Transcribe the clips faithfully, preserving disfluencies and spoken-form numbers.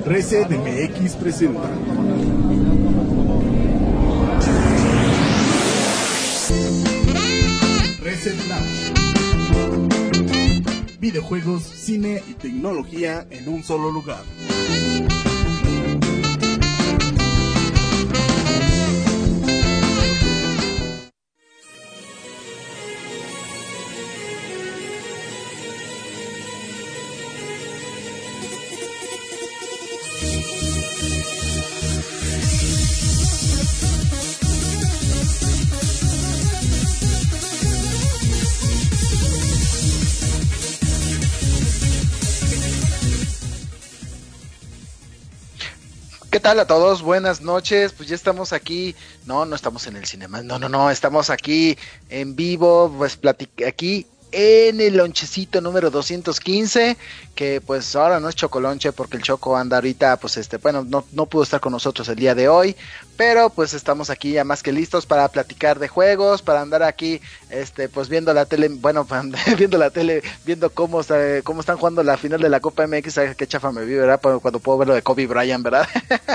Reset M X presenta Reset Lounge. Videojuegos, cine y tecnología en un solo lugar. ¿Qué tal a todos? Buenas noches, pues ya estamos aquí, no, no estamos en el cinema, no, no, no, estamos aquí en vivo, pues platic- aquí en el lonchecito número doscientos quince, que pues ahora no es Chocolonche porque el Choco anda ahorita, pues este, bueno, no, no pudo estar con nosotros el día de hoy, pero pues estamos aquí ya más que listos para platicar de juegos, para andar aquí, este, pues viendo la tele, bueno, viendo la tele, viendo cómo, está, cómo están jugando la final de la Copa M X, ¿sabes qué chafa me vi, verdad? Cuando puedo ver lo de Kobe Bryant, ¿verdad?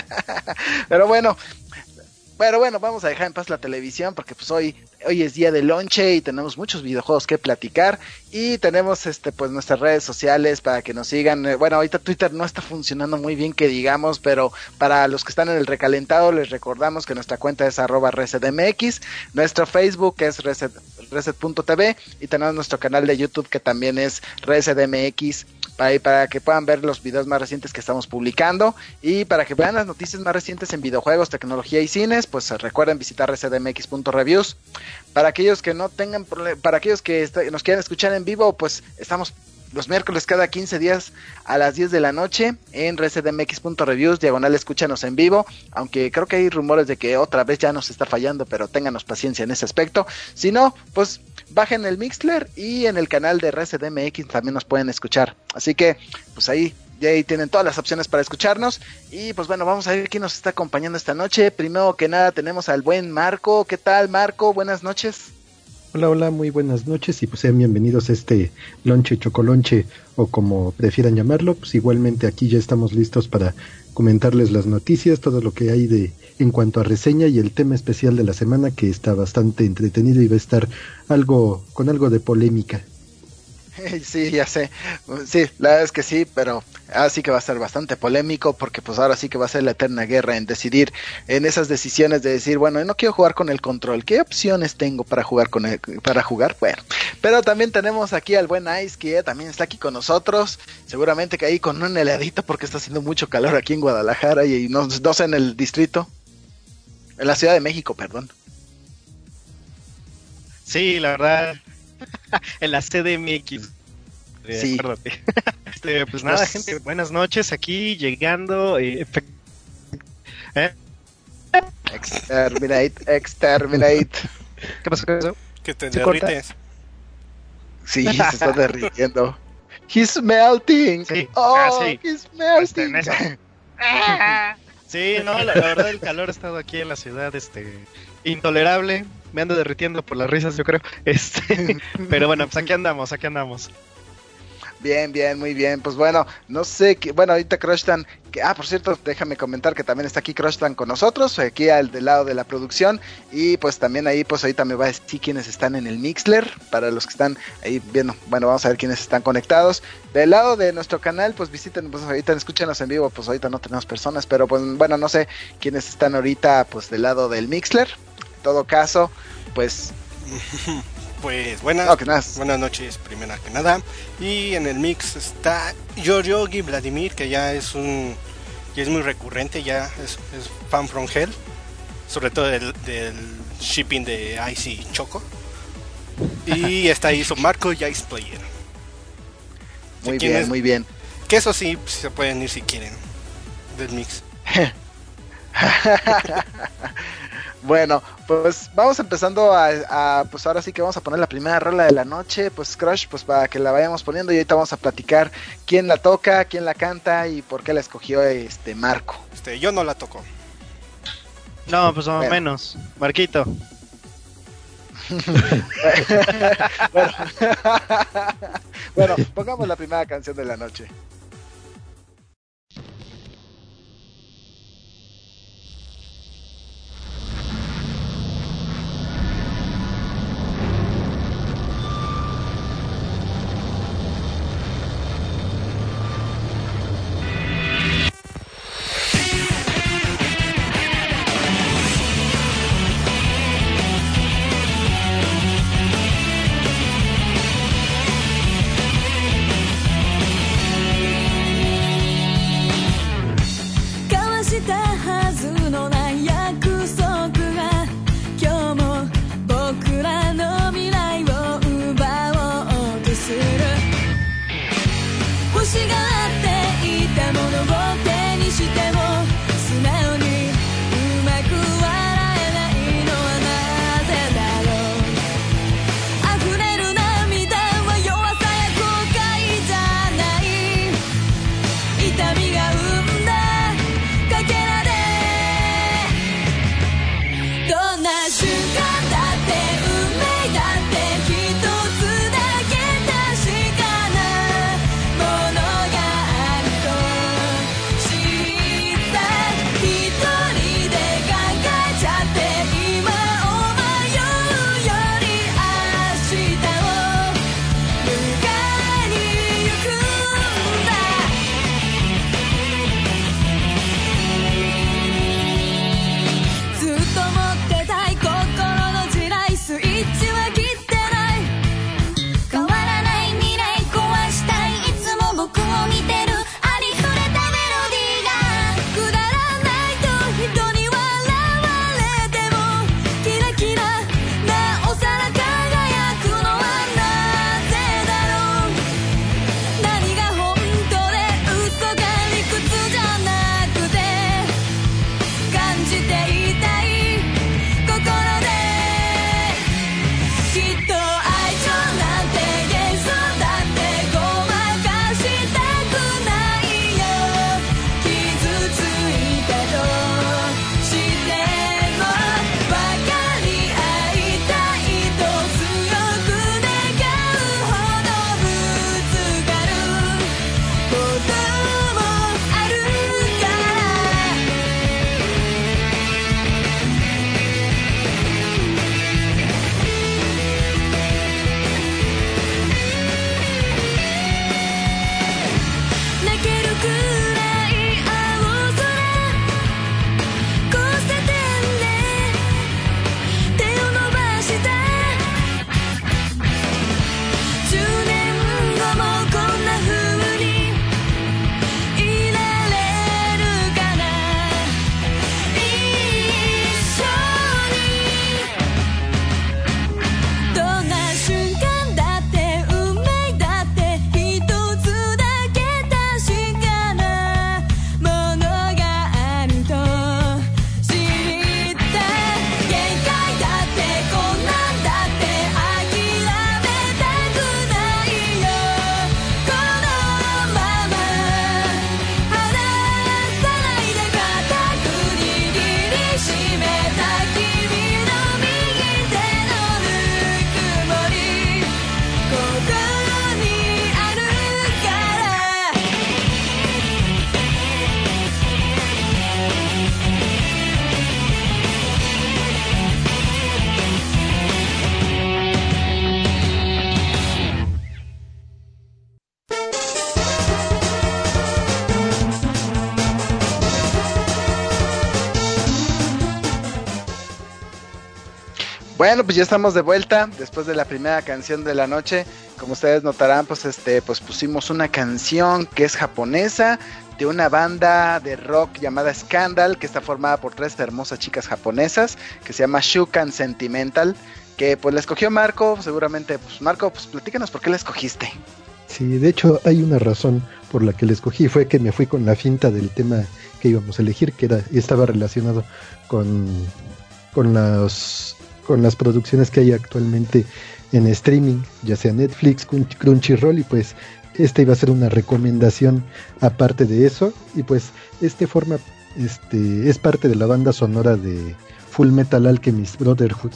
Pero bueno, pero bueno, vamos a dejar en paz la televisión porque pues hoy, hoy es día de lonche y tenemos muchos videojuegos que platicar y tenemos este pues nuestras redes sociales para que nos sigan. Bueno, ahorita Twitter no está funcionando muy bien que digamos, pero para los que están en el recalentado les recordamos que nuestra cuenta es arroba resetmx, nuestro Facebook es reset, reset.tv y tenemos nuestro canal de YouTube que también es resetmx. Para, para que puedan ver los videos más recientes que estamos publicando y para que vean las noticias más recientes en videojuegos, tecnología y cines, pues recuerden visitar resetmx punto reviews. Para aquellos que no tengan problemas, para aquellos que est- nos quieran escuchar en vivo, pues estamos los miércoles cada quince días a las diez de la noche en resetmx punto reviews, diagonal escúchanos en vivo, aunque creo que hay rumores de que otra vez ya nos está fallando, pero ténganos paciencia en ese aspecto. Si no, pues bajen el Mixler y en el canal de resetmx también nos pueden escuchar. Así que, pues ahí, ya ahí tienen todas las opciones para escucharnos. Y pues bueno, vamos a ver quién nos está acompañando esta noche. Primero que nada tenemos al buen Marco. ¿Qué tal, Marco? Buenas noches. Hola, hola, muy buenas noches y pues sean bienvenidos a este lonche, chocolonche o como prefieran llamarlo. Pues igualmente aquí ya estamos listos para comentarles las noticias, todo lo que hay de en cuanto a reseña y el tema especial de la semana que está bastante entretenido y va a estar algo con algo de polémica. Sí, ya sé, sí, la verdad es que sí, pero ahora sí que va a ser bastante polémico porque pues ahora sí que va a ser la eterna guerra en decidir, en esas decisiones de decir, bueno, no quiero jugar con el control, ¿qué opciones tengo para jugar con el, para jugar? Bueno, pero también tenemos aquí al buen Ice que también está aquí con nosotros, seguramente que ahí con un heladito porque está haciendo mucho calor aquí en Guadalajara y, y no, no sé en el distrito, en la Ciudad de México, perdón. Sí, la verdad, en la C D M X. Sí. Este, pues nada, Nos... gente, buenas noches, aquí llegando. Eh, ¿Eh? Exterminate, exterminate. ¿Qué pasó con eso? Que te derrites. Sí, se está derritiendo. He's melting. Sí. Oh, ah, sí. he's melting. Este, sí, no, la, la verdad el calor ha estado aquí en la ciudad, este, intolerable. Me ando derritiendo por las risas, yo creo. Este, pero bueno, pues aquí andamos, aquí andamos. Bien, bien, muy bien. Pues bueno, no sé, que, bueno, ahorita Crushtan, que, ah, por cierto, déjame comentar que también está aquí Crushtan con nosotros, aquí al del lado de la producción, y pues también ahí, pues ahorita me va a decir quiénes están en el Mixler, para los que están ahí viendo, bueno, vamos a ver quiénes están conectados. Del lado de nuestro canal, pues visiten, pues ahorita escúchenos en vivo, pues ahorita no tenemos personas, pero pues bueno, no sé quiénes están ahorita, pues del lado del Mixler. En todo caso, pues... Pues buenas, okay, buenas noches, primero que nada. Y en el mix está Yoryogi Vladimir, que ya es un ya es muy recurrente, ya es, es fan from hell, sobre todo del, del shipping de Ice y Choco. Y está ahí su Marco y Ice Player. Muy bien, es, muy bien. Que eso sí se pueden ir si quieren del mix. Bueno, pues vamos empezando a, a, pues ahora sí que vamos a poner la primera rola de la noche, pues Crush, pues para que la vayamos poniendo y ahorita vamos a platicar quién la toca, quién la canta y por qué la escogió este Marco. Este, yo no la toco. No, pues más o menos, Marquito. bueno, bueno, pongamos la primera canción de la noche. Bueno, pues ya estamos de vuelta después de la primera canción de la noche. Como ustedes notarán, pues este, pues pusimos una canción que es japonesa de una banda de rock llamada Scandal, que está formada por tres hermosas chicas japonesas, que se llama Shukan Sentimental, que pues la escogió Marco, seguramente. Pues Marco, pues platícanos por qué la escogiste. Sí, de hecho hay una razón por la que la escogí, fue que me fui con la finta del tema que íbamos a elegir, que era estaba relacionado con, con las con las producciones que hay actualmente en streaming, ya sea Netflix, Crunchyroll, y pues esta iba a ser una recomendación aparte de eso, y pues este forma este es parte de la banda sonora de Full Metal Alchemist Brotherhood.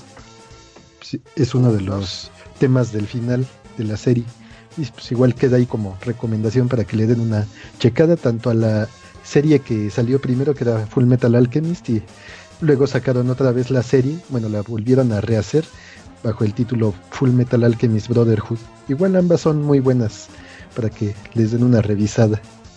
Es uno de los temas del final de la serie, y pues igual queda ahí como recomendación para que le den una checada tanto a la serie que salió primero, que era Full Metal Alchemist, y luego sacaron otra vez la serie, bueno, la volvieron a rehacer bajo el título Full Metal Alchemist Brotherhood. Igual ambas son muy buenas para que les den una revisada.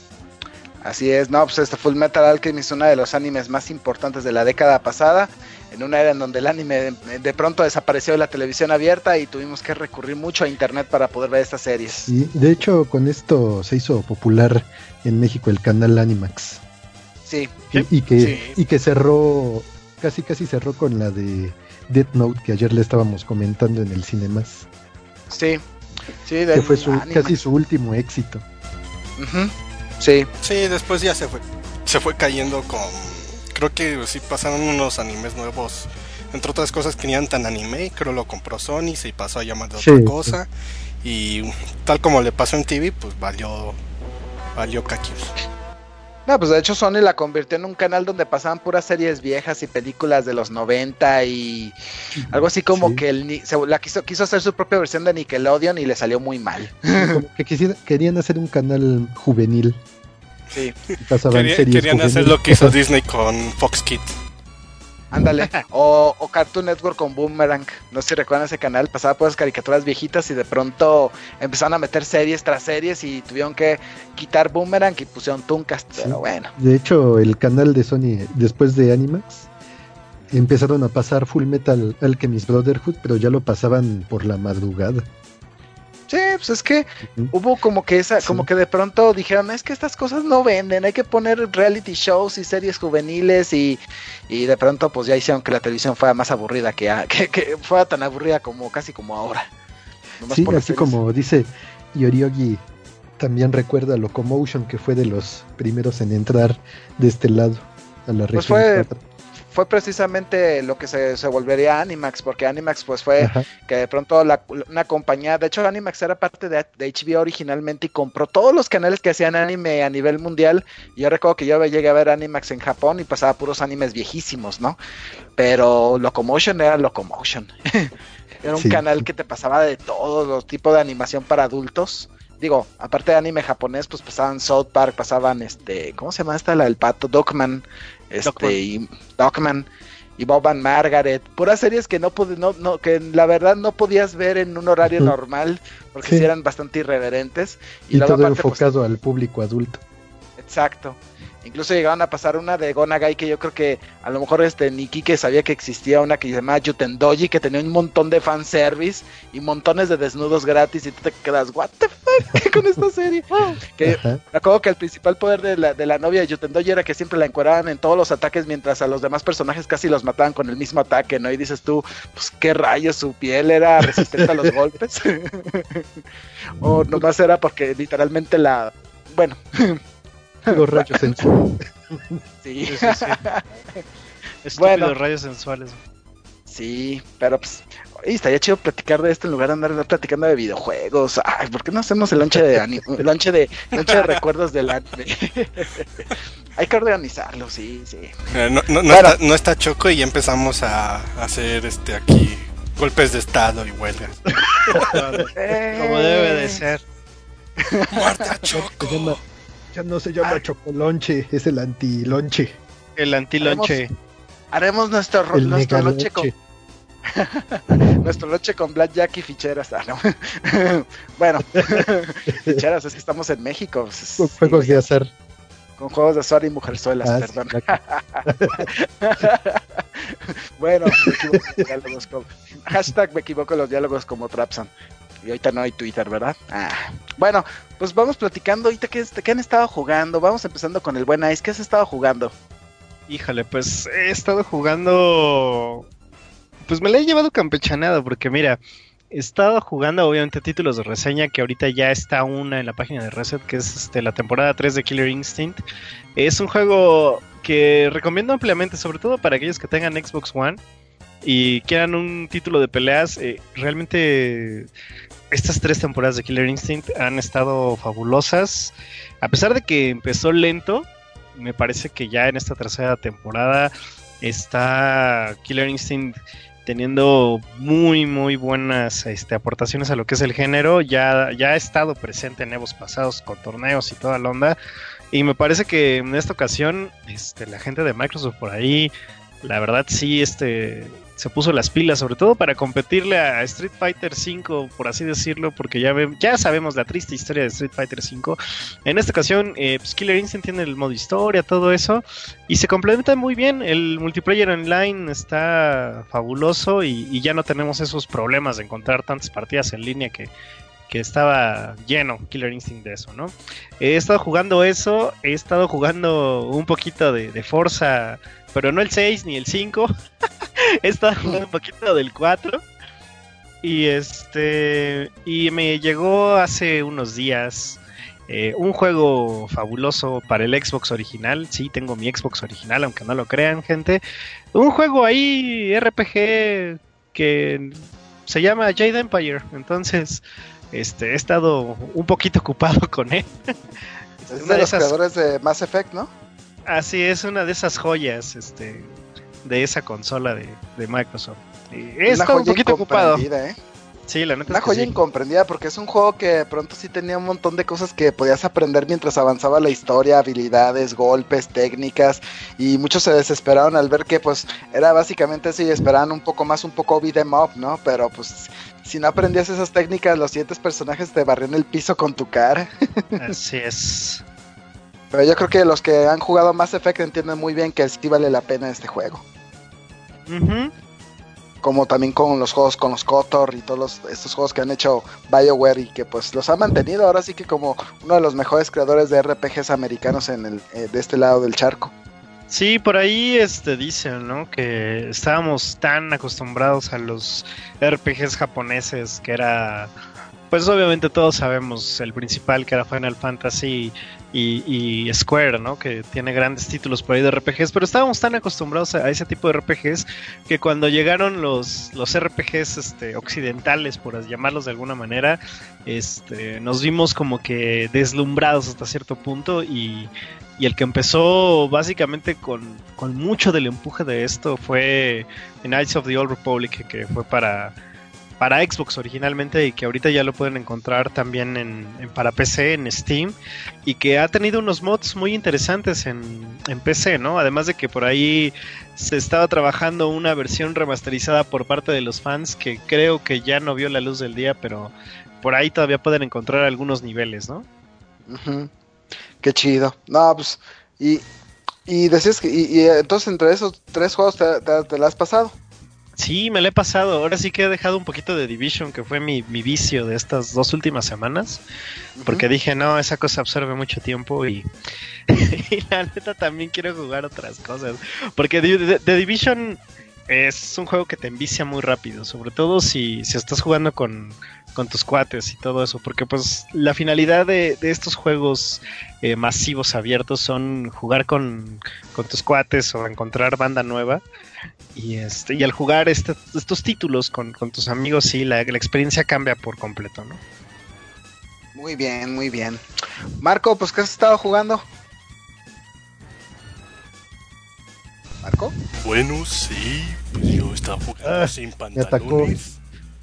Así es, no, pues este Full Metal Alchemist es uno de los animes más importantes de la década pasada, en una era en donde el anime de, de pronto desapareció de la televisión abierta y tuvimos que recurrir mucho a internet para poder ver estas series. Y de hecho con esto se hizo popular en México el canal Animax. Sí. Y, y que sí. y que cerró, casi casi cerró con la de Death Note, que ayer le estábamos comentando en el Cinemas. Sí, sí, que fue su, casi su último éxito. Uh-huh. Sí. Sí, después ya se fue, se fue cayendo con, creo que sí pasaron unos animes nuevos, entre otras cosas que no eran tan anime, creo lo compró Sony, se pasó a llamar de otra sí, cosa, sí. Y tal como le pasó en T V, pues valió, valió caquios. No, pues de hecho Sony la convirtió en un canal donde pasaban puras series viejas y películas de los noventa y algo así como sí. que el, se, la quiso, quiso hacer su propia versión de Nickelodeon y le salió muy mal. Como que quisiera, querían hacer un canal juvenil. Sí. Pasaban Quería, series querían juveniles. hacer lo que hizo Disney con Fox Kids. Ándale, o, o Cartoon Network con Boomerang, no sé si recuerdan ese canal, pasaba por las caricaturas viejitas y de pronto empezaron a meter series tras series y tuvieron que quitar Boomerang y pusieron Tooncast, sí. Pero bueno. De hecho, el canal de Sony, después de Animax, empezaron a pasar Full Metal Alchemist Brotherhood, pero ya lo pasaban por la madrugada. Sí, pues es que uh-huh. hubo como que esa, sí. como que de pronto dijeron, es que estas cosas no venden, hay que poner reality shows y series juveniles y, y de pronto pues ya hicieron que la televisión fuera más aburrida que, que, que fuera tan aburrida como casi como ahora. Nomás sí, así series. Como dice Yoriogi, también recuerda Locomotion, que fue de los primeros en entrar de este lado a la región. Pues fue, fue precisamente lo que se, se volvería Animax, porque Animax pues fue Ajá. que de pronto la, una compañía, de hecho Animax era parte de, de H B O originalmente y compró todos los canales que hacían anime a nivel mundial. Y yo recuerdo que yo llegué a ver Animax en Japón y pasaba puros animes viejísimos, ¿no? Pero Locomotion era Locomotion. Era un sí. canal que te pasaba de todos los tipos de animación para adultos. Digo, aparte de anime japonés, pues pasaban South Park, pasaban este, ¿cómo se llama esta? La del pato, Dogman, este, Dogman. y Dogman, y Bob and Margaret, puras series que no, no, no, que la verdad no podías ver en un horario uh-huh. normal, porque sí. sí eran bastante irreverentes. Y, y luego, todo aparte, enfocado pues, al público adulto. Exacto. Incluso llegaban a pasar una de Gonagai que yo creo que a lo mejor este ni Kike sabía que existía, una que se llamaba Yutendoji, que tenía un montón de fanservice y montones de desnudos gratis y tú te quedas, what the fuck con esta serie. Que me acuerdo que el principal poder de la, de la novia de Yutendoji era que siempre la encueraban en todos los ataques, mientras a los demás personajes casi los mataban con el mismo ataque, ¿no? Y dices tú, pues qué rayos, su piel era resistente a los golpes. O nomás era porque literalmente la... Bueno... Los rayos sensuales. Sí, sí, sí, sí. Estúpidos bueno, rayos sensuales. Sí, pero pues oye, estaría chido platicar de esto en lugar de andar platicando de videojuegos. Ay, ¿por qué no hacemos el lonche de anime, el lonche de, lonche de recuerdos del anime? Hay que organizarlo, sí, sí. Eh, no, no, no, bueno. está, no está Choco y ya empezamos a hacer este aquí golpes de estado y huelgas. eh. Como debe de ser. Muerte a Choco. Ya no se llama ah. chocolonche, es el antilonche. El antilonche. Haremos, haremos nuestro, ro- nuestro lonche con... nuestro lonche con blackjack y ficheras. Ah, no. Bueno, ficheras, es que estamos en México. Con sí, juegos de azar. Con juegos de azar y mujerzuelas, ah, perdón. Sí, Bueno, me equivoco los diálogos como... Hashtag me equivoco los diálogos como Trapsan. Y ahorita no hay Twitter, ¿verdad? Ah. Bueno, pues vamos platicando ahorita qué, qué han estado jugando. Vamos empezando con el buen Ice. ¿Qué has estado jugando? Híjole, pues he estado jugando... Pues me la he llevado campechaneado porque mira... He estado jugando obviamente títulos de reseña, que ahorita ya está una en la página de Reset, que es este, la temporada tres de Killer Instinct. Es un juego que recomiendo ampliamente, sobre todo para aquellos que tengan Xbox One y quieran un título de peleas. Eh, realmente estas tres temporadas de Killer Instinct han estado fabulosas. A pesar de que empezó lento, me parece que ya en esta tercera temporada está Killer Instinct teniendo muy muy buenas este, aportaciones a lo que es el género. Ya, ya ha estado presente en Evos pasados con torneos y toda la onda, y me parece que en esta ocasión este, la gente de Microsoft por ahí, la verdad sí este, se puso las pilas, sobre todo para competirle a Street Fighter cinco, por así decirlo, porque ya, ve, ya sabemos la triste historia de Street Fighter cinco. En esta ocasión eh, pues Killer Instinct tiene el modo historia, todo eso, y se complementa muy bien. El multiplayer online está fabuloso y, y ya no tenemos esos problemas de encontrar tantas partidas en línea que, que estaba lleno Killer Instinct de eso, ¿no? He estado jugando eso, he estado jugando un poquito de, de Forza, pero no el seis ni el cinco. He estado jugando un poquito del cuatro. Y este y me llegó hace unos días eh, un juego fabuloso para el Xbox original. Sí, tengo mi Xbox original, aunque no lo crean, gente. Un juego ahí R P G que se llama Jade Empire. Entonces, este he estado un poquito ocupado con él. Es uno de los creadores de Mass Effect, ¿no? Así es, una de esas joyas este, de esa consola de, de Microsoft. He estado un poquito ocupado. ¿Eh? Sí, la neta Una es que joya sí. incomprendida, porque es un juego que de pronto sí tenía un montón de cosas que podías aprender mientras avanzaba la historia, habilidades, golpes, técnicas, y muchos se desesperaron al ver que pues era básicamente eso y esperaban un poco más, un poco beat 'em up, ¿no? Pero pues si no aprendías esas técnicas, los siguientes personajes te barrían el piso con tu cara. Así es. Pero yo creo que los que han jugado Mass Effect entienden muy bien que sí vale la pena este juego. Uh-huh. Como también con los juegos, con los KOTOR y todos los, estos juegos que han hecho BioWare y que pues los ha mantenido ahora sí que como uno de los mejores creadores de R P Gs americanos en el, eh, de este lado del charco. Sí, por ahí este dicen, ¿no? Que estábamos tan acostumbrados a los R P Gs japoneses que era... Pues obviamente todos sabemos el principal, que era Final Fantasy y, y Square, ¿no? Que tiene grandes títulos por ahí de R P Gs, pero estábamos tan acostumbrados a ese tipo de R P Gs que cuando llegaron los, los R P Gs este, occidentales, por llamarlos de alguna manera, este, nos vimos como que deslumbrados hasta cierto punto, y, y el que empezó básicamente con, con mucho del empuje de esto fue Knights of the Old Republic, que fue para... para Xbox originalmente y que ahorita ya lo pueden encontrar también en, en para P C, en Steam, y que ha tenido unos mods muy interesantes en, en P C, ¿no? Además de que por ahí se estaba trabajando una versión remasterizada por parte de los fans que creo que ya no vio la luz del día, pero por ahí todavía pueden encontrar algunos niveles, ¿no? Uh-huh. Qué chido. No, pues, y, y decías que, y, y entonces entre esos tres juegos te, te, te la has pasado. Sí, me la he pasado. Ahora sí que he dejado un poquito de Division, que fue mi, mi vicio de estas dos últimas semanas. Uh-huh. Porque dije, no, esa cosa absorbe mucho tiempo y, y la neta también quiero jugar otras cosas. Porque The, The Division es un juego que te envicia muy rápido, sobre todo si, si estás jugando con, con tus cuates y todo eso. Porque pues la finalidad de, de estos juegos eh, masivos abiertos son jugar con, con tus cuates o encontrar banda nueva. Y este y al jugar este, estos títulos con, con tus amigos, sí, la, la experiencia cambia por completo, ¿no? Muy bien, muy bien. Marco, pues ¿qué has estado jugando? ¿Marco? Bueno, sí, pues yo estaba jugando ah, sin pantalones.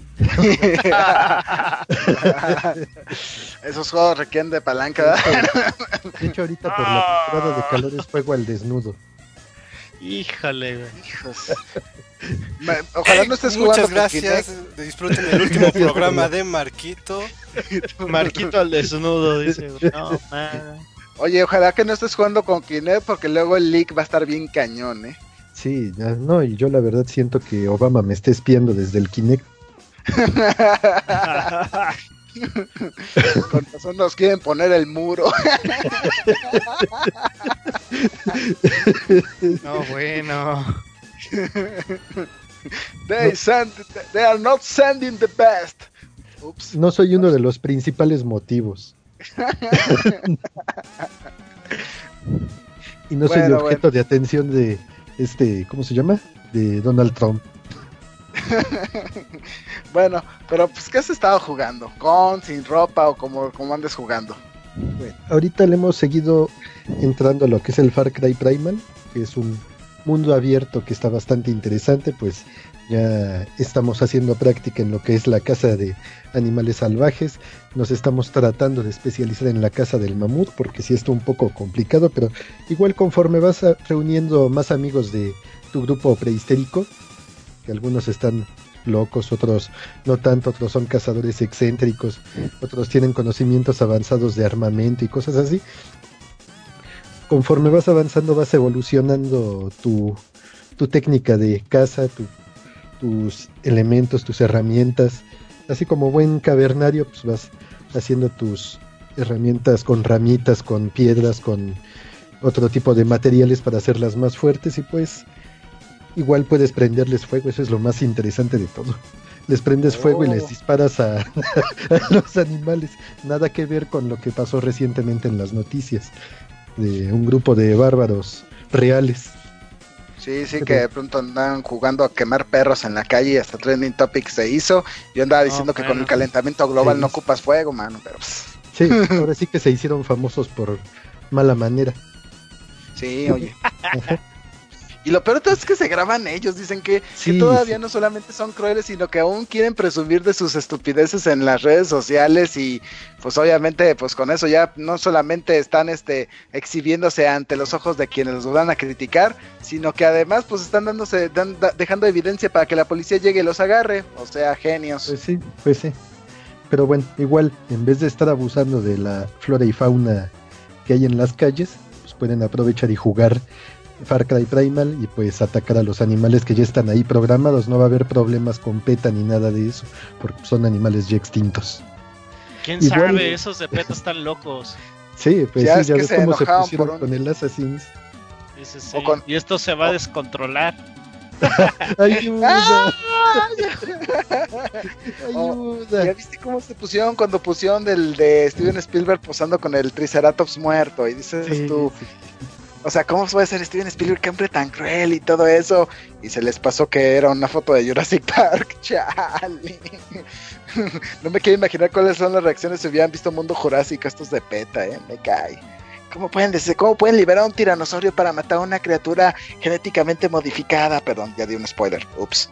Esos juegos requieren de palanca. De hecho, ahorita por la temporada de calor es juego al desnudo. Híjole, hijos. Ojalá no estés jugando. Muchas gracias. Disfruten el último programa de Marquito. Marquito al desnudo, dice. No, man. Oye, ojalá que no estés jugando con Kinect, porque luego el leak va a estar bien cañón, ¿eh? Sí, ya, no, y yo la verdad siento que Obama me está espiando desde el Kinect. Con razón nos quieren poner el muro. No, bueno. They, send, they are not sending the best. Ups. No soy uno de los principales motivos. Y no soy Bueno, el objeto bueno. de atención de este, ¿cómo se llama? De Donald Trump. Bueno, pero pues ¿qué has estado jugando? ¿Con, sin ropa o como, como andes jugando? Bueno, ahorita le hemos seguido entrando a lo que es el Far Cry Primal, que es un mundo abierto que está bastante interesante, pues ya estamos haciendo práctica en lo que es la caza de animales salvajes, nos estamos tratando de especializar en la caza del mamut, porque sí está un poco complicado, pero igual conforme vas a- reuniendo más amigos de tu grupo prehistérico, que algunos están locos, otros no tanto, otros son cazadores excéntricos, otros tienen conocimientos avanzados de armamento y cosas así. Conforme vas avanzando vas evolucionando tu, tu técnica de caza, tu- tus elementos, tus herramientas, así como buen cavernario, pues vas haciendo tus herramientas con ramitas, con piedras, con otro tipo de materiales para hacerlas más fuertes y pues igual puedes prenderles fuego, eso es lo más interesante de todo. Les prendes fuego y les Oh. disparas a, a los animales. Nada que ver con lo que pasó recientemente en las noticias de un grupo de bárbaros reales. Sí, sí, que de pronto andaban jugando a quemar perros en la calle y hasta Trending Topic se hizo. Yo andaba diciendo No, que bueno. con el calentamiento global Sí. no ocupas fuego, mano, pero pues, Sí, ahora sí que se hicieron famosos por mala manera. sí, oye. Y lo peor de todo es que se graban ellos, dicen que, Sí, que todavía sí. no solamente son crueles, sino que aún quieren presumir de sus estupideces en las redes sociales y pues obviamente pues con eso ya no solamente están este exhibiéndose ante los ojos de quienes los van a criticar, sino que además pues están dándose dan- da- dejando evidencia para que la policía llegue y los agarre, o sea, genios. Pues sí, pues sí. Pero bueno, igual, en vez de estar abusando de la flora y fauna que hay en las calles, pues pueden aprovechar y jugar Far Cry Primal y pues atacar a los animales que ya están ahí programados. No va a haber problemas con PETA ni nada de eso, porque son animales ya extintos. ¿Quién Igual- sabe? Esos de PETA están locos. Sí, pues Ya sí, es ya que ves se cómo se enojaron pusieron por un- con el Assassin's. Ese sí. O con- Y esto se va a o- descontrolar. ¡Ayuda! Oh, ¡Ayuda! ¿Ya viste cómo se pusieron cuando pusieron del de Steven Spielberg posando con el Triceratops muerto? Y dices Sí, tú, sí. o sea, ¿cómo puede ser Steven Spielberg, qué hombre tan cruel y todo eso? Y se les pasó que era una foto de Jurassic Park, chale. No me quiero imaginar cuáles son las reacciones si hubieran visto Mundo Jurásico estos de PETA, eh, me cae. ¿Cómo pueden, decir, ¿Cómo pueden liberar a un tiranosaurio para matar a una criatura genéticamente modificada? Perdón, ya di un spoiler, ups.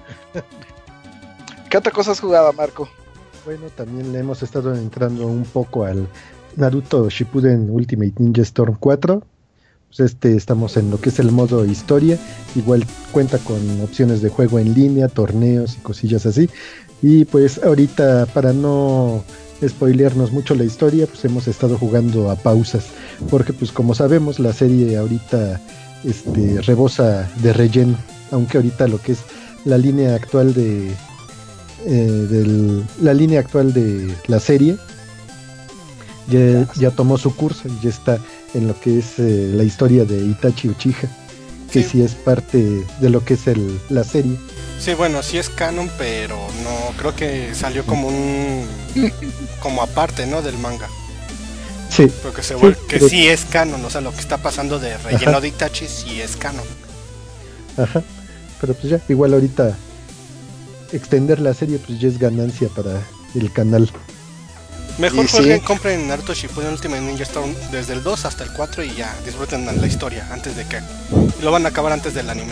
¿Qué otra cosa has jugado, Marco? Bueno, también le hemos estado entrando un poco al Naruto Shippuden Ultimate Ninja Storm cuatro. Pues este estamos en lo que es el modo historia. Igual cuenta con opciones de juego en línea, torneos y cosillas así. Y pues ahorita, para no spoilearnos mucho la historia, pues hemos estado jugando a pausas. Porque pues como sabemos, la serie ahorita este, rebosa de relleno. Aunque ahorita lo que es la línea actual de eh, del, la línea actual de la serie ya, ya tomó su curso y ya está en lo que es eh, la historia de Itachi Uchiha, que sí. sí es parte de lo que es el, la serie. Sí, bueno, sí es canon, pero no, creo que salió como un como aparte, ¿no? Del manga. Sí. Porque se sí, vuelve, que pero... sí es canon, o sea, lo que está pasando de relleno Ajá. de Itachi sí es canon. Ajá. Pero pues ya, igual ahorita extender la serie pues ya es ganancia para el canal. Mejor jueguen, sí. compren Naruto Shippuden Ultimate Ninja Storm desde el dos hasta el cuatro y ya disfruten la historia antes de que lo van a acabar antes del anime.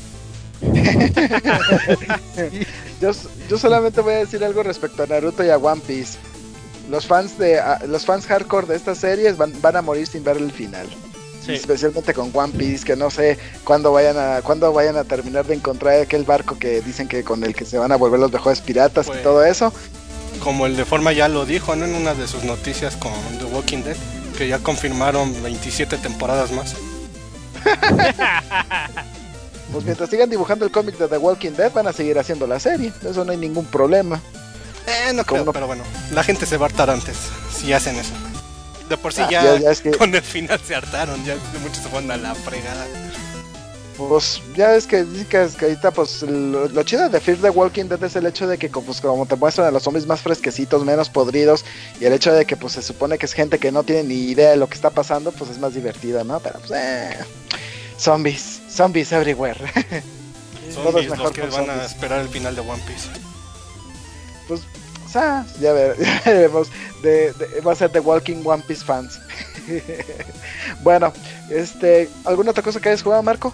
yo, yo solamente voy a decir algo respecto a Naruto y a One Piece. Los fans de uh, los fans hardcore de estas series van, van a morir sin ver el final. Sí. Especialmente con One Piece, que no sé cuándo vayan a cuándo vayan a terminar de encontrar aquel barco que dicen que con el que se van a volver los mejores piratas pues, y todo eso. Como el de Forma ya lo dijo, ¿no? En una de sus noticias con The Walking Dead, que ya confirmaron veintisiete temporadas más. pues mientras sigan dibujando el cómic de The Walking Dead van a seguir haciendo la serie, eso no hay ningún problema. Eh, no creo, no... pero bueno, la gente se va a hartar antes si hacen eso. De por sí ah, ya, ya, ya es que... con el final se hartaron, ya muchos se van a la fregada. Pues ya es que, que, que ahorita pues lo, lo chido de Fear the Walking Dead es el hecho de que pues, como te muestran a los zombies más fresquecitos, menos podridos, y el hecho de que pues se supone que es gente que no tiene ni idea de lo que está pasando, pues es más divertida, ¿no? Pero pues eh, zombies, zombies everywhere. Zombies los que van zombies. A esperar el final de One Piece. Pues, o sea, ya, ver, ya veremos, de, de, va a ser The Walking One Piece fans. Bueno, este, ¿alguna otra cosa que hayas jugado, Marco?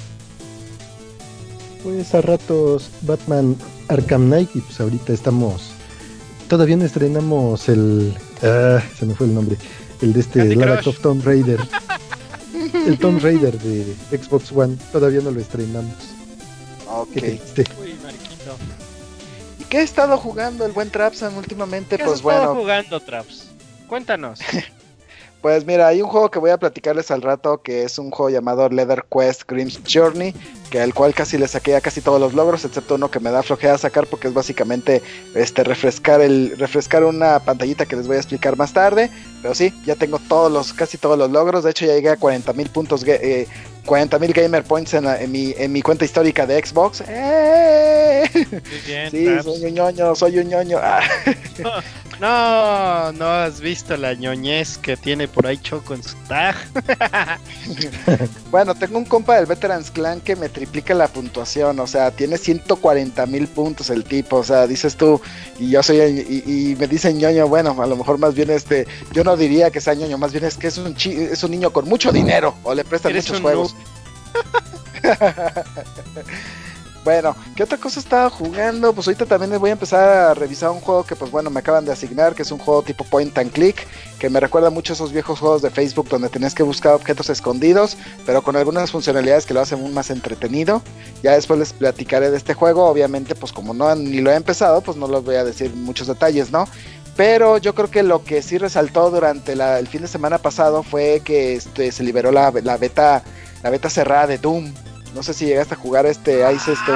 Pues a ratos Batman Arkham Knight y pues ahorita estamos, todavía no estrenamos el, ah, se me fue el nombre, el de este Lara Croft Tomb Raider, el Tomb Raider de Xbox One, todavía no lo estrenamos. Ok. Uy, mariquito. ¿Y qué ha estado jugando el buen Trapsan últimamente? ¿Qué pues has bueno. estado jugando, Traps? Cuéntanos. Pues mira, hay un juego que voy a platicarles al rato, que es un juego llamado Leather Quest Grim's Journey, que al cual casi le saqué a casi todos los logros, excepto uno que me da flojera sacar, porque es básicamente este refrescar el refrescar una pantallita que les voy a explicar más tarde. Pero sí, ya tengo todos los casi todos los logros. De hecho ya llegué a cuarenta mil puntos, eh, cuarenta mil gamer points en, la, en, mi, en mi cuenta histórica de Xbox. ¡Eh! Bien, sí, Traps. Soy un ñoño, soy un ñoño. Ah. No, no has visto la ñoñez que tiene por ahí Choco en su tag. Bueno, tengo un compa del Veterans Clan que me triplica la puntuación, o sea, tiene ciento cuarenta mil puntos el tipo, o sea, dices tú, y yo soy, y, y me dicen ñoño, bueno, a lo mejor más bien este, yo no diría que sea ñoño, más bien es que es un chi, es un niño con mucho dinero, o le prestan muchos juegos. Bueno, ¿qué otra cosa estaba jugando? Pues ahorita también les voy a empezar a revisar un juego que pues bueno me acaban de asignar, que es un juego tipo point and click, que me recuerda mucho a esos viejos juegos de Facebook donde tenías que buscar objetos escondidos, pero con algunas funcionalidades que lo hacen aún más entretenido. Ya después les platicaré de este juego, obviamente pues como no ni lo he empezado, pues no les voy a decir muchos detalles, ¿no? Pero yo creo que lo que sí resaltó durante la, el fin de semana pasado fue que este, se liberó la, la beta la beta cerrada de Doom. No sé si llegaste a jugar este Ice este.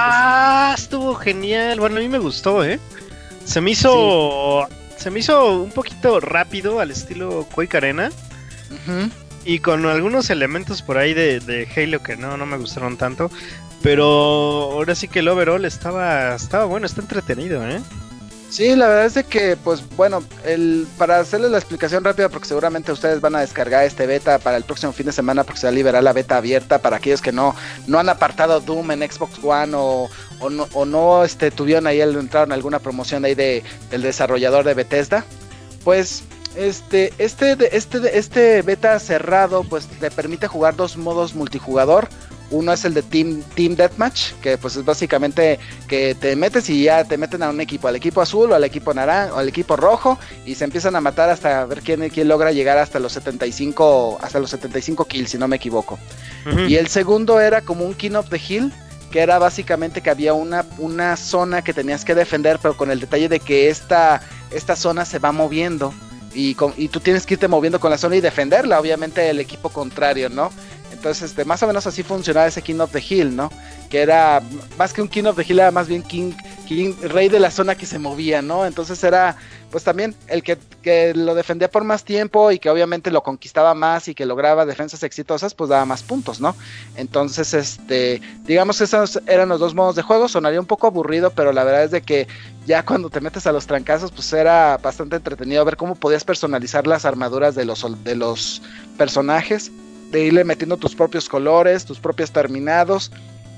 Ah, estuvo genial. Bueno, a mí me gustó, ¿eh? Se me hizo sí. se me hizo un poquito rápido al estilo Quake Arena. Uh-huh. Y con algunos elementos por ahí de, de Halo que no, no me gustaron tanto. Pero ahora sí que el overall estaba estaba bueno, está entretenido, ¿eh? Sí, la verdad es de que, pues bueno, el, para hacerles la explicación rápida, porque seguramente ustedes van a descargar este beta para el próximo fin de semana, porque se va a liberar la beta abierta para aquellos que no, no han apartado Doom en Xbox One o, o no, o no este, tuvieron ahí, entraron alguna promoción ahí de, del desarrollador de Bethesda. Pues este, este, este, este beta cerrado, pues le permite jugar dos modos multijugador. Uno es el de Team, Team Deathmatch, que pues es básicamente que te metes y ya te meten a un equipo, al equipo azul o al equipo naranja o al equipo rojo, y se empiezan a matar hasta ver quién, quién logra llegar hasta los setenta y cinco, hasta los setenta y cinco kills, si no me equivoco. Uh-huh. Y el segundo era como un King of the Hill, que era básicamente que había una, una zona que tenías que defender, pero con el detalle de que esta, esta zona se va moviendo. Y, con, y tú tienes que irte moviendo con la zona y defenderla, obviamente el equipo contrario, ¿no? Entonces, este, más o menos así funcionaba ese King of the Hill, ¿no? Que era, más que un King of the Hill, era más bien King, King, rey de la zona que se movía, ¿no? Entonces era, pues también, el que, que lo defendía por más tiempo y que obviamente lo conquistaba más y que lograba defensas exitosas, pues daba más puntos, ¿no? Entonces, este, digamos que esos eran los dos modos de juego. Sonaría un poco aburrido, pero la verdad es de que ya cuando te metes a los trancazos, pues era bastante entretenido ver cómo podías personalizar las armaduras de los, de los personajes, de irle metiendo tus propios colores, tus propios terminados.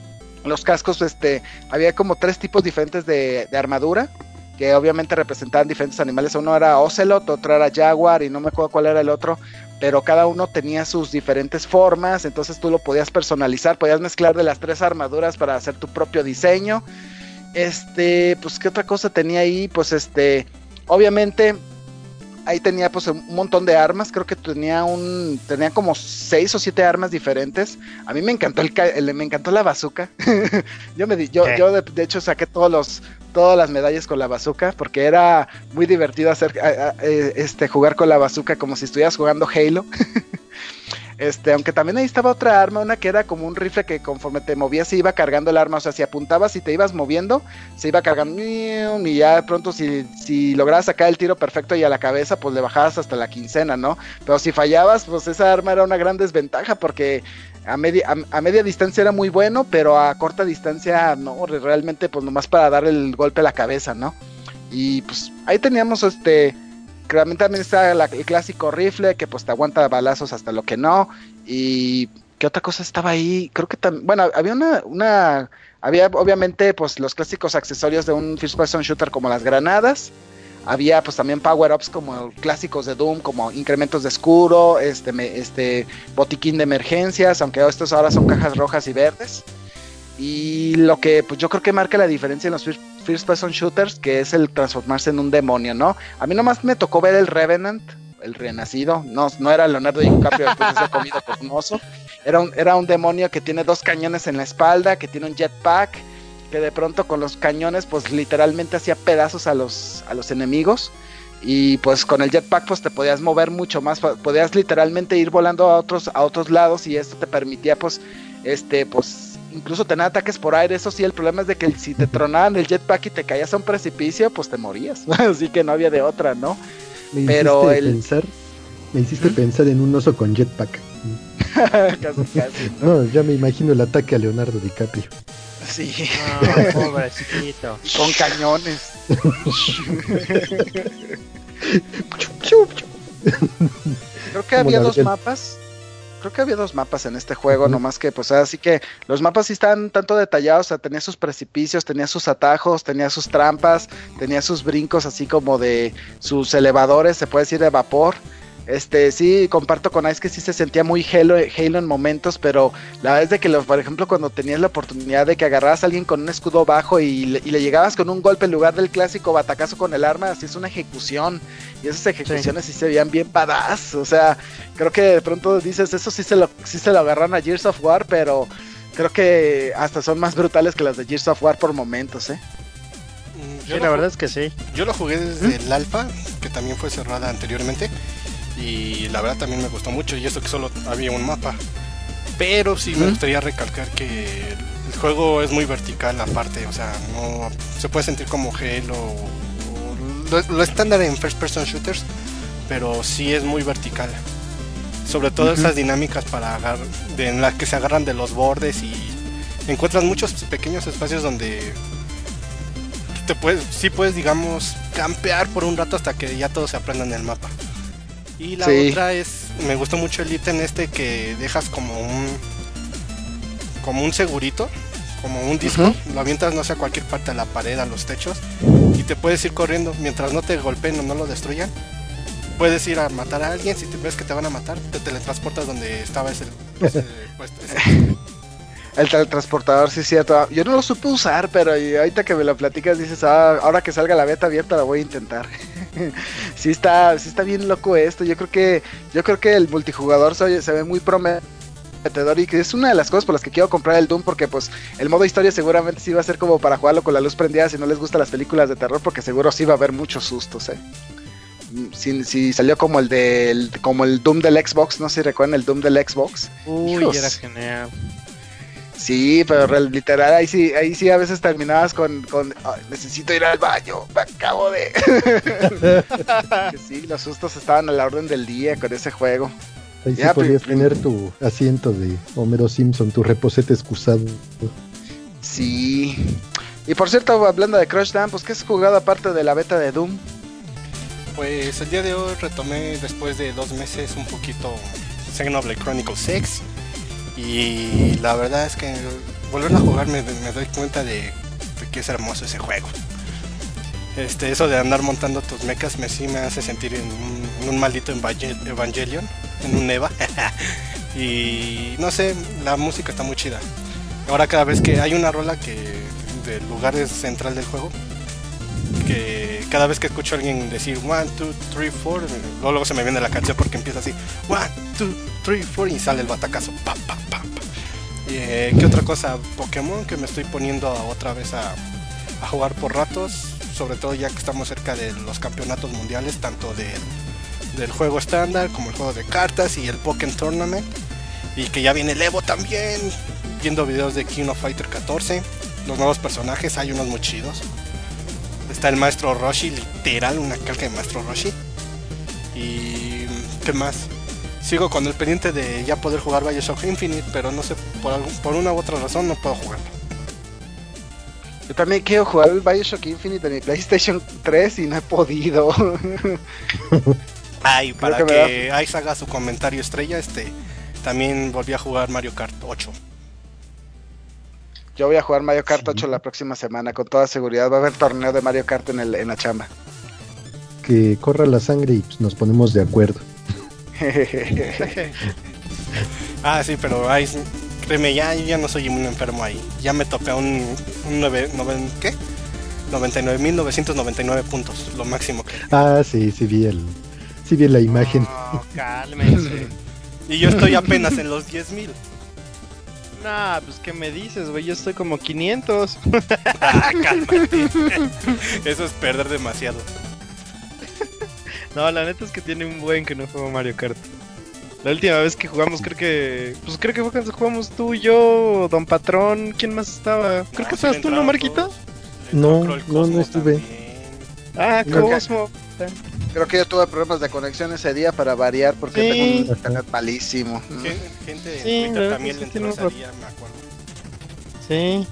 Los cascos, este, había como tres tipos diferentes de, de armadura, que obviamente representaban diferentes animales. Uno era Ocelot, otro era Jaguar, y no me acuerdo cuál era el otro, pero cada uno tenía sus diferentes formas, entonces tú lo podías personalizar, podías mezclar de las tres armaduras para hacer tu propio diseño. Este, pues, ¿qué otra cosa tenía ahí? Pues, este, obviamente, ahí tenía pues un montón de armas. Creo que tenía un tenía como seis o siete armas diferentes. A mí me encantó el, el me encantó la bazooka. yo me di, yo yo de, de hecho saqué todos los todas las medallas con la bazooka porque era muy divertido hacer a, a, este jugar con la bazooka como si estuvieras jugando Halo. Este, aunque también ahí estaba otra arma, una que era como un rifle que conforme te movías se iba cargando el arma, o sea, si apuntabas y te ibas moviendo, se iba cargando, y ya de pronto si, si lograbas sacar el tiro perfecto y a la cabeza, pues le bajabas hasta la quincena, ¿no? Pero si fallabas, pues esa arma era una gran desventaja, porque a media, a, a media distancia era muy bueno, pero a corta distancia, no, realmente pues nomás para dar el golpe a la cabeza, ¿no? Y pues ahí teníamos este... Claramente también está la, el clásico rifle que pues te aguanta balazos hasta lo que no. Y ¿qué otra cosa estaba ahí? Creo que también, bueno, había una, una, había obviamente pues los clásicos accesorios de un first person shooter como las granadas. Había pues también power-ups como clásicos de Doom, como incrementos de escudo, este, me, este botiquín de emergencias, aunque estos ahora son cajas rojas y verdes. Y lo que pues yo creo que marca la diferencia en los first, first person shooters, que es el transformarse en un demonio, ¿no? A mí nomás me tocó ver el Revenant, el renacido, no, no era Leonardo DiCaprio después de ser comido por un oso, era un, era un demonio que tiene dos cañones en la espalda, que tiene un jetpack, que de pronto con los cañones pues literalmente hacía pedazos a los, a los enemigos. Y pues con el jetpack pues te podías mover mucho más, podías literalmente ir volando a otros, a otros lados, y esto te permitía pues, este, pues incluso tener ataques por aire. Eso sí, el problema es de que si te tronaban el jetpack y te caías a un precipicio, pues te morías. Así que no había de otra, ¿no? Me Pero hiciste el... pensar, me hiciste ¿Mm? pensar en un oso con jetpack. casi, casi, ¿no? No, ya me imagino el ataque a Leonardo DiCaprio. Sí. Oh, pobrecito. Con cañones. Creo que había dos mapas. Creo que había dos mapas en este juego, uh-huh. nomás que pues así que los mapas sí están tanto detallados, o sea, tenía sus precipicios, tenía sus atajos, tenía sus trampas, tenía sus brincos así como de sus elevadores, se puede decir de vapor. Este, sí, comparto con Ice que sí se sentía muy Halo, Halo en momentos, pero la verdad es de que, los, por ejemplo, cuando tenías la oportunidad de que agarrabas a alguien con un escudo bajo y le, y le llegabas con un golpe en lugar del clásico batacazo con el arma, así es una ejecución, y esas ejecuciones sí, sí se veían bien badass. O sea, creo que de pronto dices, eso sí se lo, sí se lo agarran a Gears of War, pero creo que hasta son más brutales que las de Gears of War por momentos, ¿eh? Yo sí, la verdad es que sí. Yo lo jugué desde ¿Mm? el alfa, que también fue cerrada anteriormente, y la verdad también me gustó mucho, y eso que solo había un mapa. Pero sí me gustaría recalcar que el juego es muy vertical aparte, o sea, no se puede sentir como Halo o lo, lo estándar en first person shooters, pero sí es muy vertical. Sobre todo uh-huh. esas dinámicas para agar- de, en las que se agarran de los bordes, y encuentras muchos pequeños espacios donde te puedes, sí puedes, digamos, campear por un rato hasta que ya todos se aprendan el mapa. Y la sí. otra es, me gustó mucho el ítem este que dejas como un como un segurito, como un disco, uh-huh. lo avientas no sé a cualquier parte de la pared, a los techos, y te puedes ir corriendo mientras no te golpeen o no lo destruyan. Puedes ir a matar a alguien, si te ves que te van a matar, te teletransportas donde estaba ese, ese, pues, ese. El teletransportador, sí es cierto. Yo no lo supe usar, pero ahorita que me lo platicas dices, ah, ahora que salga la beta abierta la voy a intentar. sí está, sí está bien loco esto. Yo creo que, yo creo que el multijugador se, se ve muy prometedor, y que es una de las cosas por las que quiero comprar el Doom, porque pues el modo historia seguramente sí va a ser como para jugarlo con la luz prendida si no les gustan las películas de terror, porque seguro sí va a haber muchos sustos, eh. Si, si salió como el del, como el Doom del Xbox, no sé si recuerdan el Doom del Xbox. Uy, Hijos. Era genial. Sí, pero literal, ahí sí, ahí sí a veces terminabas con, con oh, necesito ir al baño, me acabo de... sí, los sustos estaban a la orden del día con ese juego. Ahí ya, sí podías prim- tener tu asiento de Homero Simpson, tu reposete excusado. Sí. Y por cierto, hablando de Crush Down, pues ¿qué has jugado aparte de la beta de Doom? Pues el día de hoy retomé después de dos meses un poquito Xenoblade Chronicles seis. Y la verdad es que volver a jugar me, me doy cuenta de, de que es hermoso ese juego. Este, eso de andar montando tus mechas me sí me hace sentir en un, en un maldito Evangelion, en un Eva. Y no sé, la música está muy chida. Ahora cada vez que hay una rola que del lugar central del juego, que cada vez que escucho a alguien decir one, two, three, four, luego, luego se me viene la canción porque empieza así one, two, three, four y sale el batacazo. Pa, pa, pa, pa. Y, eh, ¿qué otra cosa? Pokémon, que me estoy poniendo a, otra vez a, a jugar por ratos, sobre todo ya que estamos cerca de los campeonatos mundiales, tanto del, del juego estándar como el juego de cartas y el Pokémon Tournament. Y que ya viene el Evo también. Viendo videos de King of Fighter catorce. Los nuevos personajes, hay unos muy chidos. Está el maestro Roshi, literal, una calca de maestro Roshi. Y... ¿qué más? Sigo con el pendiente de ya poder jugar Bioshock Infinite, pero no sé, por, algún, por una u otra razón no puedo jugarlo. Yo también quiero jugar el Bioshock Infinite en mi PlayStation tres y no he podido. Ay, para que, que, que Ice haga su comentario estrella, este también volví a jugar Mario Kart ocho. Yo voy a jugar Mario Kart Sí. ocho la próxima semana, con toda seguridad. Va a haber torneo de Mario Kart en, el, en la chamba. Que corra la sangre y pues, nos ponemos de acuerdo. Ah, sí, pero Ice, créeme, ya, yo ya no soy un enfermo ahí. Ya me toca un, un nueve, nueve, ¿qué? noventa y nueve mil novecientos noventa y nueve puntos, lo máximo que... Ah, sí, sí vi el, sí vi la imagen. No, cálmense. Y yo estoy apenas en los diez mil. Nah, pues ¿qué me dices, güey? Yo estoy como quinientos. Ah, cálmate. Eso es perder demasiado. No, la neta es que tiene un buen que no juego Mario Kart. La última vez que jugamos, creo que... Pues creo que fue cuando jugamos tú, yo, Don Patrón, ¿quién más estaba? Creo que estabas tú, ¿no, Marquito? No, no, no estuve. Ah, Creo que- Cosmo. Creo que yo tuve problemas de conexión ese día para variar porque Sí. tengo un internet malísimo. Gen- Gente de Sí, Twitter la también verdad le sí entró tiene ese un día, me acuerdo. Sí.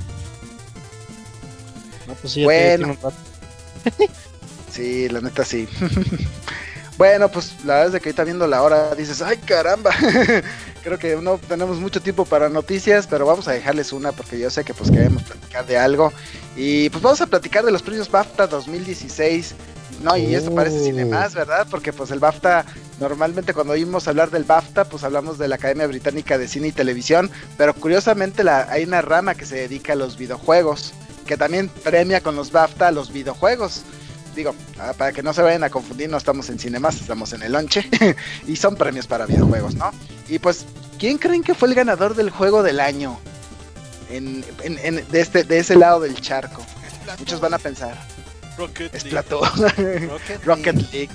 No, pues sí, ya Bueno. tiene un rato. Sí, la neta sí. Bueno, pues la verdad es de que ahorita viendo la hora dices, ay caramba. Creo que no tenemos mucho tiempo para noticias, pero vamos a dejarles una porque yo sé que pues queremos platicar de algo. Y pues vamos a platicar de los premios BAFTA dos mil dieciséis. No, y esto parece Oh. cine más, ¿verdad? Porque pues el BAFTA, normalmente cuando oímos hablar del BAFTA, pues hablamos de la Academia Británica de Cine y Televisión, pero curiosamente la, hay una rama que se dedica a los videojuegos, que también premia con los BAFTA a los videojuegos. Digo, ah, para que no se vayan a confundir, no estamos en Cinemas, estamos en el lonche, y son premios para videojuegos, ¿no? Y pues, ¿quién creen que fue el ganador del juego del año? En, en, en- de, este, de ese lado del charco. Muchos van a pensar, Rocket es League. Platón. Rocket, Rocket League. League.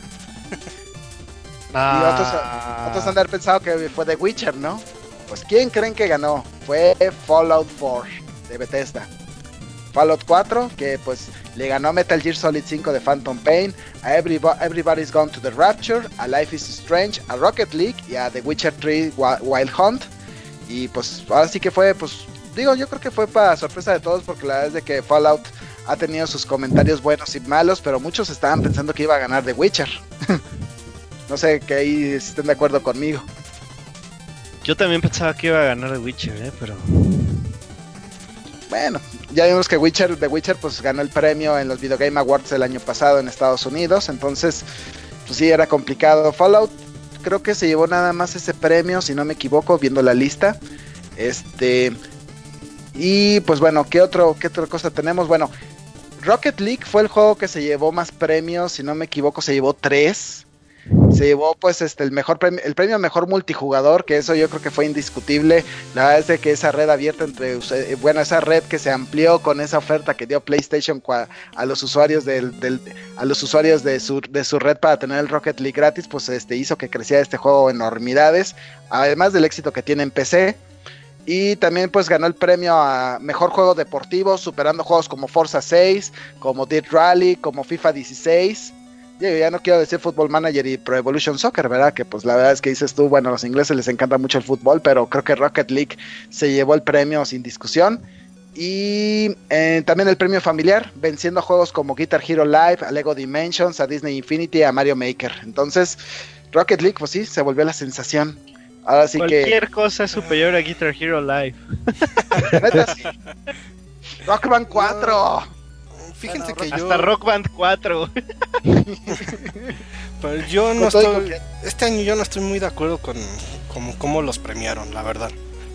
Ah, Y otros, otros han de haber pensado que fue The Witcher, ¿no? Pues ¿quién creen que ganó? Fue Fallout cuatro de Bethesda. Fallout cuatro, que pues le ganó a Metal Gear Solid cinco de Phantom Pain, a Everybo- Everybody's Gone to the Rapture, a Life is Strange, a Rocket League y a The Witcher tres Wi- Wild Hunt. Y pues ahora sí que fue, pues digo, yo creo que fue para sorpresa de todos porque la verdad es de que Fallout ha tenido sus comentarios buenos y malos, pero muchos estaban pensando que iba a ganar The Witcher. No sé que ahí estén de acuerdo conmigo. Yo también pensaba que iba a ganar The Witcher, eh, pero... Bueno, ya vimos que Witcher, The Witcher pues ganó el premio en los Video Game Awards del año pasado en Estados Unidos, entonces pues sí era complicado. Fallout creo que se llevó nada más ese premio, si no me equivoco, viendo la lista. Este y pues bueno, ¿qué otro qué otra cosa tenemos? Bueno, Rocket League fue el juego que se llevó más premios, si no me equivoco, se llevó tres. Se llevó pues este el mejor premio, el premio a mejor multijugador, que eso yo creo que fue indiscutible. La verdad es de que esa red abierta entre eh, bueno, esa red que se amplió con esa oferta que dio PlayStation cua- a los usuarios del, del a los usuarios de su de su red para tener el Rocket League gratis, pues este hizo que creciera este juego enormidades, además del éxito que tiene en P C. Y también pues ganó el premio a mejor juego deportivo, superando juegos como Forza seis, como Dirt Rally, como FIFA dieciséis. Yo ya no quiero decir Football Manager y Pro Evolution Soccer, ¿verdad? Que pues la verdad es que dices tú, bueno, a los ingleses les encanta mucho el fútbol, pero creo que Rocket League se llevó el premio sin discusión. Y eh, también el premio familiar, venciendo a juegos como Guitar Hero Live, a Lego Dimensions, a Disney Infinity, a Mario Maker. Entonces, Rocket League, pues sí, se volvió la sensación. Ahora sí Cualquier cosa es superior a Guitar Hero Live. que... Neta, sí. Rock Band cuatro. Fíjense Bueno, que yo... Hasta Rock Band cuatro. Pero yo no Con todo estoy... y con Este año yo no estoy muy de acuerdo con cómo, cómo los premiaron, la verdad.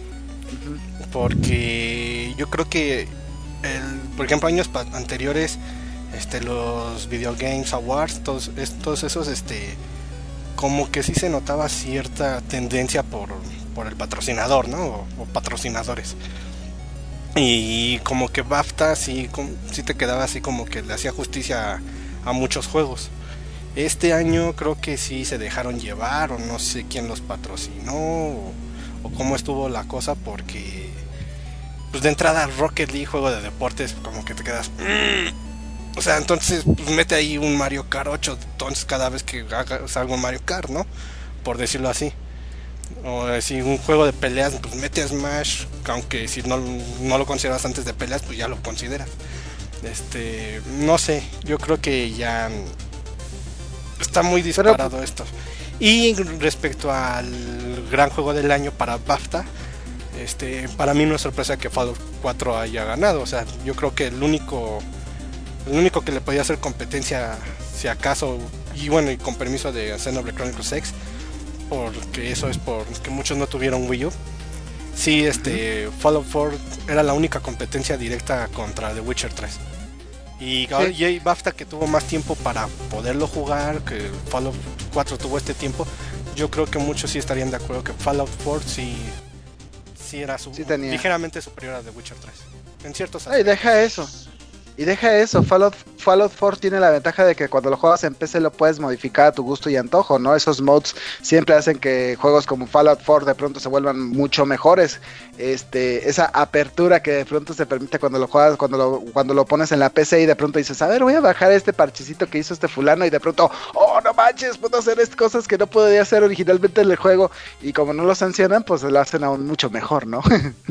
Porque yo creo que, el, por ejemplo, años pa- anteriores, este, los Video Games Awards, todos, es- todos esos, este, como que sí se notaba cierta tendencia por, por el patrocinador, ¿no? O, o patrocinadores. Y como que BAFTA sí, com- sí te quedaba así como que le hacía justicia a, a muchos juegos. Este año creo que sí se dejaron llevar, o no sé quién los patrocinó, o, o cómo estuvo la cosa, porque pues de entrada Rocket League, juego de deportes, como que te quedas mmm. O sea, entonces pues mete ahí un Mario Kart ocho, entonces cada vez que hagas algo Mario Kart, ¿no? Por decirlo así. O si un juego de peleas, pues mete a Smash, aunque si no, no lo consideras antes de peleas, pues ya lo consideras. Este, no sé, yo creo que ya está muy disparado Pero... esto. Y respecto al gran juego del año para BAFTA, este, para mí no es sorpresa que Fallout cuatro haya ganado. O sea, yo creo que el único, el único que le podía hacer competencia, si acaso, y bueno, y con permiso de Xenoblade Chronicles X, porque eso es porque muchos no tuvieron Wii U. Sí, este, uh-huh. Fallout cuatro era la única competencia directa contra The Witcher tres. Y, sí. y BAFTA, que tuvo más tiempo para poderlo jugar, que Fallout cuatro tuvo este tiempo, yo creo que muchos sí estarían de acuerdo que Fallout cuatro sí, sí era su, sí ligeramente superior a The Witcher tres. En ciertos aspectos. Ay, deja eso. Y deja eso, Fallout, Fallout cuatro tiene la ventaja de que cuando lo juegas en P C lo puedes modificar a tu gusto y antojo, ¿no? Esos mods siempre hacen que juegos como Fallout cuatro de pronto se vuelvan mucho mejores. Este, esa apertura que de pronto se permite cuando lo juegas, cuando lo, cuando lo pones en la P C y de pronto dices, a ver, voy a bajar este parchecito que hizo este fulano, y de pronto, oh, no manches, puedo hacer estas cosas que no podía hacer originalmente en el juego, y como no lo sancionan, pues lo hacen aún mucho mejor, ¿no?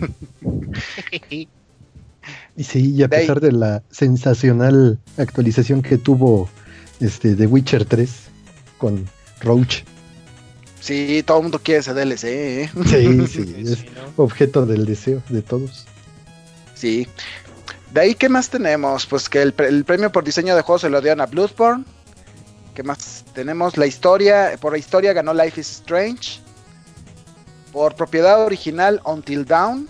Y sí, y a pesar de la sensacional actualización que tuvo este The Witcher tres con Roach. Sí, todo el mundo quiere ese D L C, ¿eh? Sí, sí, es sí, ¿no? Objeto del deseo de todos. Sí. De ahí, ¿qué más tenemos? Pues que el, el premio por diseño de juegos se lo dieron a Bloodborne. ¿Qué más tenemos? La historia, por la historia ganó Life is Strange. Por propiedad original, Until Dawn.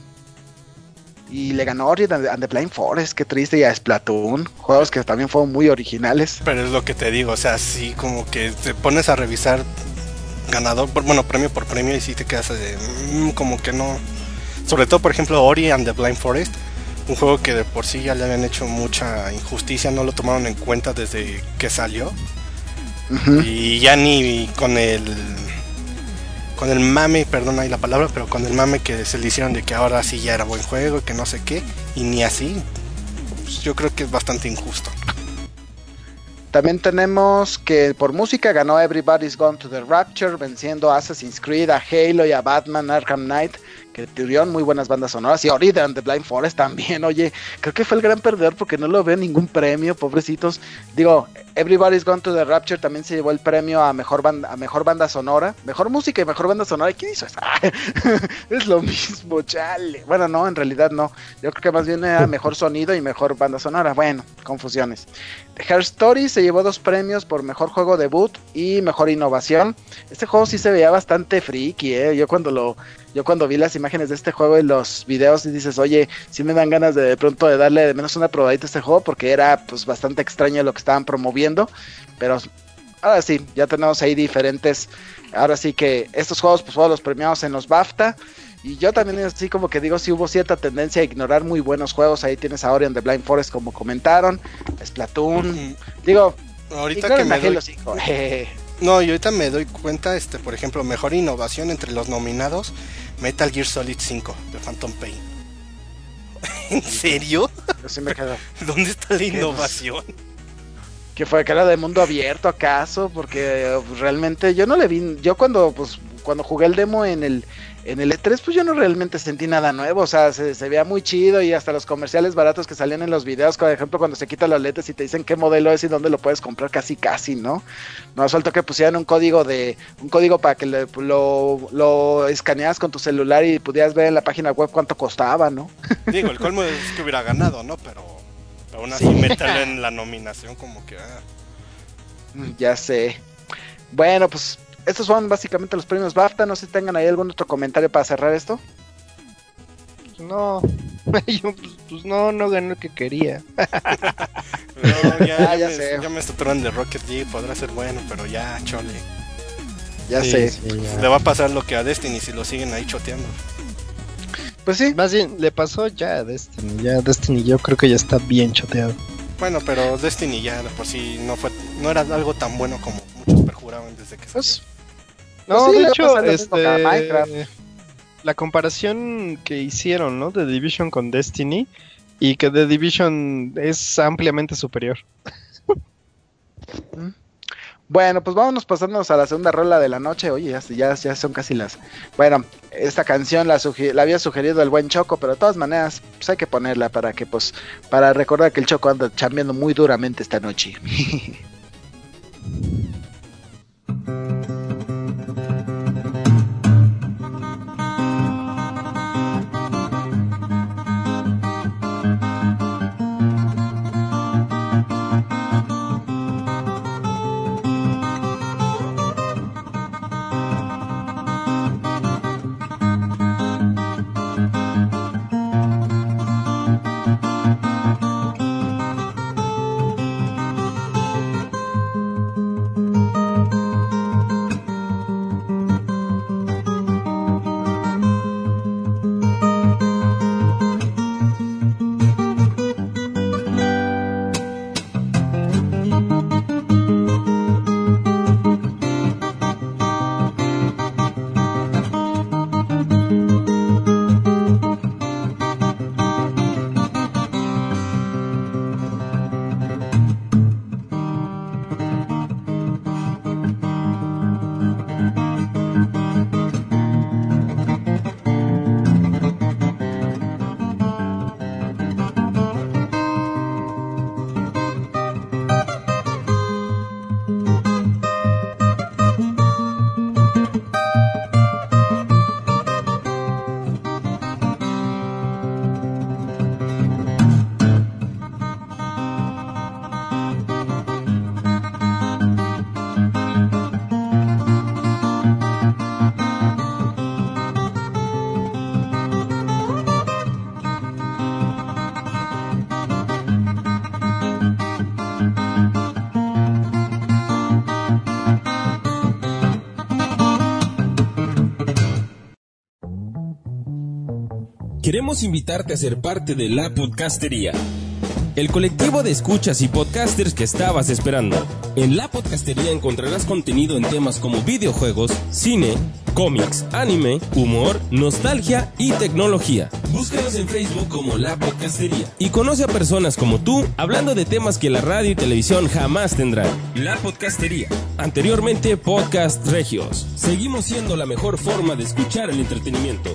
Y le ganó Ori and the Blind Forest, qué triste, y a Splatoon, juegos que también fueron muy originales. Pero es lo que te digo, o sea, sí, como que te pones a revisar ganador, por, bueno, premio por premio, y sí te quedas de, mmm, como que no. Sobre todo, por ejemplo, Ori and the Blind Forest, un juego que de por sí ya le habían hecho mucha injusticia, no lo tomaron en cuenta desde que salió. Uh-huh. Y ya ni con el... con el mame, perdón ahí la palabra, pero con el mame que se le hicieron de que ahora sí ya era buen juego, que no sé qué, y ni así, pues yo creo que es bastante injusto. También tenemos que por música ganó Everybody's Gone to the Rapture, venciendo a Assassin's Creed, a Halo y a Batman Arkham Knight, que tuvieron muy buenas bandas sonoras, y Ori and the Blind Forest también. Oye, creo que fue el gran perdedor porque no lo veo ningún premio, pobrecitos. Digo, Everybody's Gone to the Rapture también se llevó el premio a mejor banda, a mejor banda sonora, mejor música y mejor banda sonora. ¿Quién hizo eso? Es lo mismo, chale. Bueno, no, en realidad no. Yo creo que más bien era mejor sonido y mejor banda sonora. Bueno, confusiones. Her Story se llevó dos premios por mejor juego debut y mejor innovación. Este juego sí se veía bastante friki, eh. Yo cuando lo, yo cuando vi las imágenes de este juego y los videos, y dices, oye, sí me dan ganas de, de pronto de darle de menos una probadita a este juego, porque era pues bastante extraño lo que estaban promoviendo. Pero ahora sí, ya tenemos ahí diferentes. Ahora sí que estos juegos pues fueron los premiados en los BAFTA. Y yo también así como que digo, si sí hubo cierta tendencia a ignorar muy buenos juegos. Ahí tienes a Ori and the Blind Forest, como comentaron, Splatoon. Uh-huh. Digo, ahorita que me doy... No, y ahorita me doy cuenta, este, por ejemplo, mejor innovación entre los nominados, Metal Gear Solid cinco de Phantom Pain. ¿En serio? Yo sí me quedo. ¿Dónde está la innovación? ¿Que fue que era de mundo abierto acaso? Porque pues, realmente yo no le vi. Yo cuando pues cuando jugué el demo en el en el E tres, pues yo no realmente sentí nada nuevo. O sea, se, se veía muy chido, y hasta los comerciales baratos que salían en los videos, por ejemplo, cuando se quitan los lentes y te dicen qué modelo es y dónde lo puedes comprar, casi casi, ¿no? No faltó que pusieran un código de un código para que le, lo, lo escaneas con tu celular y pudieras ver en la página web cuánto costaba, ¿no? Digo, el colmo es que hubiera ganado, ¿no? Pero aún así sí. Meterlo en la nominación como que... Ah. Ya sé. Bueno, pues estos son básicamente los premios BAFTA. No sé si tengan ahí algún otro comentario para cerrar esto. No, yo, pues, pues no, no ganó el que quería. No, ya, ah, ya, ya, sé. Me, ya me saturan de Rocket League, podrá ser bueno, pero ya, chole. Ya sí, sé. Sí, ya. Le va a pasar lo que a Destiny si lo siguen ahí choteando. Pues sí. Más bien, le pasó ya a Destiny. Ya Destiny yo creo que ya está bien choteado. Bueno, pero Destiny ya de por sí no fue, no era algo tan bueno como muchos perjuraban desde que salió. Pues, no, pues sí, de hecho, este... la comparación que hicieron, ¿no? De Division con Destiny, y que The Division es ampliamente superior. Bueno, pues vámonos pasándonos a la segunda rola de la noche. Oye, ya, ya, ya son casi las... Bueno, esta canción la, sugi- la había sugerido el buen Choco, pero de todas maneras, pues hay que ponerla para que, pues, para recordar que el Choco anda chambeando muy duramente esta noche. Queremos invitarte a ser parte de La Podcastería, el colectivo de escuchas y podcasters que estabas esperando. En La Podcastería encontrarás contenido en temas como videojuegos, cine, cómics, anime, humor, nostalgia y tecnología. Búscanos en Facebook como La Podcastería y conoce a personas como tú hablando de temas que la radio y televisión jamás tendrán. La Podcastería, anteriormente Podcast Regios. Seguimos siendo la mejor forma de escuchar el entretenimiento.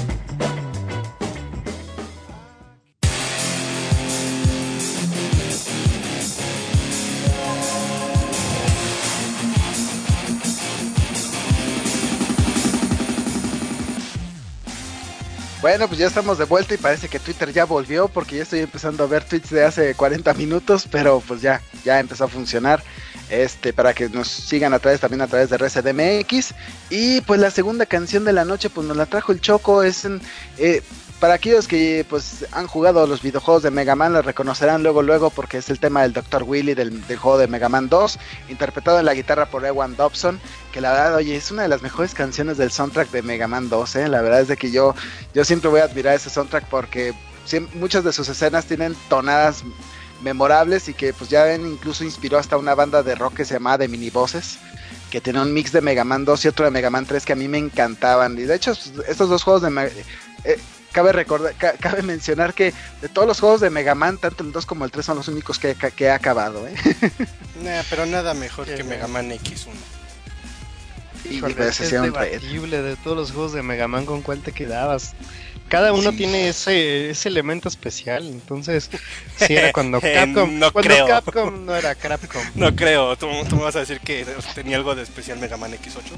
Bueno, pues ya estamos de vuelta y parece que Twitter ya volvió porque ya estoy empezando a ver tweets de hace cuarenta minutos, pero pues ya, ya empezó a funcionar. Este, para que nos sigan a través, también a través de R C D M X. Y pues la segunda canción de la noche, pues nos la trajo el Choco. Es en, eh, para aquellos que pues han jugado los videojuegos de Mega Man, lo reconocerán luego luego porque es el tema del doctor Willy del, del juego de Mega Man dos, interpretado en la guitarra por Ewan Dobson, que la verdad, oye, es una de las mejores canciones del soundtrack de Mega Man dos, ¿eh? La verdad es de que yo, yo siempre voy a admirar ese soundtrack porque siempre, muchas de sus escenas tienen tonadas memorables y que pues ya ven, incluso inspiró hasta una banda de rock que se llamaba The Minibuses, que tenía un mix de Mega Man dos y otro de Mega Man tres que a mí me encantaban. Y de hecho estos dos juegos de eh, cabe recordar, ca cabe mencionar que de todos los juegos de Mega Man, tanto el dos como el tres son los únicos que, que, que he acabado, ¿eh? Nah, pero nada mejor que Mega Man X uno. Híjole, pues, es debatible de todos los juegos de Mega Man con cuál te quedabas. Cada uno sí tiene ese, ese elemento especial, entonces sí era cuando Capcom, no cuando creo. Capcom no era Capcom. No creo, ¿Tú, tú me vas a decir que tenía algo de especial Mega Man X ocho.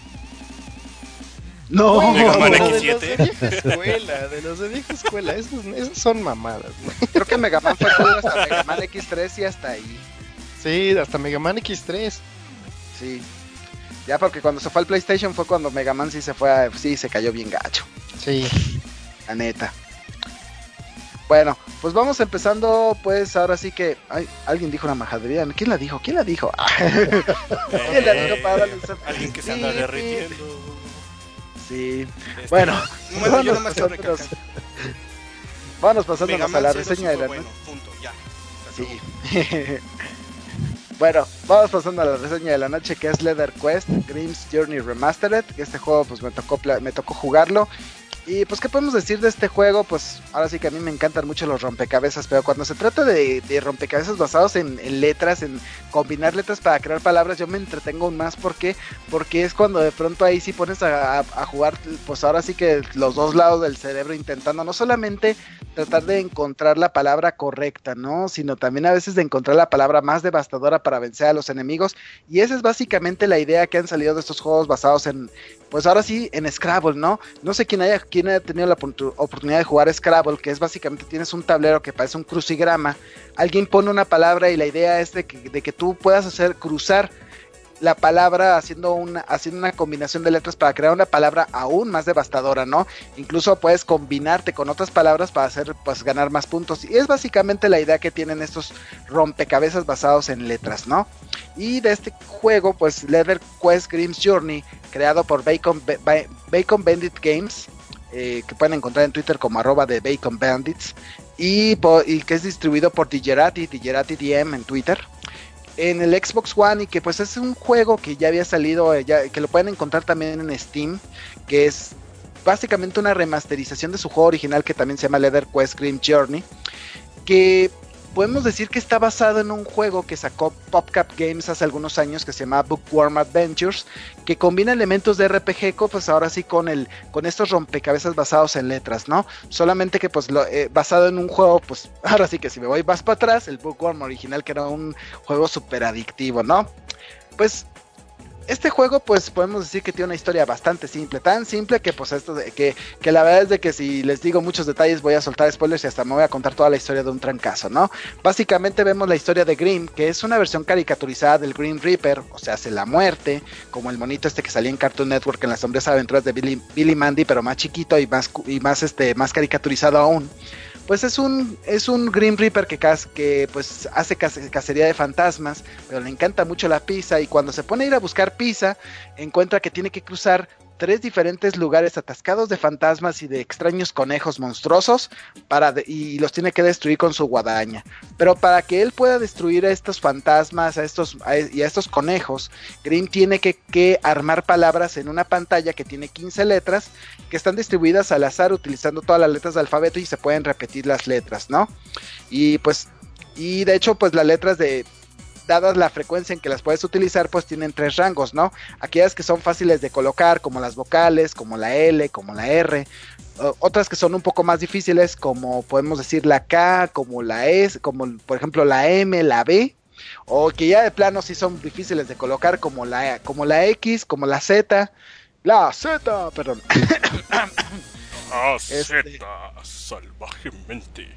No, Oye, Mega Man no, X de siete. los de vieja escuela, de los de vieja escuela, esos, esos son mamadas, ¿no? Creo que Mega Man fue todo hasta Mega Man X tres y hasta ahí. Sí, hasta Mega Man X tres. Sí. Ya porque cuando se fue al PlayStation fue cuando Mega Man sí se fue a, sí se cayó bien gacho. Sí. La neta. Bueno, pues vamos empezando, pues ahora sí que... Ay, alguien dijo una majadería. ¿Quién la dijo? ¿Quién la dijo? ¿Quién la dijo para darle un... Alguien que se anda sí, derritiendo. Sí. Este, Bueno, bueno, yo vámonos nomás quiero pasándonos, recalcar. vámonos pasándonos Mega a la Man cero reseña sí de la fue noche. bueno, punto, ya. Sí. Bueno, vamos pasando a la reseña de la noche, que es Leather Quest Grimm's Journey Remastered. Este juego pues me tocó me tocó jugarlo Y pues, ¿qué podemos decir de este juego? Pues ahora sí que a mí me encantan mucho los rompecabezas, pero cuando se trata de, de rompecabezas basados en, en letras, en combinar letras para crear palabras, yo me entretengo aún más. ¿Por qué? Porque es cuando de pronto ahí sí pones a, a, a jugar, pues ahora sí que los dos lados del cerebro, intentando no solamente tratar de encontrar la palabra correcta, ¿no? Sino también a veces de encontrar la palabra más devastadora para vencer a los enemigos. Y esa es básicamente la idea que han salido de estos juegos basados en, pues ahora sí, en Scrabble, ¿no? No sé quién haya, quién haya tenido la oportunidad de jugar Scrabble, que es básicamente tienes un tablero que parece un crucigrama, alguien pone una palabra y la idea es de que, de que tú puedas hacer cruzar la palabra haciendo una, haciendo una combinación de letras para crear una palabra aún más devastadora, ¿no? Incluso puedes combinarte con otras palabras para hacer, pues, ganar más puntos. Y es básicamente la idea que tienen estos rompecabezas basados en letras, ¿no? Y de este juego, pues, Leather Quest Grimm's Journey, creado por Bacon, Ba- Bacon Bandit Games, eh, que pueden encontrar en Twitter como arroba de Bacon Bandits, y, por, y que es distribuido por Digerati, Digerati D M en Twitter, en el Xbox One, y que pues es un juego que ya había salido, ya, que lo pueden encontrar también en Steam, que es básicamente una remasterización de su juego original que también se llama Leather Quest Grimm's Journey, que podemos decir que está basado en un juego que sacó PopCap Games hace algunos años que se llama Bookworm Adventures, que combina elementos de R P G, pues ahora sí con el con estos rompecabezas basados en letras, ¿no? Solamente que pues lo, eh, basado en un juego, pues ahora sí que si me voy más para atrás, el Bookworm original, que era un juego súper adictivo, ¿no? Pues este juego, pues podemos decir que tiene una historia bastante simple, tan simple que pues esto de que, que la verdad es de que si les digo muchos detalles voy a soltar spoilers y hasta me voy a contar toda la historia de un trancazo, ¿no? Básicamente vemos la historia de Grimm, que es una versión caricaturizada del Grim Reaper, o sea, hace la muerte, como el monito este que salía en Cartoon Network en las sombrías aventuras de Billy, Billy Mandy, pero más chiquito y más y más este más caricaturizado aún. Pues es un es un Grim Reaper que, que pues hace cacería de fantasmas, pero le encanta mucho la pizza, y cuando se pone a ir a buscar pizza, encuentra que tiene que cruzar tres diferentes lugares atascados de fantasmas y de extraños conejos monstruosos para de, y los tiene que destruir con su guadaña. Pero para que él pueda destruir a estos fantasmas, a estos a, y a estos conejos, Grimm tiene que, que armar palabras en una pantalla que tiene quince letras que están distribuidas al azar utilizando todas las letras del alfabeto, y se pueden repetir las letras, ¿no? Y pues y de hecho pues las letras de dadas la frecuencia en que las puedes utilizar, pues tienen tres rangos, ¿no? Aquellas que son fáciles de colocar, como las vocales, como la L, como la R. Uh, otras que son un poco más difíciles, como podemos decir la K, como la S, como por ejemplo la M, la B. O que ya de plano sí son difíciles de colocar, como la, como la X, como la Z. La Z, perdón. Ah, este... Z, salvajemente.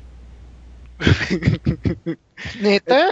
¿Neta?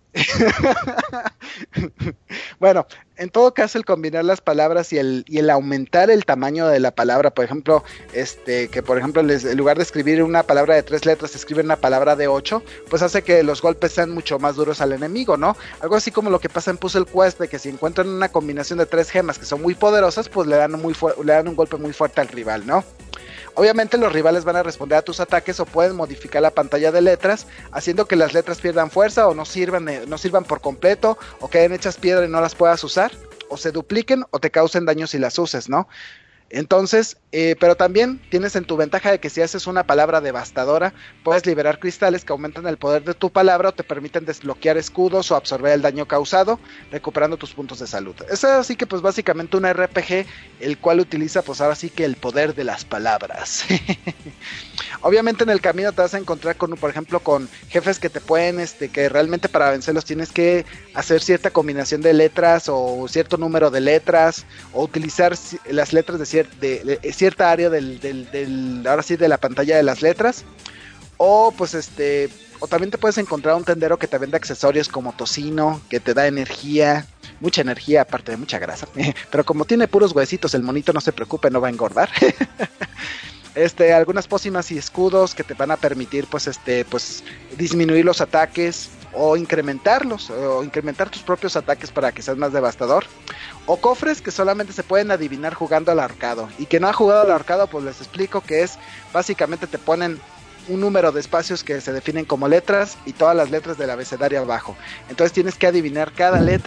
Bueno, en todo caso el combinar las palabras y el, y el aumentar el tamaño de la palabra, por ejemplo, este que por ejemplo les, en lugar de escribir una palabra de tres letras, escriben una palabra de ocho, pues hace que los golpes sean mucho más duros al enemigo, ¿no? Algo así como lo que pasa en Puzzle Quest, de que si encuentran una combinación de tres gemas que son muy poderosas, pues le dan, muy fu- le dan un golpe muy fuerte al rival, ¿no? Obviamente los rivales van a responder a tus ataques o pueden modificar la pantalla de letras, haciendo que las letras pierdan fuerza o no sirvan, eh, no sirvan por completo, o queden hechas piedra y no las puedas usar, o se dupliquen o te causen daño si las uses, ¿no? Entonces, eh, pero también tienes en tu ventaja de que si haces una palabra devastadora, puedes liberar cristales que aumentan el poder de tu palabra o te permiten desbloquear escudos o absorber el daño causado, recuperando tus puntos de salud. Es así que pues básicamente un R P G, el cual utiliza pues ahora sí que el poder de las palabras. Obviamente en el camino te vas a encontrar con, por ejemplo, con jefes que te pueden, este, que realmente para vencerlos tienes que hacer cierta combinación de letras o cierto número de letras, o utilizar las letras de, cier- de, de cierta área del, del, del, ahora sí, de la pantalla de las letras, o pues este, o también te puedes encontrar un tendero que te vende accesorios como tocino, que te da energía, mucha energía aparte de mucha grasa, pero como tiene puros huesitos el monito, no se preocupe, no va a engordar. Este, algunas pócimas y escudos que te van a permitir pues este pues disminuir los ataques o incrementarlos o incrementar tus propios ataques para que seas más devastador, o cofres que solamente se pueden adivinar jugando al ahorcado, y que no ha jugado al ahorcado pues les explico que es básicamente te ponen un número de espacios que se definen como letras y todas las letras del abecedario abajo, entonces tienes que adivinar cada letra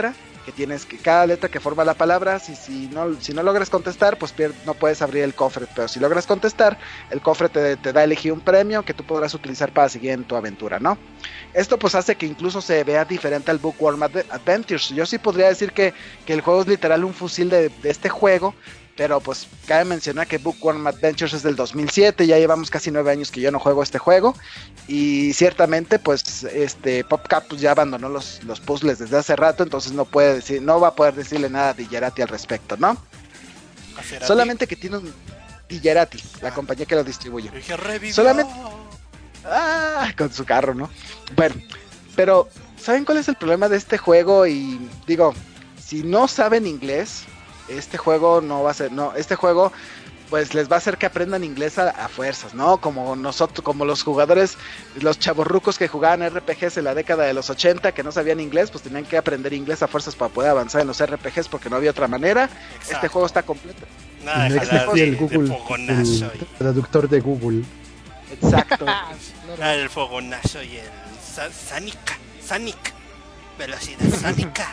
que tienes que cada letra que forma la palabra, si, si, no, si no logras contestar, pues pier- no puedes abrir el cofre, pero si logras contestar, el cofre te, te da a elegir un premio que tú podrás utilizar para seguir en tu aventura, ¿no? Esto pues hace que incluso se vea diferente al Bookworm Ad- Adventures. Yo sí podría decir que, que el juego es literal un fusil de, de este juego, pero pues cabe mencionar que Bookworm Adventures es del dos mil siete, ya llevamos casi nueve años que yo no juego este juego, y ciertamente pues este PopCap pues, ya abandonó los, los puzzles desde hace rato, entonces no puede decir, no va a poder decirle nada a Digerati al respecto, ¿no? ¿Maserati? Solamente que tiene un Digerati, la Ah. compañía que lo distribuye. Yo dije, revivió. Solamente- Ah, con su carro, ¿no? Bueno, pero ¿saben cuál es el problema de este juego? Y digo, si no saben inglés, este juego no va a ser, no, este juego pues les va a hacer que aprendan inglés a, a fuerzas, ¿no? Como nosotros, como los jugadores, los chavorrucos que jugaban R P Gs en la década de los ochenta, que no sabían inglés, pues tenían que aprender inglés a fuerzas para poder avanzar en los R P Gs porque no había otra manera. Exacto. Este juego está completo. Nada no de jalar existía de, el de Google, fogonazo el y, traductor de Google. Exacto. nada del fogonazo y el sa- Sanica, Sanic, velocidad Sanica.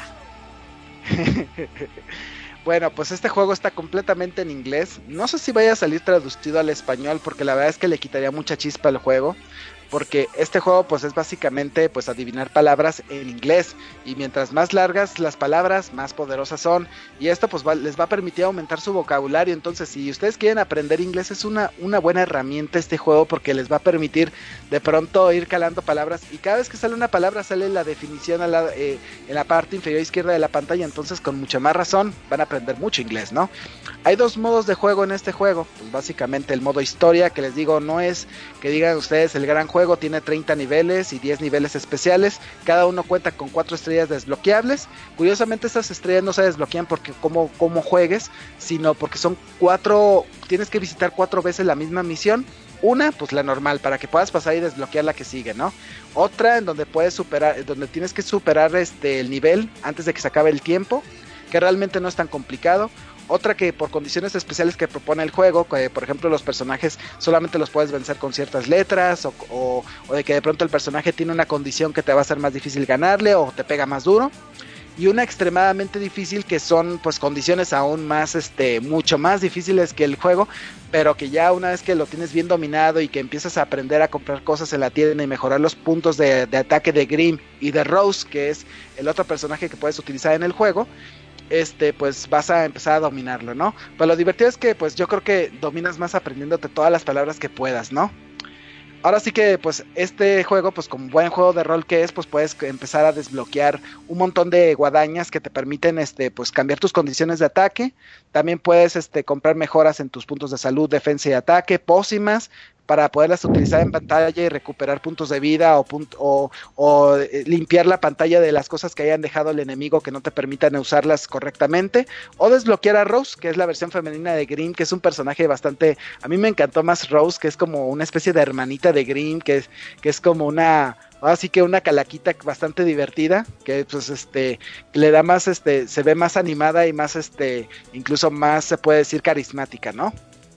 Bueno, pues este juego está completamente en inglés. No sé si vaya a salir traducido al español, porque la verdad es que le quitaría mucha chispa al juego. Porque este juego pues es básicamente pues adivinar palabras en inglés. Y mientras más largas las palabras, más poderosas son. Y esto pues va, les va a permitir aumentar su vocabulario. Entonces si ustedes quieren aprender inglés, es una, una buena herramienta este juego, porque les va a permitir de pronto ir calando palabras. Y cada vez que sale una palabra sale la definición a la, eh, en la parte inferior izquierda de la pantalla. Entonces con mucha más razón van a aprender mucho inglés, ¿no? Hay dos modos de juego en este juego. Pues básicamente el modo historia, que les digo no es que digan ustedes el gran juego, tiene treinta niveles y diez niveles especiales, cada uno cuenta con cuatro estrellas desbloqueables. Curiosamente estas estrellas no se desbloquean porque como, como juegues, sino porque son cuatro, tienes que visitar cuatro veces la misma misión. Una, pues la normal, para que puedas pasar y desbloquear la que sigue, ¿no? Otra en donde puedes superar, donde tienes que superar este el nivel antes de que se acabe el tiempo, que realmente no es tan complicado. Otra que por condiciones especiales que propone el juego, que por ejemplo los personajes solamente los puedes vencer con ciertas letras, o, o, o de que de pronto el personaje tiene una condición que te va a hacer más difícil ganarle o te pega más duro. Y una extremadamente difícil que son pues condiciones aún más, este, mucho más difíciles que el juego, pero que ya una vez que lo tienes bien dominado y que empiezas a aprender a comprar cosas en la tienda y mejorar los puntos de, de ataque de Grimm y de Rose, que es el otro personaje que puedes utilizar en el juego, este pues vas a empezar a dominarlo, ¿no? Pero lo divertido es que pues yo creo que dominas más aprendiéndote todas las palabras que puedas, ¿no? Ahora sí que pues este juego, pues como buen juego de rol que es, pues puedes empezar a desbloquear un montón de guadañas que te permiten este pues cambiar tus condiciones de ataque. También puedes este comprar mejoras en tus puntos de salud, defensa y ataque, pócimas para poderlas utilizar en pantalla y recuperar puntos de vida o, punt- o, o eh, limpiar la pantalla de las cosas que hayan dejado el enemigo que no te permitan usarlas correctamente, o desbloquear a Rose, que es la versión femenina de Grimm, que es un personaje bastante, a mí me encantó más Rose, que es como una especie de hermanita de Grimm, que es, que es como una, así que una calaquita bastante divertida, que pues este le da más, este se ve más animada y más, este incluso más se puede decir carismática, ¿no?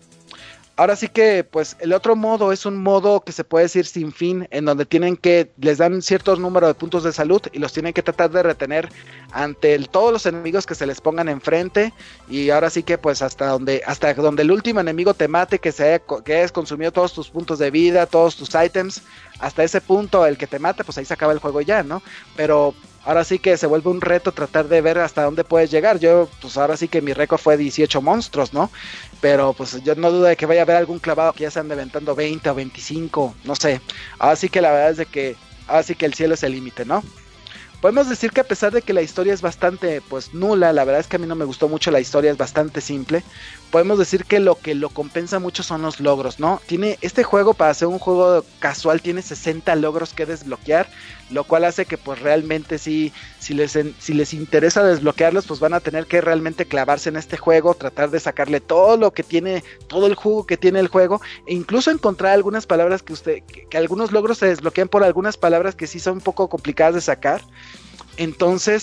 Ahora sí que, pues, el otro modo es un modo que se puede decir sin fin, en donde tienen que, les dan ciertos números de puntos de salud y los tienen que tratar de retener ante el, todos los enemigos que se les pongan enfrente, y ahora sí que, pues, hasta donde, hasta donde el último enemigo te mate, que se haya, que hayas consumido todos tus puntos de vida, todos tus ítems, hasta ese punto, el que te mate, pues ahí se acaba el juego ya, ¿no? Pero ahora sí que se vuelve un reto tratar de ver hasta dónde puedes llegar. Yo, pues ahora sí que mi récord fue dieciocho monstruos, ¿no? Pero pues yo no dudo de que vaya a haber algún clavado que ya se ande aventando veinte o veinticinco, no sé. Ahora sí que la verdad es de que, ahora sí que el cielo es el límite, ¿no? Podemos decir que a pesar de que la historia es bastante pues nula, la verdad es que a mí no me gustó mucho la historia, es bastante simple. Podemos decir que lo que lo compensa mucho son los logros, ¿no? Tiene este juego, para ser un juego casual, tiene sesenta logros que desbloquear, lo cual hace que pues realmente sí, si les, si les interesa desbloquearlos, pues van a tener que realmente clavarse en este juego, tratar de sacarle todo lo que tiene, todo el jugo que tiene el juego, e incluso encontrar algunas palabras que usted, que, que algunos logros se desbloquean por algunas palabras que sí son un poco complicadas de sacar. Entonces,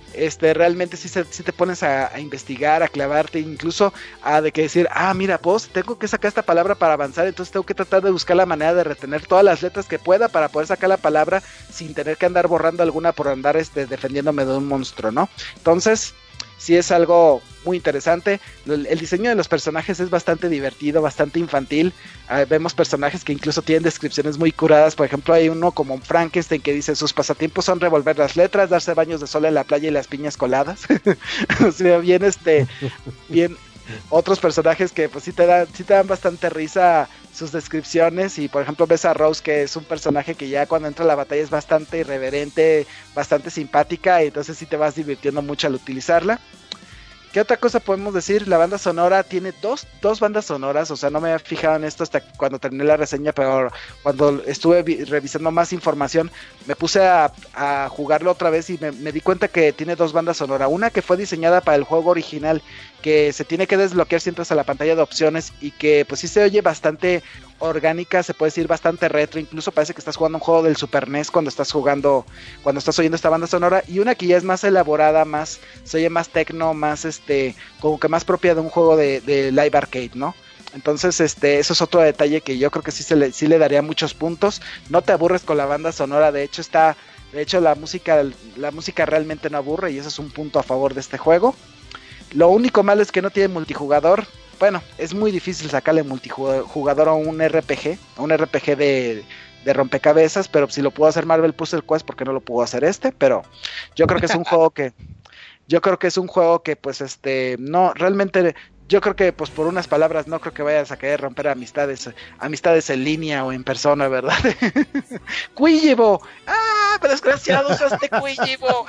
este realmente sí, se, sí te pones a, a investigar, a clavarte, incluso a de que decir, ah, mira, pues tengo que sacar esta palabra para avanzar, entonces tengo que tratar de buscar la manera de retener todas las letras que pueda para poder sacar la palabra sin tener que andar borrando alguna por andar este, defendiéndome de un monstruo, ¿no? Entonces, sí es algo muy interesante. El, el diseño de los personajes es bastante divertido, bastante infantil. Uh, vemos personajes que incluso tienen descripciones muy curadas. Por ejemplo, hay uno como Frankenstein que dice: sus pasatiempos son revolver las letras, darse baños de sol en la playa y las piñas coladas. O sea, bien este, bien. Otros personajes que pues sí te dan, sí te dan bastante risa sus descripciones. Y por ejemplo ves a Rose, que es un personaje que ya cuando entra a la batalla es bastante irreverente, bastante simpática, y entonces sí te vas divirtiendo mucho al utilizarla. ¿Qué otra cosa podemos decir? La banda sonora tiene dos, dos bandas sonoras, o sea, no me había fijado en esto hasta cuando terminé la reseña, pero cuando estuve vi- revisando más información, me puse a, a jugarlo otra vez y me, me di cuenta que tiene dos bandas sonoras. Una que fue diseñada para el juego original, que se tiene que desbloquear si entras a la pantalla de opciones, y que pues sí se oye bastante orgánica, se puede decir bastante retro, incluso parece que estás jugando un juego del Super N E S cuando estás jugando, cuando estás oyendo esta banda sonora. Y una que ya es más elaborada, más, se oye más tecno, más este, como que más propia de un juego de, de live arcade, ¿no? Entonces, este, eso es otro detalle que yo creo que sí se le, sí le daría muchos puntos. No te aburres con la banda sonora, de hecho está, de hecho la música, la música realmente no aburre, y eso es un punto a favor de este juego. Lo único malo es que no tiene multijugador. Bueno, es muy difícil sacarle multijugador a un R P G, a un R P G de, de rompecabezas, pero si lo pudo hacer Marvel Puzzle Quest, ¿por qué no lo pudo hacer este? Pero yo creo que es un juego que, yo creo que es un juego que pues este, no, realmente, yo creo que pues por unas palabras no creo que vayas a querer romper amistades, amistades en línea o en persona, ¿verdad? ¡Cuillibo! ¡Ah, pero desgraciado, usaste Cuillibo!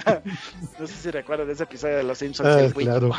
No sé si recuerdan ese episodio de Los Simpsons. Ah, el claro.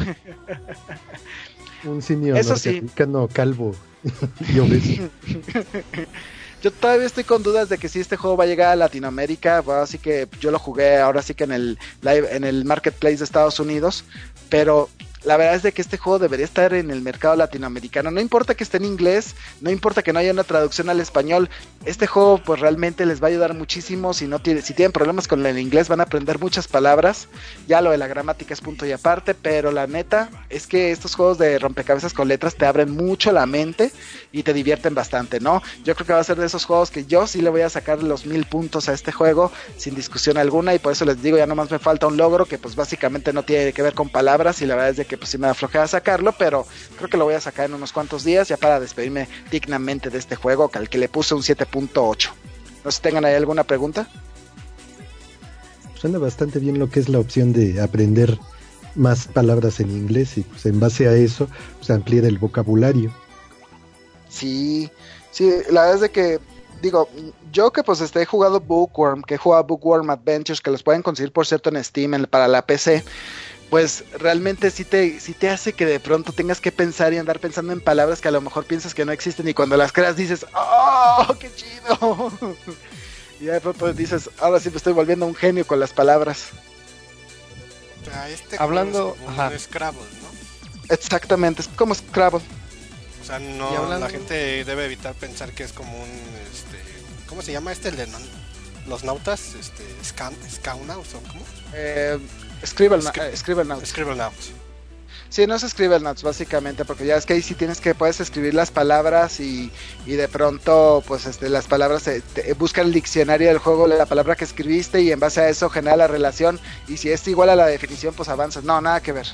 Un simio Eso sí. norteamericano calvo y obeso. Yo todavía estoy con dudas de que si este juego va a llegar a Latinoamérica. Bueno, así que yo lo jugué ahora sí que en el live, en el marketplace de Estados Unidos, pero la verdad es de que este juego debería estar en el mercado latinoamericano. No importa que esté en inglés, no importa que no haya una traducción al español. Este juego pues realmente les va a ayudar muchísimo. Si no tiene, si tienen problemas con el inglés, van a aprender muchas palabras. Ya lo de la gramática es punto y aparte, pero la neta es que estos juegos de rompecabezas con letras te abren mucho la mente y te divierten bastante, ¿no? Yo creo que va a ser de esos juegos que yo sí le voy a sacar los mil puntos a este juego sin discusión alguna, y por eso les digo, ya nomás me falta un logro que pues básicamente no tiene que ver con palabras, y la verdad es de que pues sí me da flojera sacarlo, pero creo que lo voy a sacar en unos cuantos días ya para despedirme dignamente de este juego, al que le puse un siete punto ocho. No sé si tengan ahí alguna pregunta. Suena bastante bien lo que es la opción de aprender más palabras en inglés, y pues en base a eso pues ampliar el vocabulario. Sí, sí, la verdad es de que, digo, yo que pues este, he jugado Bookworm, que he jugado Bookworm Adventures, que los pueden conseguir por cierto en Steam en, para la P C, pues realmente sí te, sí te hace que de pronto tengas que pensar y andar pensando en palabras que a lo mejor piensas que no existen, y cuando las creas dices, ¡oh, qué chido! Y de pronto dices, ahora sí me estoy volviendo un genio con las palabras. Ah, este Hablando, es como ajá. un Scrabble, ¿no? Exactamente, es como Scrabble. O sea, no, Y hablando- la gente debe evitar pensar que es como un, este, ¿cómo se llama este? El de non- los nautas, este, Scan, Scaunauts, ¿o cómo? Eh, Scribble, Scri- eh, Scribblenauts. Scribblenauts. Sí, no es Scribblenauts básicamente, porque ya es que ahí sí tienes que, puedes escribir las palabras y, y de pronto, pues este, las palabras, eh, te, busca el diccionario del juego la palabra que escribiste, y en base a eso genera la relación, y si es igual a la definición, pues avanzas. No, nada que ver.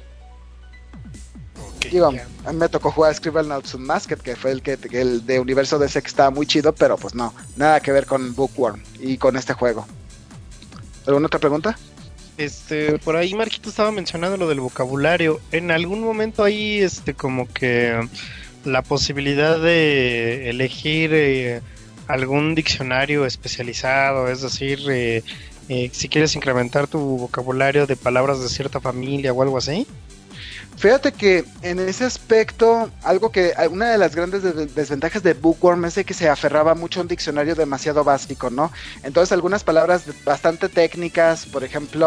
Ok. Digo, ya. a mí me tocó jugar Scribblenauts Unmasked, que fue el que que el de Universo D C, que estaba muy chido, pero pues no, nada que ver con Bookworm y con este juego. ¿Alguna otra pregunta? Este, por ahí Marquito estaba mencionando lo del vocabulario. En algún momento hay este como que la posibilidad de elegir eh, algún diccionario especializado, es decir, eh, eh, si quieres incrementar tu vocabulario de palabras de cierta familia o algo así. Fíjate que en ese aspecto, algo que, una de las grandes des- desventajas de Bookworm es de que se aferraba mucho a un diccionario demasiado básico, ¿no? Entonces algunas palabras bastante técnicas, por ejemplo,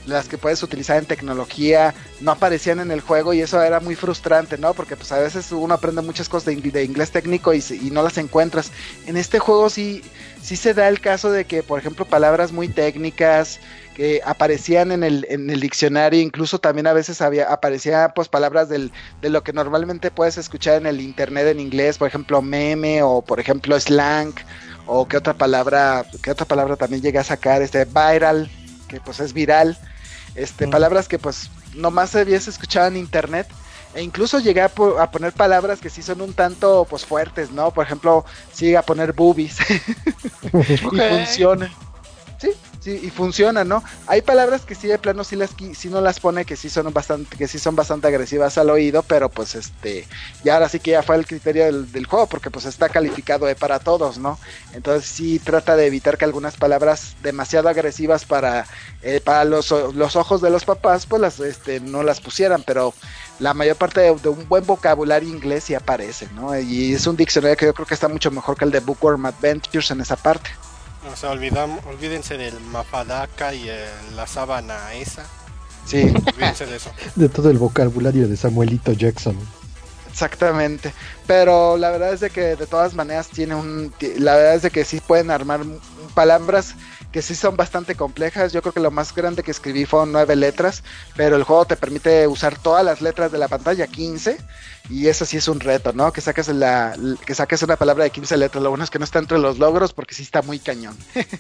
las que puedes utilizar en tecnología, no aparecían en el juego y eso era muy frustrante, ¿no? Porque pues a veces uno aprende muchas cosas de, de inglés técnico y, y no las encuentras. En este juego sí, sí se da el caso de que, por ejemplo, palabras muy técnicas que aparecían en el, en el diccionario, incluso también a veces había, aparecían pues palabras del, de lo que normalmente puedes escuchar en el internet en inglés, por ejemplo meme o por ejemplo slang, o qué otra palabra, qué otra palabra también llegué a sacar, este viral, que pues es viral. Este, mm. palabras que pues nomás habías escuchado en internet, e incluso llegué a, po- a poner palabras que sí son un tanto pues fuertes, ¿no? Por ejemplo, sí a poner boobies y funciona. Sí, sí, y funciona, ¿no? Hay palabras que sí de plano sí las sí no las pone, que sí son bastante, que sí son bastante agresivas al oído, pero pues este, ya ahora sí que ya fue el criterio del, del juego, porque pues está calificado de para todos, ¿no? Entonces sí trata de evitar que algunas palabras demasiado agresivas para, eh, para los, los ojos de los papás, pues las este, no las pusieran, pero la mayor parte de, de un buen vocabulario inglés sí aparece, ¿no? Y es un diccionario que yo creo que está mucho mejor que el de Bookworm Adventures en esa parte. O sea, olvidam, olvídense del mafadaca y eh, la sábana esa. Sí. Olvídense de eso. De todo el vocabulario de Samuelito Jackson. Exactamente. Pero la verdad es de que de todas maneras tiene un... La verdad es de que sí pueden armar palabras que sí son bastante complejas. Yo creo que lo más grande que escribí fueron nueve letras, pero el juego te permite usar todas las letras de la pantalla, quince, y eso sí es un reto, ¿no? Que saques la, que saques una palabra de quince letras. Lo bueno es que no está entre los logros porque sí está muy cañón.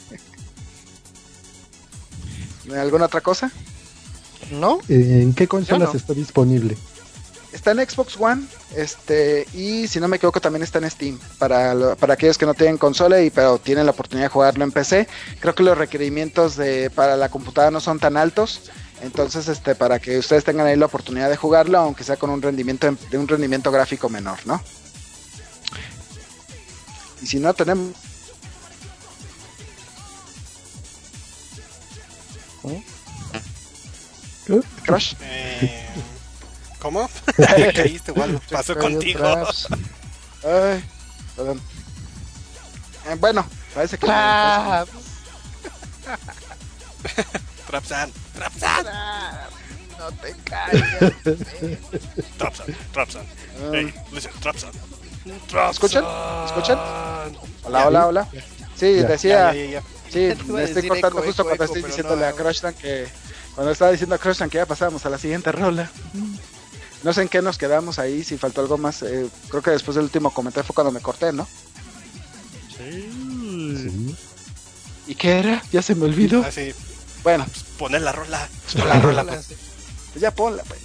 ¿Alguna otra cosa? ¿No? ¿En qué consolas no. está disponible? Está en Xbox One, este, y si no me equivoco también está en Steam, para, lo, para aquellos que no tienen consola y pero tienen la oportunidad de jugarlo en P C. Creo que los requerimientos de para la computadora no son tan altos, entonces este, para que ustedes tengan ahí la oportunidad de jugarlo, aunque sea con un rendimiento de un rendimiento gráfico menor, ¿no? Y si no tenemos... ¿Oh? Crash. Eh, ¿Cómo? ¿Te caíste o algo? ¿Pasó contigo? Ay, perdón. Eh, bueno, parece que... Ah, Trapsan, Trapsan. No te calles. Trapsan, Trapsan. Um, Hey, listen, Trapsan. ¿Escuchan? ¿Escuchan? Hola, hola, hola. Sí, Ya. decía... Ya, ya, ya. Sí, Ya te iba a me estoy decir cortando eco, justo eco, cuando eco, estoy pero diciéndole no. a Crushland que... Cuando estaba diciendo a Crushland que ya pasábamos a la siguiente rola. No sé en qué nos quedamos ahí, si faltó algo más. Eh, creo que después del último comentario fue cuando me corté, ¿no? Sí. ¿Y qué era? Ya se me olvidó. Ah, sí. Bueno, Pues poner la rola. pues la rola, pues. Pues ya ponla, pues.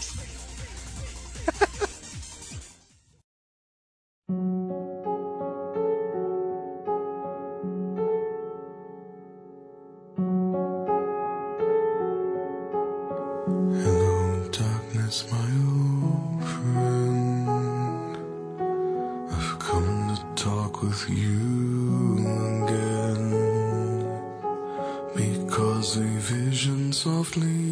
Hello, darkness, my old friend. I've come to talk with you again, because a vision softly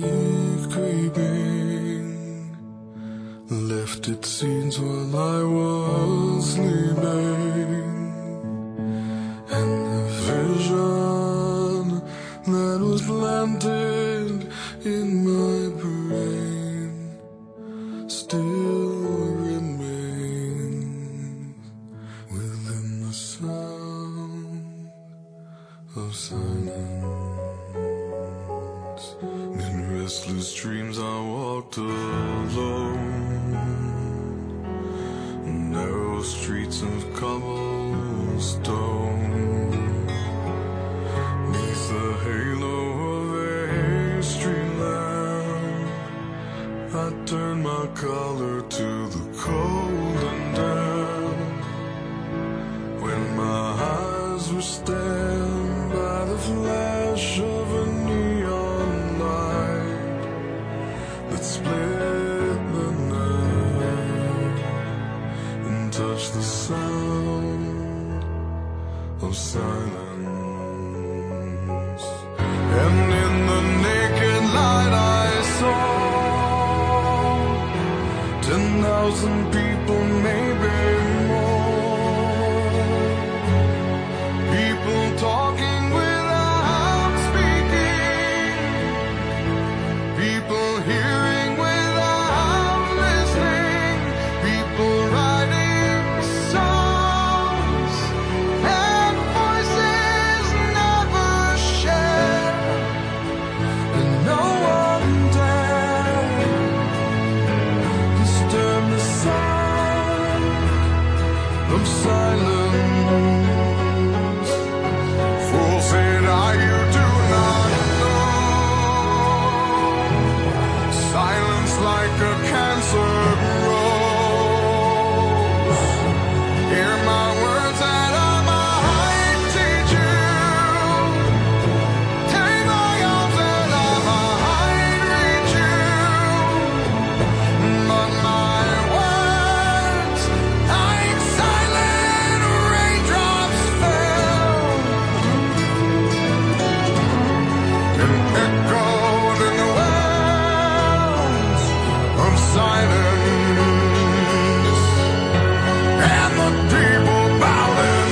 creeping left its seeds while I was sleeping, and the vision that was planted in my brain still remains within the sound of silence. In restless dreams I walked alone, narrow streets of cobblestone, neath the halo of a street lamp. I turned my collar to the cold and damp, when my eyes were stabbed by the flash of a neon light that split the night and touched the sound of silence. And in the naked light I saw ten thousand people, maybe more, people talking without speaking, silence. Fool said I, you do not know. Silence like a cancer grows. Hear my words that I might teach you. Take my arms that I might reach you. But my words, like silent raindrops, fell and echoed in the wells of silence, and the people bowed and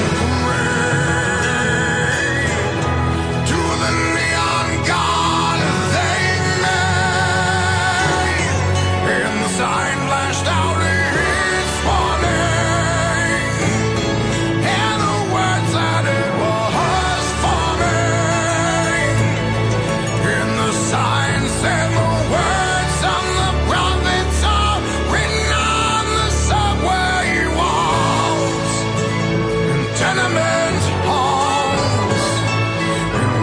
prayed to the neon god they made, and the sign flashed out its warning, and the words that it was forming, and the sign said the words of the prophets are written on the subway walls and tenement halls, and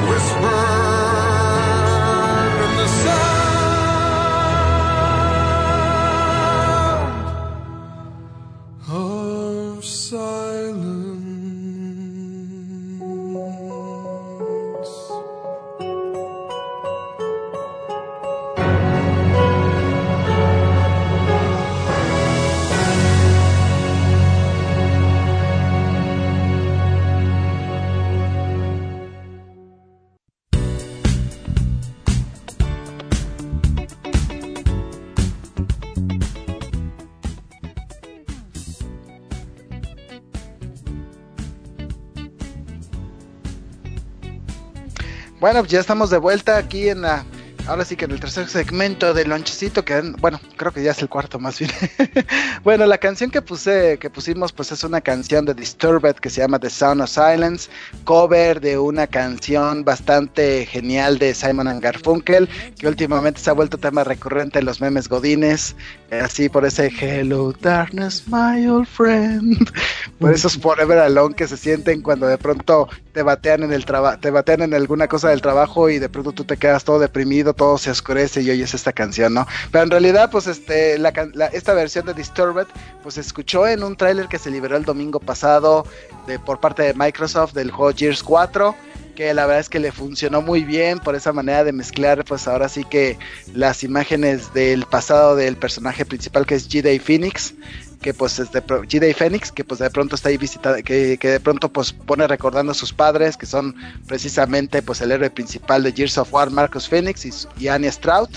whispered in the sound of silence. Bueno, pues ya estamos de vuelta aquí en la, ahora sí que en el tercer segmento del lonchecito, que bueno, creo que ya es el cuarto más bien. Bueno, la canción que puse, que pusimos, pues es una canción de Disturbed que se llama The Sound of Silence, cover de una canción bastante genial de Simon and Garfunkel, que últimamente se ha vuelto tema recurrente en los memes godines, así por ese Hello Darkness, my old friend, por esos Forever Alone que se sienten cuando de pronto te batean en el trabajo, te batean en alguna cosa del trabajo y de pronto tú te quedas todo deprimido, todo se oscurece y oyes esta canción, ¿no? Pero en realidad, pues este, la, la, esta versión de Disturbed, pues se escuchó en un tráiler que se liberó el domingo pasado de, por parte de Microsoft del juego Gears cuatro, que la verdad es que le funcionó muy bien por esa manera de mezclar, pues ahora sí que las imágenes del pasado del personaje principal, que es G-Day Phoenix, que pues es de G-Day Phoenix, que pues de pronto está ahí visitada, que, que de pronto pues pone recordando a sus padres, que son precisamente pues el héroe principal de Gears of War, Marcus Phoenix y, y Anya Stroud.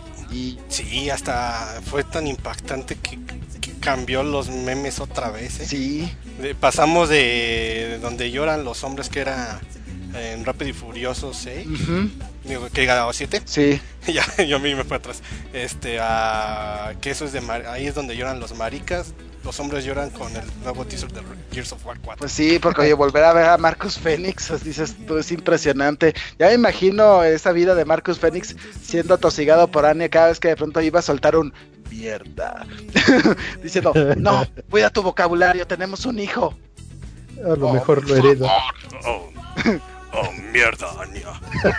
Y sí, hasta fue tan impactante que, que cambió los memes otra vez, ¿eh? Sí. De, pasamos de, de donde lloran los hombres, que era en Rápido y Furioso seis, uh-huh. Digo, que ganaba siete. Sí. Ya, yo a mí me fue atrás. Este, a que eso es de mar, ahí es donde lloran los maricas. Los hombres lloran con el nuevo teaser de Gears of War cuatro. Pues sí, porque oye, volver a ver a Marcus Phoenix, dices tú, es impresionante. Ya me imagino esa vida de Marcus Phoenix siendo atosigado por Anya cada vez que de pronto iba a soltar un mierda. Diciendo, no, cuida tu vocabulario, tenemos un hijo. A lo oh, mejor lo heredo. Oh, oh, mierda, Anya.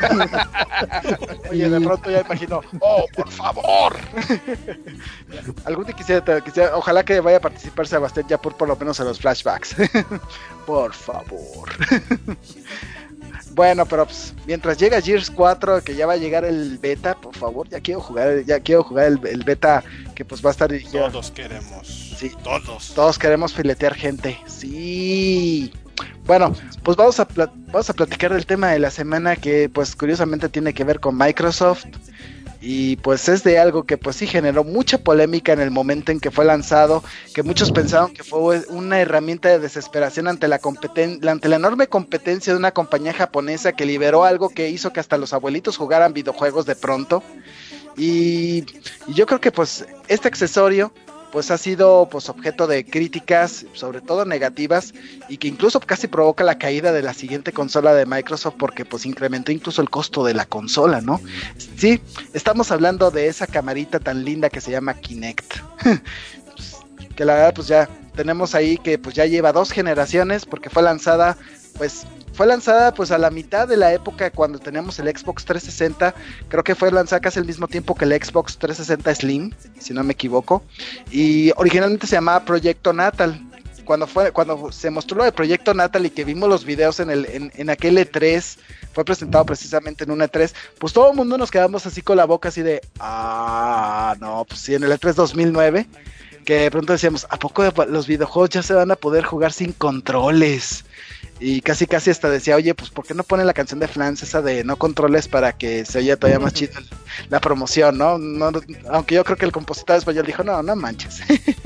Oye, de pronto ya imagino, oh, por favor. Algún día quisiera, quisiera, ojalá que vaya a participar Sebastián ya por por lo menos en los flashbacks. Por favor. Bueno, pero pues, mientras llega Gears cuatro, que ya va a llegar el beta, por favor, ya quiero jugar, ya quiero jugar el, el beta que pues va a estar dirigido. Todos queremos. Sí, todos. Todos queremos filetear gente. Sí. Bueno, pues vamos a plat- vamos a platicar del tema de la semana, que pues curiosamente tiene que ver con Microsoft. Y pues es de algo que pues sí generó mucha polémica en el momento en que fue lanzado, que muchos pensaron que fue una herramienta de desesperación ante la competen- ante la enorme competencia de una compañía japonesa que liberó algo que hizo que hasta los abuelitos jugaran videojuegos de pronto. Y, y yo creo que pues este accesorio pues ha sido pues objeto de críticas, sobre todo negativas, y que incluso casi provoca la caída de la siguiente consola de Microsoft, porque pues incrementó incluso el costo de la consola, ¿no? Sí, estamos hablando de esa camarita tan linda que se llama Kinect. Que la verdad pues ya tenemos ahí que pues ya lleva dos generaciones porque fue lanzada pues fue lanzada pues a la mitad de la época cuando teníamos el Xbox trescientos sesenta, creo que fue lanzada casi al mismo tiempo que el Xbox trescientos sesenta Slim, si no me equivoco, y originalmente se llamaba Proyecto Natal. Cuando fue cuando se mostró lo de Proyecto Natal y que vimos los videos en el en, en aquel E tres, fue presentado precisamente en un E tres, pues todo el mundo nos quedamos así con la boca así de, ah, no, pues sí, en el E tres dos mil nueve, que de pronto decíamos, ¿a poco los videojuegos ya se van a poder jugar sin controles? Y casi casi hasta decía, oye, pues ¿por qué no ponen la canción de Flans esa de no controles para que se oye todavía más chido la promoción, ¿no? no aunque yo creo que el compositor español dijo, no, no manches.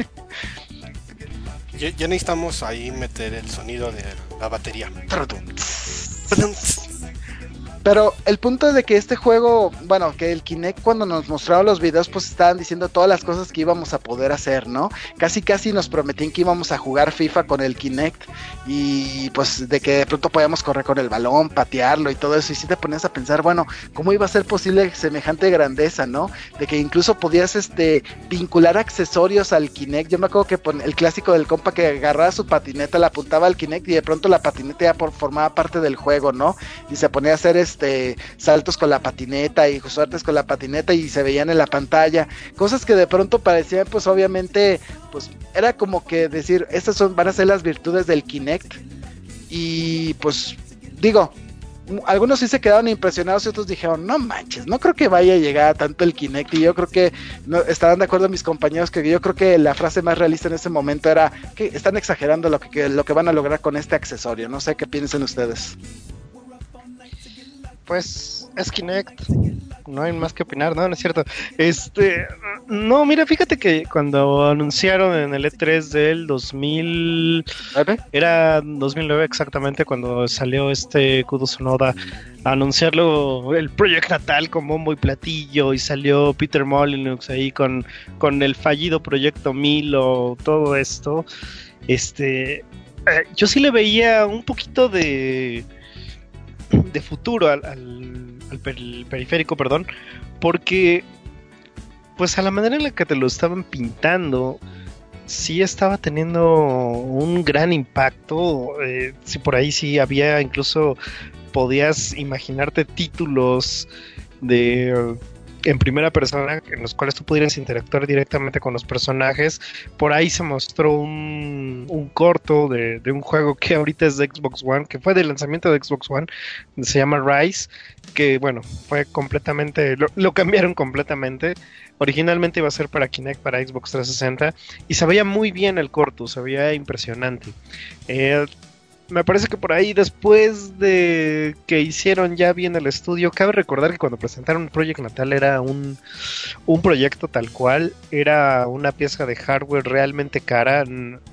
Ya, ya necesitamos ahí meter el sonido de la batería. Pero el punto es de que este juego, bueno, que el Kinect cuando nos mostraron los videos pues estaban diciendo todas las cosas que íbamos a poder hacer, ¿no? Casi casi nos prometían que íbamos a jugar FIFA con el Kinect y pues de que de pronto podíamos correr con el balón, patearlo y todo eso, y si te ponías a pensar, bueno, ¿cómo iba a ser posible semejante grandeza, no? De que incluso podías este vincular accesorios al Kinect. Yo me acuerdo que pon, el clásico del compa que agarraba su patineta, la apuntaba al Kinect y de pronto la patineta ya por, formaba parte del juego, ¿no? Y se ponía a hacer este Este, saltos con la patineta y suertes con la patineta y se veían en la pantalla, cosas que de pronto parecían pues obviamente pues era como que decir, estas son, van a ser las virtudes del Kinect, y pues digo, algunos sí se quedaron impresionados y otros dijeron, no manches, no creo que vaya a llegar a tanto el Kinect, y yo creo que no, estarán de acuerdo mis compañeros que yo creo que la frase más realista en ese momento era que están exagerando lo que, que, lo que van a lograr con este accesorio. No sé qué piensan ustedes. Pues es Kinect, no hay más que opinar, no, no es cierto. Este, no, mira, fíjate que cuando anunciaron en el E tres del dos mil ¿nueve? Era dos mil nueve exactamente, cuando salió este Kudo Tsunoda a anunciarlo, el Project Natal con bombo y platillo, y salió Peter Molyneux ahí con, con el fallido Proyecto Milo, todo esto. Este, eh, yo sí le veía un poquito de de futuro al, al, al per, periférico, perdón, porque pues a la manera en la que te lo estaban pintando sí estaba teniendo un gran impacto. Eh, si por ahí sí había, incluso podías imaginarte títulos de en primera persona en los cuales tú pudieras interactuar directamente con los personajes. Por ahí se mostró un, un corto de, de un juego que ahorita es de Xbox One, que fue del lanzamiento de Xbox One, se llama Rise, que bueno, fue completamente, lo, lo cambiaron completamente. Originalmente iba a ser para Kinect, para Xbox trescientos sesenta, y se veía muy bien el corto, se veía impresionante. Eh, Me parece que por ahí, después de que hicieron ya bien el estudio, cabe recordar que cuando presentaron Project Natal era un, un proyecto tal cual, era una pieza de hardware realmente cara.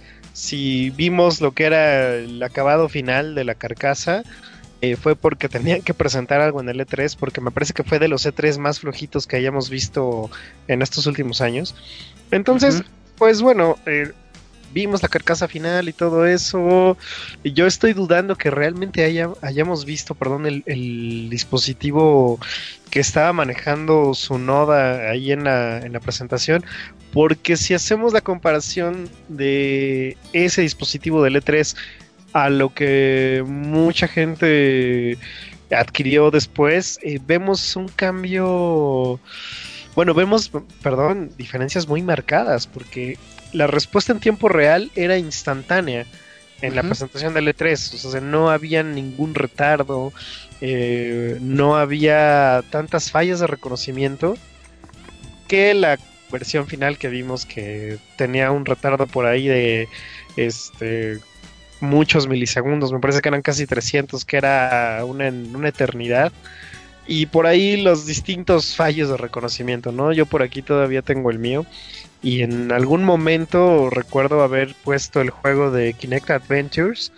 Si vimos lo que era el acabado final de la carcasa, eh, fue porque tenían que presentar algo en el E tres, porque me parece que fue de los E tres más flojitos que hayamos visto en estos últimos años. Entonces, uh-huh. pues bueno, eh, vimos la carcasa final y todo eso, y yo estoy dudando que realmente haya, hayamos visto, perdón, el, el dispositivo que estaba manejando Tsunoda ahí en la, en la presentación, porque si hacemos la comparación de ese dispositivo del E tres a lo que mucha gente adquirió después, eh, vemos un cambio, bueno, vemos, perdón, diferencias muy marcadas, porque la respuesta en tiempo real era instantánea en uh-huh. la presentación del E tres, o sea, no había ningún retardo, eh, no había tantas fallas de reconocimiento que la versión final que vimos, que tenía un retardo por ahí de este muchos milisegundos, me parece que eran casi trescientos, que era una, una eternidad. Y por ahí los distintos fallos de reconocimiento, ¿no? Yo por aquí todavía tengo el mío. Y en algún momento recuerdo haber puesto el juego de Kinect Adventures.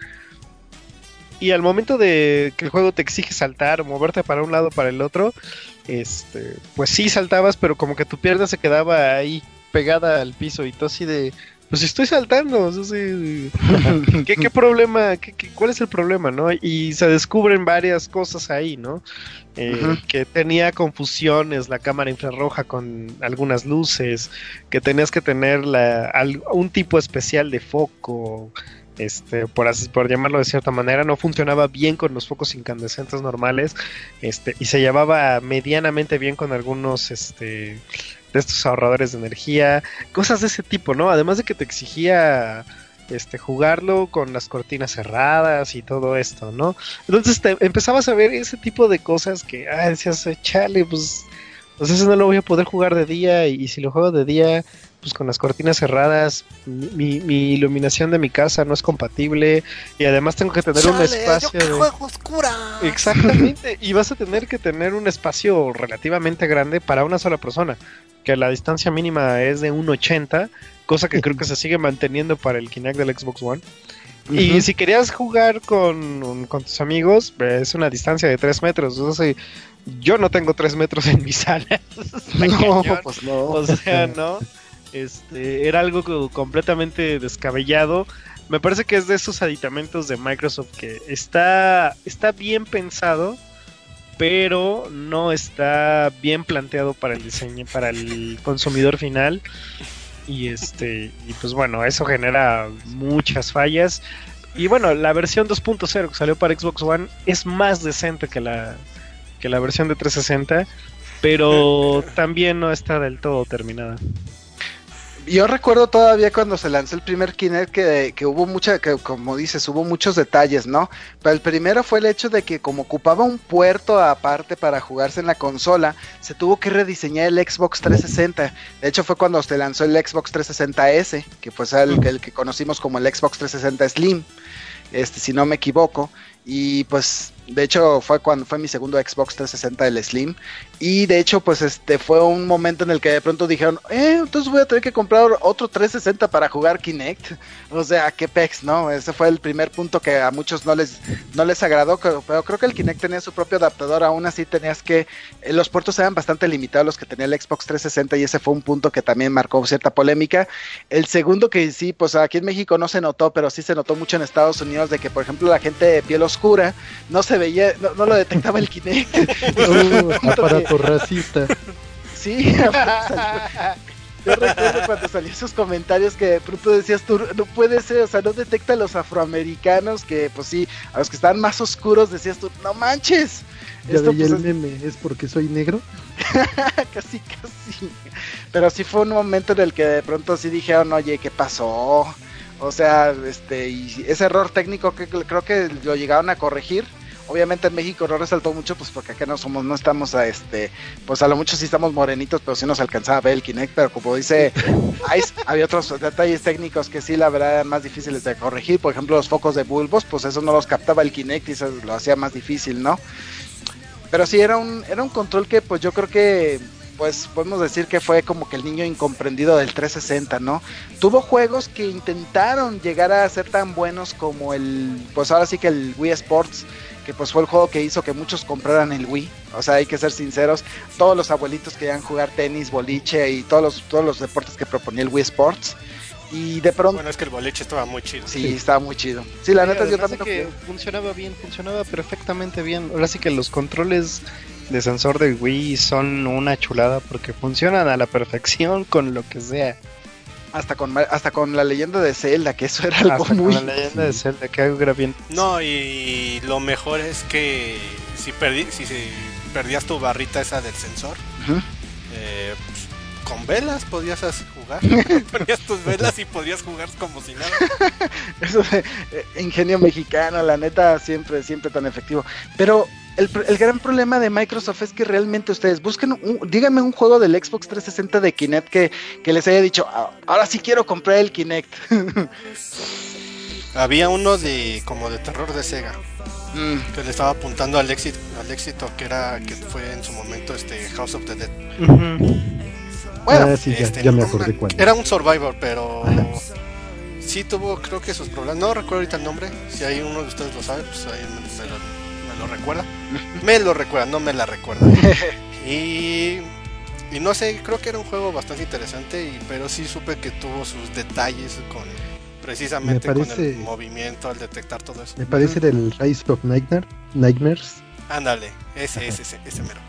Y al momento de que el juego te exige saltar o moverte para un lado o para el otro, este, pues sí saltabas, pero como que tu pierna se quedaba ahí pegada al piso y tú así de, pues estoy saltando, o sea, sí, ¿qué, qué problema, qué, qué, cuál es el problema, no? Y se descubren varias cosas ahí, ¿no? Eh, uh-huh. Que tenía confusiones la cámara infrarroja con algunas luces, que tenías que tener la, al, un tipo especial de foco, este, por, así, por llamarlo de cierta manera, no funcionaba bien con los focos incandescentes normales, este, y se llevaba medianamente bien con algunos, este, de estos ahorradores de energía, cosas de ese tipo, ¿no? Además de que te exigía este jugarlo con las cortinas cerradas y todo esto, ¿no? Entonces te empezabas a ver ese tipo de cosas que, ah, decías, chale, pues, pues eso no lo voy a poder jugar de día, y, y si lo juego de día, pues con las cortinas cerradas, mi, mi iluminación de mi casa no es compatible, y además tengo que tener chale, un espacio yo que de... juego oscura. Exactamente, y vas a tener que tener un espacio relativamente grande para una sola persona, que la distancia mínima es de uno ochenta, cosa que creo que se sigue manteniendo para el Kinect del Xbox One. Uh-huh. Y si querías jugar con, con tus amigos, es una distancia de tres metros. Entonces, yo no tengo tres metros en mi sala. No, pues no. O sea, no. Este, era algo completamente descabellado. Me parece que es de esos aditamentos de Microsoft que está, está bien pensado, pero no está bien planteado para el diseño, para el consumidor final. Y este, y pues bueno, eso genera muchas fallas. Y bueno, la versión dos punto cero que salió para Xbox One es más decente que la, que la versión de trescientos sesenta, pero también no está del todo terminada. Yo recuerdo todavía cuando se lanzó el primer Kinect que, que hubo mucha, que como dices, hubo muchos detalles, ¿no? Pero el primero fue el hecho de que como ocupaba un puerto aparte para jugarse en la consola, se tuvo que rediseñar el Xbox trescientos sesenta. De hecho fue cuando se lanzó el Xbox trescientos sesenta ese, que fue el, el que conocimos como el Xbox trescientos sesenta Slim, este, si no me equivoco. Y pues de hecho fue cuando fue mi segundo Xbox trescientos sesenta el Slim, y de hecho pues este fue un momento en el que de pronto dijeron, eh, entonces voy a tener que comprar otro trescientos sesenta para jugar Kinect. O sea, qué pex, ¿no? Ese fue el primer punto que a muchos no les no les agradó, pero creo que el Kinect tenía su propio adaptador. Aún así tenías que, eh, los puertos eran bastante limitados los que tenía el Xbox trescientos sesenta, y ese fue un punto que también marcó cierta polémica. El segundo, que sí, pues aquí en México no se notó, pero sí se notó mucho en Estados Unidos, de que por ejemplo la gente de piel oscura no se veía, no, no lo detectaba el Kinect. uh, aparato que... racista. Sí, yo recuerdo cuando salían esos comentarios que de pronto decías tú, no puede ser, o sea, no detecta a los afroamericanos, que pues sí, a los que están más oscuros decías tú, no manches. Ya Esto, veía pues, el meme, ¿es porque soy negro? Casi, casi. Pero sí fue un momento en el que de pronto sí dijeron, oye, ¿qué pasó? O sea, este, y ese error técnico que creo que lo llegaron a corregir. Obviamente en México no resaltó mucho, pues porque acá no somos, no estamos a este, pues a lo mucho sí estamos morenitos, pero sí nos alcanzaba a ver el Kinect, pero como dice Ice, había otros detalles técnicos que sí la verdad eran más difíciles de corregir. Por ejemplo, los focos de bulbos, pues eso no los captaba el Kinect y eso lo hacía más difícil, ¿no? Pero sí era un, era un control que pues yo creo que pues podemos decir que fue como que el niño incomprendido del trescientos sesenta, ¿no? Tuvo juegos que intentaron llegar a ser tan buenos como el, pues ahora sí que el Wii Sports, que pues fue el juego que hizo que muchos compraran el Wii. O sea, hay que ser sinceros, todos los abuelitos querían jugar tenis, boliche y todos los, todos los deportes que proponía el Wii Sports. Y de pronto... Bueno, es que el boliche estaba muy chido. Sí, sí. estaba muy chido. Sí, la sí, neta yo también lo que funcionaba bien, funcionaba perfectamente bien. Ahora sí que los controles de sensor del Wii son una chulada porque funcionan a la perfección con lo que sea. Hasta con hasta con la leyenda de Zelda, que eso era algo hasta muy... con la leyenda de Zelda, que algo era bien. No, y lo mejor es que si perdí, si, si perdías tu barrita esa del sensor, uh-huh. eh, pues, con velas podías jugar. Ponías tus velas y podías jugar como si nada. Eso de eh, ingenio mexicano, la neta, siempre, siempre tan efectivo. Pero el, el gran problema de Microsoft es que realmente ustedes busquen, un, díganme un juego del Xbox trescientos sesenta de Kinect que, que les haya dicho, ah, ahora sí quiero comprar el Kinect. Había uno de como de terror de Sega, mm. que le estaba apuntando al éxito, al éxito que era, que fue en su momento este House of the Dead. Uh-huh. Bueno, ah, sí, ya, este, ya me acordé cuál. Era un Survivor, pero sí tuvo, creo que sus problemas. No recuerdo ahorita el nombre. Si hay uno de ustedes lo sabe, pues ahí me, me, lo, me lo recuerda. Me lo recuerda, no me la recuerda. y, y no sé, creo que era un juego bastante interesante, y, pero sí supe que tuvo sus detalles con precisamente parece, con el movimiento al detectar todo eso. Me parece del Rise of Nightmare, Nightmares. Ándale, ese, ese, ese, ese mero.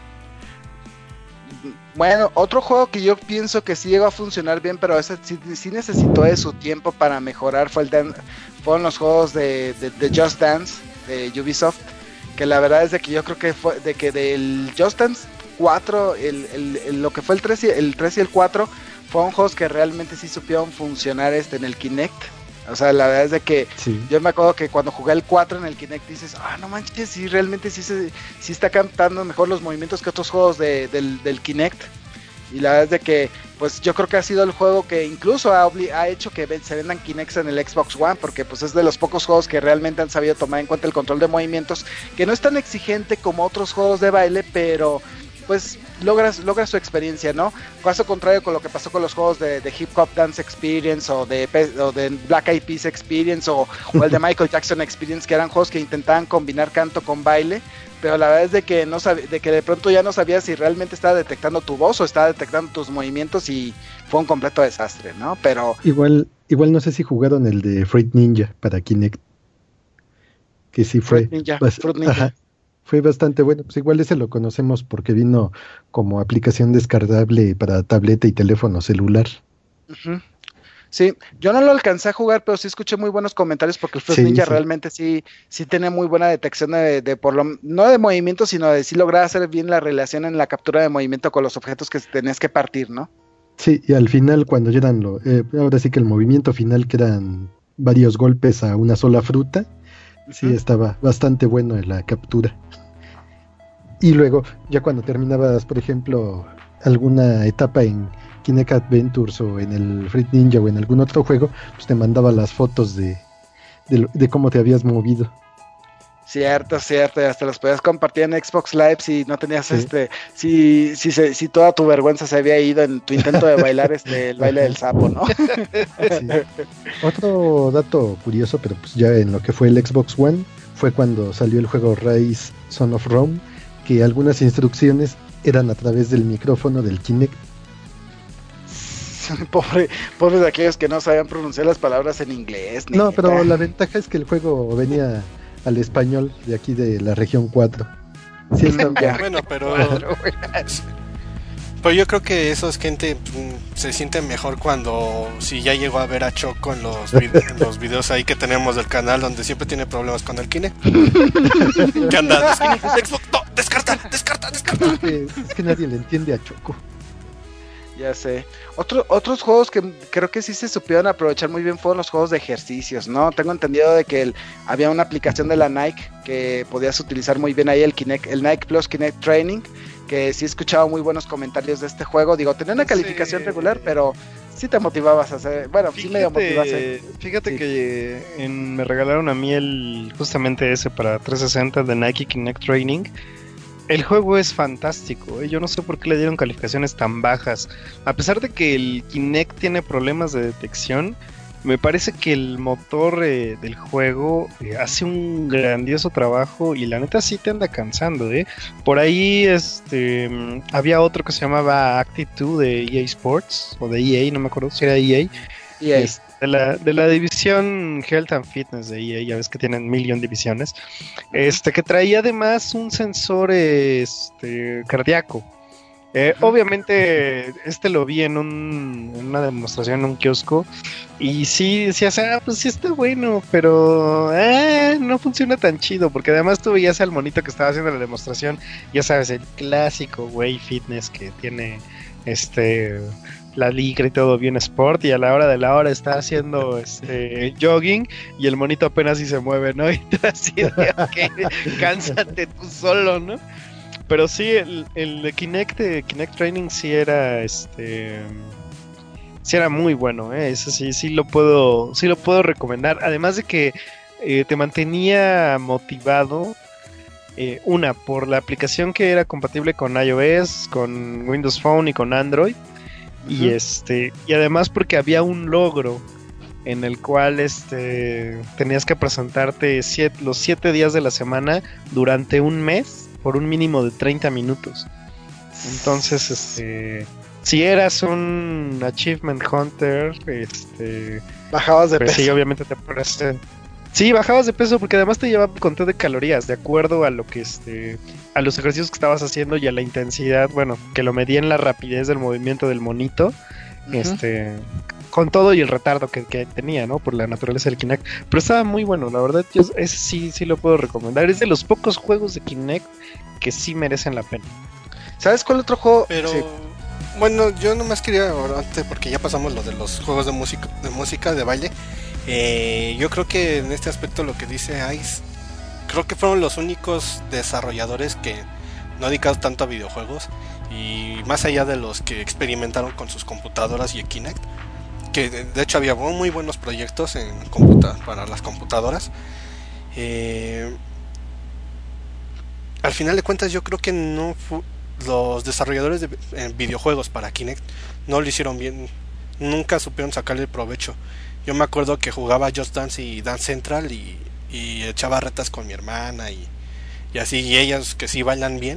Bueno, otro juego que yo pienso que sí llegó a funcionar bien, pero ese sí, sí necesitó de su tiempo para mejorar, fue el Dan- fueron los juegos de, de, de Just Dance de Ubisoft, que la verdad es de que yo creo que fue de que del Just Dance cuatro, el, el, el, lo que fue el tres, y, el tres y el cuatro, fueron juegos que realmente sí supieron funcionar este en el Kinect. O sea, la verdad es de que sí. Yo me acuerdo que cuando jugué el cuatro en el Kinect dices, ah, no manches, sí, realmente sí, se, sí está captando mejor los movimientos que otros juegos de, del, del Kinect. Y la verdad es de que, pues yo creo que ha sido el juego que incluso ha, obli- ha hecho que se vendan Kinects en el Xbox One, porque pues es de los pocos juegos que realmente han sabido tomar en cuenta el control de movimientos, que no es tan exigente como otros juegos de baile, pero pues logras, logras su experiencia, ¿no? Caso contrario con lo que pasó con los juegos de, de Hip Hop Dance Experience o de, o de Black Eyed Peas Experience o, o el de Michael Jackson Experience, que eran juegos que intentaban combinar canto con baile, pero la verdad es de que no sab- de que de pronto ya no sabías si realmente estaba detectando tu voz o estaba detectando tus movimientos, y fue un completo desastre, ¿no? Pero igual, igual no sé si jugaron el de Fruit Ninja para Kinect, que sí fue Fruit Ninja, bas- Fruit Ninja. Ajá, fue bastante bueno. Pues igual ese lo conocemos porque vino como aplicación descargable para tableta y teléfono celular. Uh-huh. Sí, yo no lo alcancé a jugar, pero sí escuché muy buenos comentarios, porque el Fruit Sí, Ninja sí. realmente sí, sí tiene muy buena detección de, de por lo, no de movimiento, sino de sí lograr hacer bien la relación en la captura de movimiento con los objetos que tenías que partir, ¿no? Sí, y al final cuando ya eran lo, eh, ahora sí que el movimiento final, que eran varios golpes a una sola fruta, sí Ujú. estaba bastante bueno en la captura. Y luego, ya cuando terminabas, por ejemplo, alguna etapa en Kinect Adventures o en el Fruit Ninja o en algún otro juego, pues te mandaba las fotos de, de, lo- de cómo te habías movido. Cierto, cierto, y hasta los podías compartir en Xbox Live si no tenías Sí. este, si, si, se, si toda tu vergüenza se había ido en tu intento de bailar este, el baile del sapo, ¿no? Sí. Otro dato curioso, pero pues ya en lo que fue el Xbox One, fue cuando salió el juego Rise Son of Rome, que algunas instrucciones eran a través del micrófono del Kinect. Pobre, pobres de aquellos que no sabían pronunciar las palabras en inglés. No, neta. pero la ventaja es que el juego venía al español de aquí de la región cuatro. Sí está Ya. Bueno, pero pero yo creo que eso es gente, mm, se siente mejor cuando si ya llegó a ver a Choco en los, vid- en los videos ahí que tenemos del canal, donde siempre tiene problemas con el Kinect. ¿Qué anda? Des- Xbox, no, descarta, descarta, descarta. Es que, es que nadie le entiende a Choco. Ya sé. Otro, otros juegos que creo que sí se supieron aprovechar muy bien fueron los juegos de ejercicios, ¿no? Tengo entendido de que el- había una aplicación de la Nike que podías utilizar muy bien ahí, el Kinect, el Nike Plus Kinect Training, que sí he escuchado muy buenos comentarios de este juego. Digo, tenía una calificación Sí. regular, pero sí te motivabas a hacer, bueno, sí medio motivaste. Fíjate, fíjate Sí. que en- me regalaron a mí el justamente ese para trescientos sesenta de Nike Kinect Training. El juego es fantástico, ¿eh? Yo no sé por qué le dieron calificaciones tan bajas. A pesar de que el Kinect tiene problemas de detección, me parece que el motor eh, del juego eh, hace un grandioso trabajo y la neta sí te anda cansando, ¿eh? Por ahí este mm, había otro que se llamaba Active dos de E A Sports, o de E A, no me acuerdo si era E A. Y ahí, Es de la, de la división Health and Fitness de E A, ya ves que tienen millón divisiones, este que traía además un sensor este cardíaco. Eh, Ujú. Obviamente este lo vi en, un, en una demostración en un kiosco y sí decías, ah, pues sí está bueno, pero eh, no funciona tan chido, porque además tú veías al monito que estaba haciendo la demostración, ya sabes, el clásico Way Fitness que tiene este la liga y todo bien sport, y a la hora de la hora está haciendo este jogging y el monito apenas si se mueve, ¿no? Y tú así de, ok, cánsate tú solo, ¿no? Pero sí, el, el de Kinect, de Kinect Training sí era este sí era muy bueno, ¿eh? Ese sí, sí lo puedo, sí lo puedo recomendar. Además de que eh, te mantenía motivado. Eh, una, por la aplicación que era compatible con iOS, con Windows Phone y con Android. Y Ujú. este, y además porque había un logro en el cual este tenías que presentarte siete, los siete días de la semana durante un mes por un mínimo de treinta minutos. Entonces, este, si eras un Achievement Hunter, este, Bajabas de pues peso. sí, obviamente te pones... Sí, bajabas de peso porque además te llevaba conteo de calorías de acuerdo a lo que este a los ejercicios que estabas haciendo y a la intensidad, bueno, que lo medía en la rapidez del movimiento del monito, Ujú. este con todo y el retardo que, que tenía, ¿no? Por la naturaleza del Kinect. Pero estaba muy bueno, la verdad, yo ese sí sí lo puedo recomendar. Es de los pocos juegos de Kinect que sí merecen la pena. ¿Sabes cuál otro juego? Pero Sí. bueno, yo nomás quería ahora, antes, porque ya pasamos lo de los juegos de música, de música, de baile. Eh, yo creo que en este aspecto lo que dice Ice, creo que fueron los únicos desarrolladores que no dedicaron tanto a videojuegos, y más allá de los que experimentaron con sus computadoras y el Kinect, que de, de hecho había muy buenos proyectos en computa para las computadoras. Eh, al final de cuentas yo creo que no fu- los desarrolladores de eh, videojuegos para Kinect no lo hicieron bien, nunca supieron sacarle el provecho. Yo me acuerdo que jugaba Just Dance y Dance Central y, y echaba retas con mi hermana y, y así, y ellas que sí bailan bien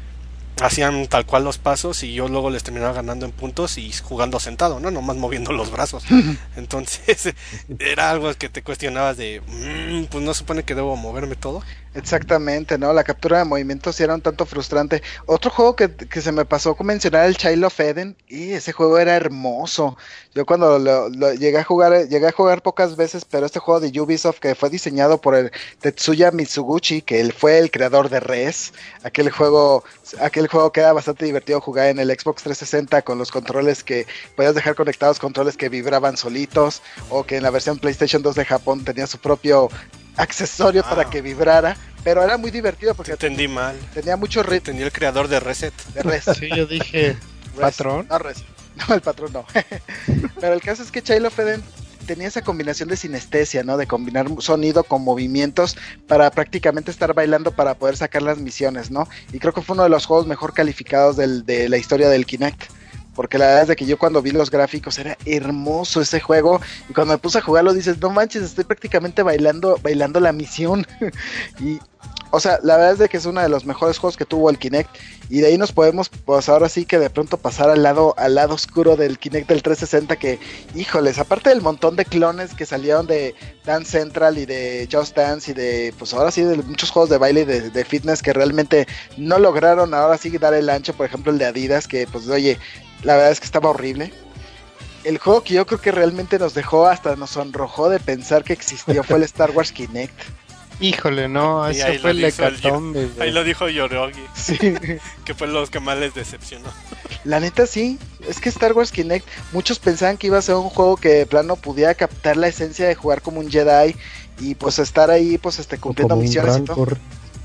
hacían tal cual los pasos y yo luego les terminaba ganando en puntos y jugando sentado, no nomás moviendo los brazos. Entonces era algo que te cuestionabas de mmm, pues no supone que debo moverme todo. Exactamente, ¿no? La captura de movimientos sí era un tanto frustrante. Otro juego que, que se me pasó con mencionar, el Child of Eden, y ese juego era hermoso. Yo cuando lo, lo llegué a jugar, llegué a jugar pocas veces, pero este juego de Ubisoft que fue diseñado por el Tetsuya Mitsuguchi, que él fue el creador de Res, aquel juego, aquel juego que era bastante divertido jugar en el Xbox trescientos sesenta con los controles que podías dejar conectados, controles que vibraban solitos, o que en la versión PlayStation dos de Japón tenía su propio accesorio Ah. para que vibrara, pero era muy divertido Te porque entendí mal. tenía mucho ritmo Entendí el creador de Reset. de Res. Sí, yo dije, Res, patrón. No, Res. No, el patrón no. Pero el caso es que Child of Eden tenía esa combinación de sinestesia, ¿no? De combinar sonido con movimientos para prácticamente estar bailando para poder sacar las misiones, ¿no? Y creo que fue uno de los juegos mejor calificados del, de la historia del Kinect. Porque la verdad es de que yo cuando vi los gráficos era hermoso ese juego. Y cuando me puse a jugarlo dices, no manches, estoy prácticamente bailando, bailando la misión. Y, o sea, la verdad es de que es uno de los mejores juegos que tuvo el Kinect. Y de ahí nos podemos, pues ahora sí que de pronto pasar al lado, al lado oscuro del Kinect del trescientos sesenta. Que, híjoles, aparte del montón de clones que salieron de Dance Central y de Just Dance y de, pues ahora sí, de muchos juegos de baile y de, de fitness que realmente no lograron ahora sí dar el ancho. Por ejemplo, el de Adidas, que pues oye, la verdad es que estaba horrible. El juego que yo creo que realmente nos dejó, hasta nos sonrojó de pensar que existió, fue el Star Wars Kinect. Híjole, no, Y ese ahí fue lo el dijo el hecatombe, güey. Ahí lo dijo Yorogi, Sí. que fue los que más les decepcionó. La neta sí, es que Star Wars Kinect, muchos pensaban que iba a ser un juego que de plano pudiera captar la esencia de jugar como un Jedi y pues estar ahí pues este O cumpliendo como un misiones y todo. Rancor.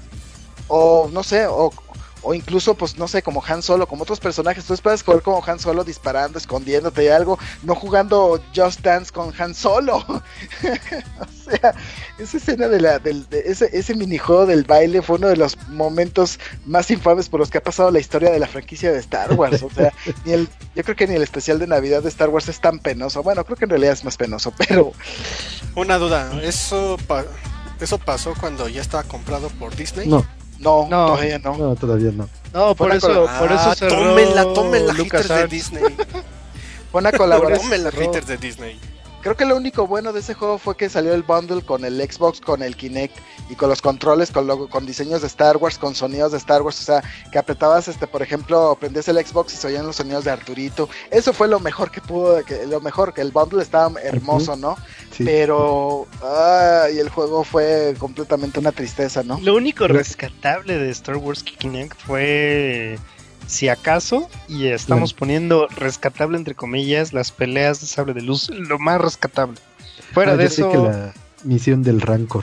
O no sé, o, o incluso pues no sé, como Han Solo, como otros personajes, tú puedes jugar como Han Solo disparando, escondiéndote y algo, no jugando Just Dance con Han Solo. O sea, esa escena de la, del, de ese, ese minijuego del baile fue uno de los momentos más infames por los que ha pasado la historia de la franquicia de Star Wars. O sea, ni el, yo creo que ni el especial de Navidad de Star Wars es tan penoso. Bueno, creo que en realidad es más penoso, pero Una duda, ¿eso, pa- ¿eso pasó cuando ya estaba comprado por Disney? No, no, No. todavía no. no, todavía no. No, por Fue eso, una por eso Ah, cerró tómenla, tómenla, haters de LucasArts. Disney. Fue una colaboración. Tómenla, cerró. haters de Disney. Creo que lo único bueno de ese juego fue que salió el bundle con el Xbox, con el Kinect y con los controles, con, lo, con diseños de Star Wars, con sonidos de Star Wars. O sea, que apretabas, este, por ejemplo, prendías el Xbox y se oían los sonidos de Arturito. Eso fue lo mejor que pudo, que, lo mejor, que el bundle estaba hermoso, ¿no? Sí. Pero, ay, el juego fue completamente una tristeza, ¿no? Lo único rescatable de Star Wars Kinect fue, si acaso, y estamos poniendo rescatable entre comillas, las peleas de sable de luz, lo más rescatable. Fuera Ah, de yo sé eso, que la misión del Rancor.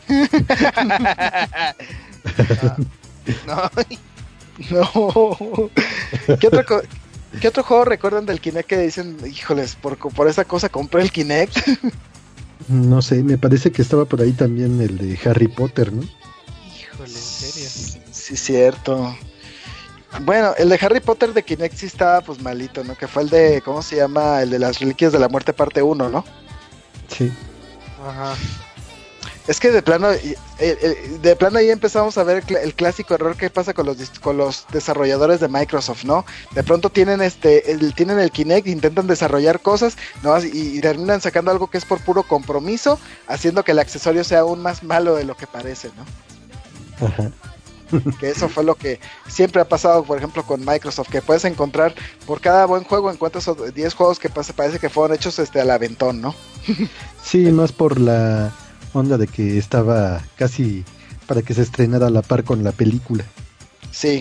no, No. ¿Qué otro, co- ¿Qué otro juego recuerdan del Kinect que dicen, híjoles, por, por esa cosa compré el Kinect? No sé, me parece que estaba por ahí también el de Harry Potter, ¿no? híjole, en serio. Sí, cierto. Bueno, el de Harry Potter de Kinect sí estaba pues malito, ¿no? Que fue el de, ¿cómo se llama? El de las Reliquias de la Muerte parte uno, ¿no? Sí. Ajá. Es que de plano, de plano ahí empezamos a ver el clásico error que pasa con los con los desarrolladores de Microsoft, ¿no? De pronto tienen este, el, tienen el Kinect, intentan desarrollar cosas, ¿no? Y, y terminan sacando algo que es por puro compromiso, haciendo que el accesorio sea aún más malo de lo que parece, ¿no? Ajá. Que eso fue lo que siempre ha pasado, por ejemplo, con Microsoft, que puedes encontrar por cada buen juego encuentras diez juegos que pasa, parece que fueron hechos este al aventón, ¿no? Sí, más por la onda de que estaba casi para que se estrenara a la par con la película. Sí.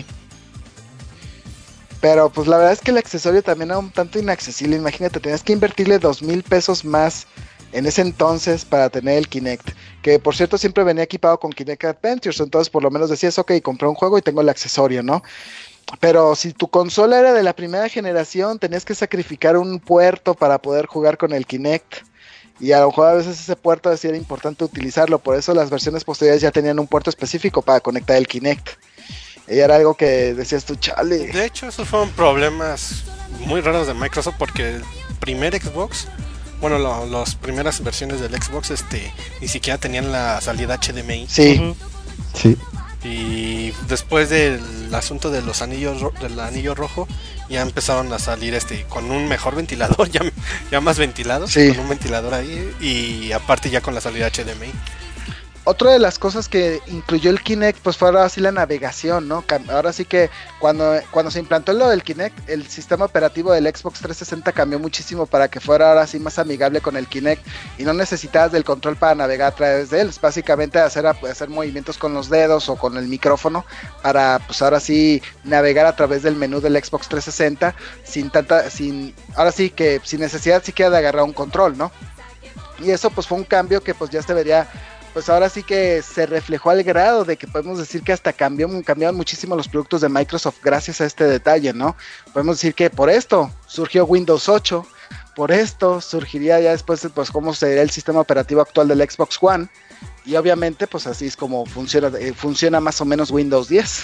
Pero pues la verdad es que el accesorio también era un tanto inaccesible. Imagínate, tenías que invertirle dos mil pesos más en ese entonces para tener el Kinect, que por cierto siempre venía equipado con Kinect Adventures, entonces por lo menos decías, ok, compré un juego y tengo el accesorio, ¿no? Pero si tu consola era de la primera generación, tenías que sacrificar un puerto para poder jugar con el Kinect, y a lo mejor a veces ese puerto sí era importante utilizarlo, por eso las versiones posteriores ya tenían un puerto específico para conectar el Kinect, y era algo que decías tú, chale. De hecho, esos fueron problemas muy raros de Microsoft, porque el primer Xbox, bueno, lo, las primeras versiones del Xbox este ni siquiera tenían la salida H D M I. Sí. Ujú. Sí. Y después del asunto de los anillos ro- del anillo rojo, ya empezaron a salir este con un mejor ventilador, ya, ya más ventilados, Sí. con un ventilador ahí, y aparte ya con la salida H D M I. Otra de las cosas que incluyó el Kinect, pues fue ahora sí la navegación, ¿no? Cam- Ahora sí que cuando, cuando se implantó lo del Kinect, el sistema operativo del Xbox trescientos sesenta cambió muchísimo para que fuera ahora sí más amigable con el Kinect y no necesitabas del control para navegar a través de él, es básicamente hacer, hacer movimientos con los dedos o con el micrófono para pues ahora sí navegar a través del menú del Xbox trescientos sesenta sin tanta, sin, ahora sí que sin necesidad siquiera de agarrar un control, ¿no? Y eso pues fue un cambio que pues ya se vería, pues ahora sí que se reflejó al grado de que podemos decir que hasta cambió, cambiaron muchísimo los productos de Microsoft gracias a este detalle, ¿no? Podemos decir que por esto surgió Windows ocho, por esto surgiría ya después pues cómo sería el sistema operativo actual del Xbox One, y obviamente pues así es como funciona, eh, funciona más o menos Windows diez.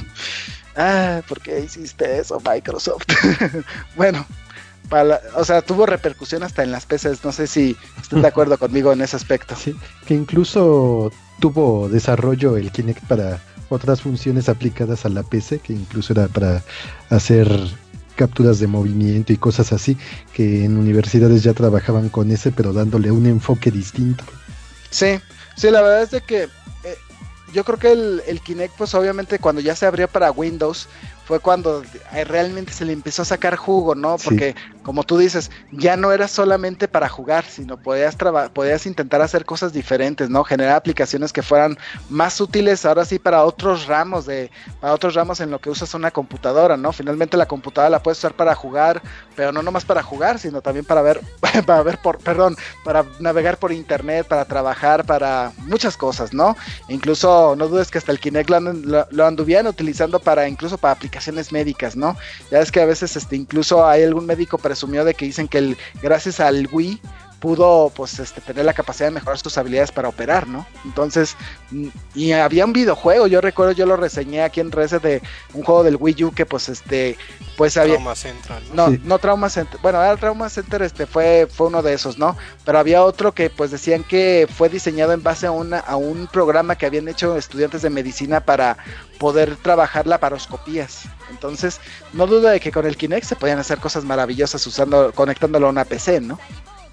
Ah, ¿por qué hiciste eso, Microsoft? Bueno, para la, o sea, tuvo repercusión hasta en las P Cs, no sé si están de acuerdo conmigo en ese aspecto. Sí, que incluso tuvo desarrollo el Kinect para otras funciones aplicadas a la P C, que incluso era para hacer capturas de movimiento y cosas así, que en universidades ya trabajaban con ese, pero dándole un enfoque distinto. Sí, sí, la verdad es de que eh, yo creo que el, el Kinect, pues obviamente cuando ya se abrió para Windows, fue cuando eh, realmente se le empezó a sacar jugo, ¿no? Sí. Porque, como tú dices, ya no era solamente para jugar, sino podías, traba- podías intentar hacer cosas diferentes, ¿no? Generar aplicaciones que fueran más útiles, ahora sí, para otros ramos de, para otros ramos en lo que usas una computadora, ¿no? Finalmente la computadora la puedes usar para jugar, pero no nomás para jugar, sino también para ver, para ver por, perdón, para navegar por internet, para trabajar, para muchas cosas, ¿no? Incluso, no dudes que hasta el Kinect lo, andan- lo, lo anduvieran utilizando para, incluso para aplicaciones médicas, ¿no? Ya es que a veces este incluso hay algún médico presumió de que dicen que el, gracias al Wii pudo pues este tener la capacidad de mejorar sus habilidades para operar, ¿no? Entonces, mm, y había un videojuego, yo recuerdo, yo lo reseñé aquí en redes de un juego del Wii U que pues este pues había Trauma Central, ¿no? no, Sí. no Trauma Center. Bueno, el Trauma Center este fue, fue uno de esos, ¿no? Pero había otro que pues decían que fue diseñado en base a una, a un programa que habían hecho estudiantes de medicina para poder trabajar laparoscopías. Entonces, no dudo de que con el Kinect se podían hacer cosas maravillosas usando, conectándolo a una P C, ¿no?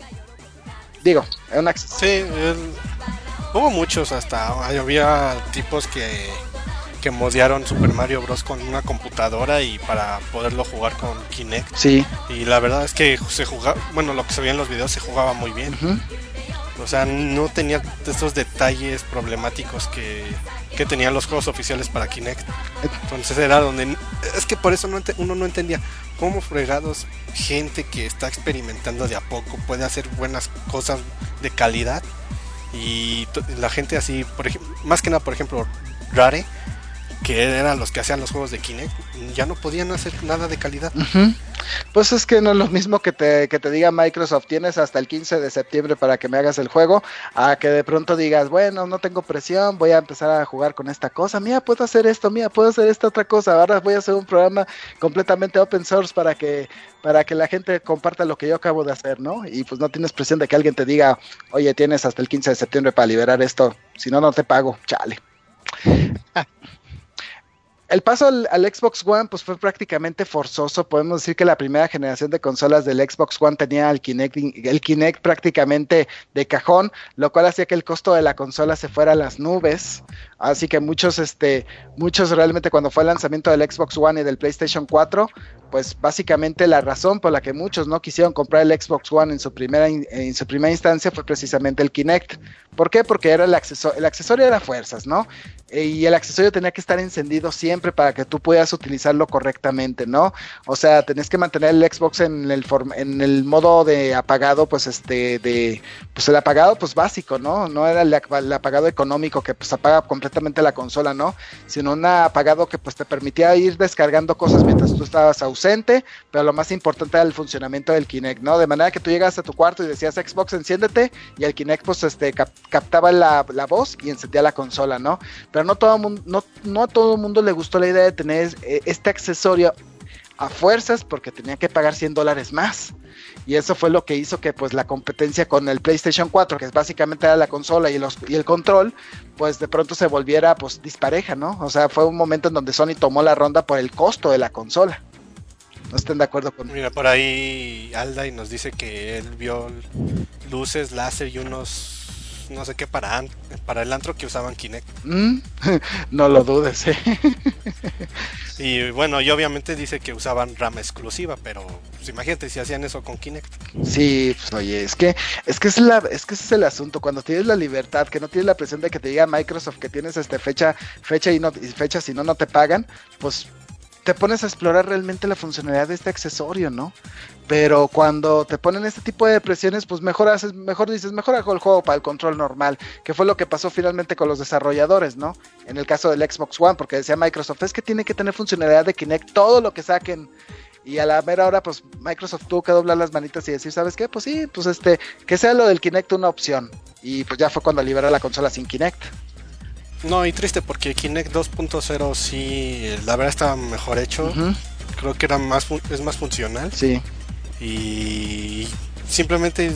Digo, es una Sí, el- hubo muchos, hasta había tipos que que modearon Super Mario Bros con una computadora y para poderlo jugar con Kinect. sí. Y la verdad es que se jugaba, bueno, lo que se veía en los videos se jugaba muy bien. Uh-huh. O sea, no tenía estos detalles problemáticos que, que tenían los juegos oficiales para Kinect. Entonces era donde... Es que por eso no ente- uno no entendía cómo fregados gente que está experimentando de a poco puede hacer buenas cosas de calidad. Y to- la gente así, por ejemplo, más que nada, por ejemplo, Rare, que eran los que hacían los juegos de Kinect, ya no podían hacer nada de calidad. Uh-huh. Pues es que no es lo mismo que te, que te diga Microsoft, tienes hasta el quince de septiembre para que me hagas el juego, a que de pronto digas, bueno, no tengo presión, voy a empezar a jugar con esta cosa, mira, puedo hacer esto, mira, puedo hacer esta otra cosa, ahora voy a hacer un programa completamente open source para que, para que la gente comparta lo que yo acabo de hacer, ¿no? Y pues no tienes presión de que alguien te diga, oye, tienes hasta el quince de septiembre para liberar esto, si no, no te pago, chale. El paso al, al Xbox One pues fue prácticamente forzoso. Podemos decir que la primera generación de consolas del Xbox One tenía el Kinect, el Kinect prácticamente de cajón, lo cual hacía que el costo de la consola se fuera a las nubes. Así que muchos, este, muchos realmente cuando fue el lanzamiento del Xbox One y del PlayStation cuatro, pues básicamente la razón por la que muchos no quisieron comprar el Xbox One en su primera, en su primera instancia fue precisamente el Kinect. ¿Por qué? Porque era el accesorio, el accesorio era fuerzas, ¿no? Y el accesorio tenía que estar encendido siempre para que tú puedas utilizarlo correctamente, ¿no? O sea, tenías que mantener el Xbox en el form- en el modo de apagado, pues este, de, pues el apagado, pues básico, ¿no? No era el, el apagado económico que pues apaga completamente la consola, ¿no? Sino un apagado que pues te permitía ir descargando cosas mientras tú estabas ausente, pero lo más importante era el funcionamiento del Kinect, ¿no? De manera que tú llegas a tu cuarto y decías Xbox, enciéndete, y el Kinect pues este cap- captaba la, la voz y encendía la consola, ¿no? Pero no todo mundo, no, no a todo el mundo le gustó la idea de tener eh, este accesorio a fuerzas porque tenía que pagar cien dólares más. Y eso fue lo que hizo que pues la competencia con el PlayStation cuatro, que básicamente era la consola y, los, y el control, pues de pronto se volviera pues dispareja, ¿no? O sea, fue un momento en donde Sony tomó la ronda por el costo de la consola. ¿No estén de acuerdo conmigo? Mira, por ahí Alday nos dice que él vio luces, láser y unos no sé qué para, an- para el antro que usaban Kinect. ¿Mm? No lo dudes, ¿eh? Y bueno, y obviamente dice que usaban RAM exclusiva, pero pues, imagínate si hacían eso con Kinect. Sí, pues oye, es que es que es la es que ese es el asunto, cuando tienes la libertad, que no tienes la presión de que te diga Microsoft que tienes este fecha fecha y no y fecha si no no te pagan, pues te pones a explorar realmente la funcionalidad de este accesorio, ¿no? Pero cuando te ponen este tipo de presiones, pues mejor haces, mejor dices, mejor hago el juego para el control normal, que fue lo que pasó finalmente con los desarrolladores, ¿no? En el caso del Xbox One, porque decía Microsoft, es que tiene que tener funcionalidad de Kinect, todo lo que saquen. Y a la mera hora, pues Microsoft tuvo que doblar las manitas y decir, ¿sabes qué? Pues sí, pues este, que sea lo del Kinect una opción. Y pues ya fue cuando liberó la consola sin Kinect. No, y triste porque Kinect dos punto cero sí, la verdad estaba mejor hecho. Uh-huh. Creo que era más fun- es más funcional. Sí. Y simplemente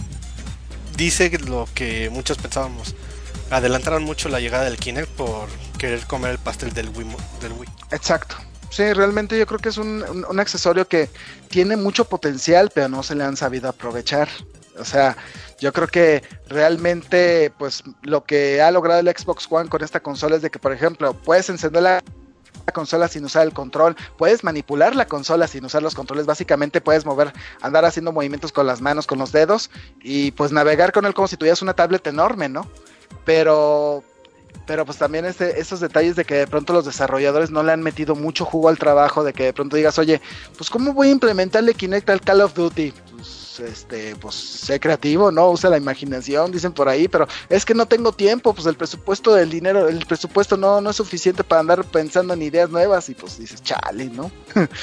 dice lo que muchos pensábamos. Adelantaron mucho la llegada del Kinect por querer comer el pastel del Wii. Del Wii. Exacto. Sí, realmente yo creo que es un, un, un accesorio que tiene mucho potencial, pero no se le han sabido aprovechar. O sea, yo creo que realmente, pues, lo que ha logrado el Xbox One con esta consola es de que, por ejemplo, puedes encender la consola sin usar el control, puedes manipular la consola sin usar los controles, básicamente puedes mover, andar haciendo movimientos con las manos, con los dedos, y pues navegar con él como si tuvieras una tablet enorme, ¿no? Pero... pero pues también este, esos detalles de que de pronto los desarrolladores no le han metido mucho jugo al trabajo, de que de pronto digas, oye, pues ¿cómo voy a implementarle Kinect al Call of Duty? Pues, este, pues sé creativo, ¿no? Usa la imaginación, dicen por ahí, pero es que no tengo tiempo, pues el presupuesto del dinero, el presupuesto no, no es suficiente para andar pensando en ideas nuevas, y pues dices, chale, ¿no?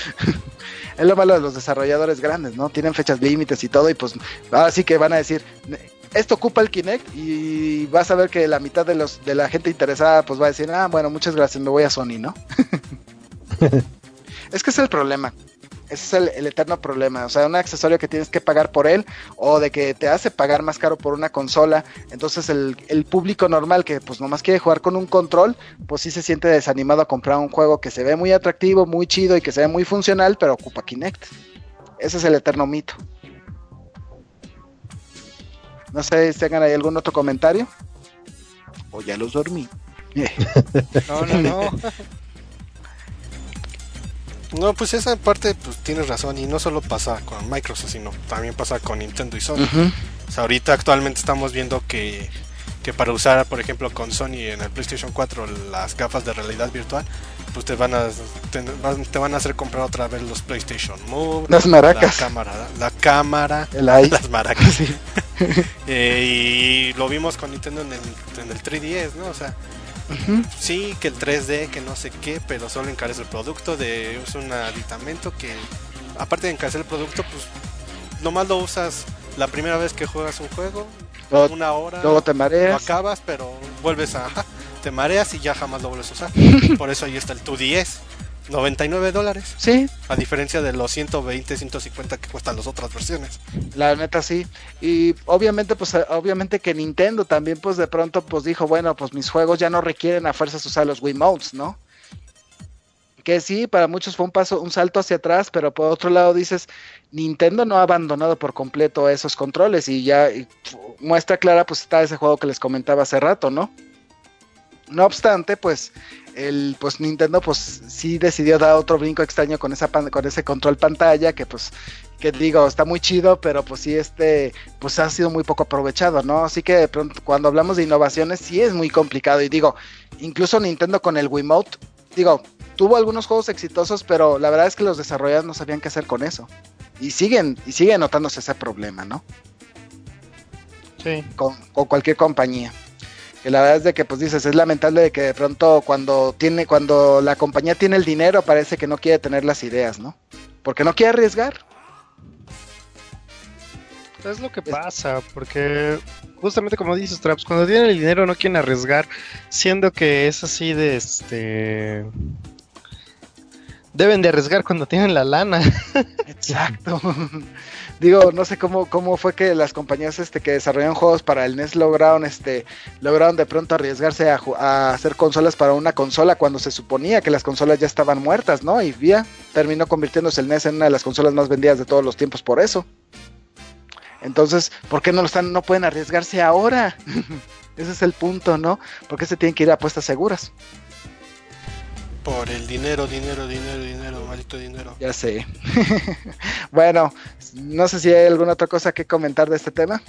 Es lo malo de los desarrolladores grandes, ¿no? Tienen fechas límites y todo, y pues ahora sí que van a decir... esto ocupa el Kinect y vas a ver que la mitad de los de la gente interesada pues va a decir, ah, bueno, muchas gracias, me voy a Sony, ¿no? Es que ese es el problema, ese es el, el eterno problema, o sea, un accesorio que tienes que pagar por él o de que te hace pagar más caro por una consola, entonces el, el público normal que pues nomás quiere jugar con un control, pues sí se siente desanimado a comprar un juego que se ve muy atractivo, muy chido y que se ve muy funcional, pero ocupa Kinect. Ese es el eterno mito. No sé si tengan ahí algún otro comentario. O ya los dormí. No, no, no. No, pues esa parte pues tienes razón, y no solo pasa con Microsoft, sino también pasa con Nintendo y Sony. Uh-huh. O sea, ahorita actualmente estamos viendo que, que para usar, por ejemplo, con Sony en el PlayStation cuatro las gafas de realidad virtual, pues te van a te, te van a hacer comprar otra vez los PlayStation Move, las maracas, la cámara, la cámara, el ay. las maracas. Sí. eh, y lo vimos con Nintendo en el, en el tres D S, ¿no? O sea, uh-huh. Sí, que el tres D, que no sé qué, pero solo encarece el producto, de es un aditamento que aparte de encarecer el producto, pues nomás lo usas la primera vez que juegas un juego, Luego- una hora, luego te lo mareas. acabas, pero vuelves a... ajá, te mareas y ya jamás lo vuelves a usar. Por eso ahí está el dos D S, noventa y nueve dólares, Sí, a diferencia de los ciento veinte, ciento cincuenta que cuestan las otras versiones. la neta sí. Y obviamente, pues eh, obviamente que Nintendo también pues de pronto pues dijo, bueno, pues mis juegos ya no requieren a fuerzas usar los Wiimotes, ¿no? Que sí, para muchos fue un paso, un salto hacia atrás, pero por otro lado dices, Nintendo no ha abandonado por completo esos controles y ya y, pf, muestra clara pues está ese juego que les comentaba hace rato, ¿no? No obstante, pues el pues Nintendo pues sí decidió dar otro brinco extraño con esa pan- con ese control pantalla que pues que digo, está muy chido, pero pues sí este pues ha sido muy poco aprovechado, ¿no? Así que de pronto cuando hablamos de innovaciones sí es muy complicado y digo, incluso Nintendo con el Wiimote, digo, tuvo algunos juegos exitosos, pero la verdad es que los desarrolladores no sabían qué hacer con eso. Y siguen y sigue notándose ese problema, ¿no? Sí. Con, con cualquier compañía. Que la verdad es de que pues dices, es lamentable de que de pronto cuando tiene cuando la compañía tiene el dinero parece que no quiere tener las ideas, ¿no? Porque no quiere arriesgar. Es lo que pasa, porque justamente como dices, Traps, cuando tienen el dinero no quieren arriesgar, siendo que es así de este... Deben de arriesgar cuando tienen la lana. Exacto. Digo, no sé cómo, cómo fue que las compañías este que desarrollan juegos para el N E S lograron este lograron de pronto arriesgarse a, ju- a hacer consolas para una consola cuando se suponía que las consolas ya estaban muertas, ¿no? Y ya terminó convirtiéndose el N E S en una de las consolas más vendidas de todos los tiempos por eso. Entonces, ¿por qué no lo están, no pueden arriesgarse ahora? Ese es el punto, ¿no? ¿Por qué se tienen que ir a apuestas seguras? Por el dinero, dinero, dinero, dinero, maldito dinero. Ya sé. Bueno, no sé si hay alguna otra cosa que comentar de este tema.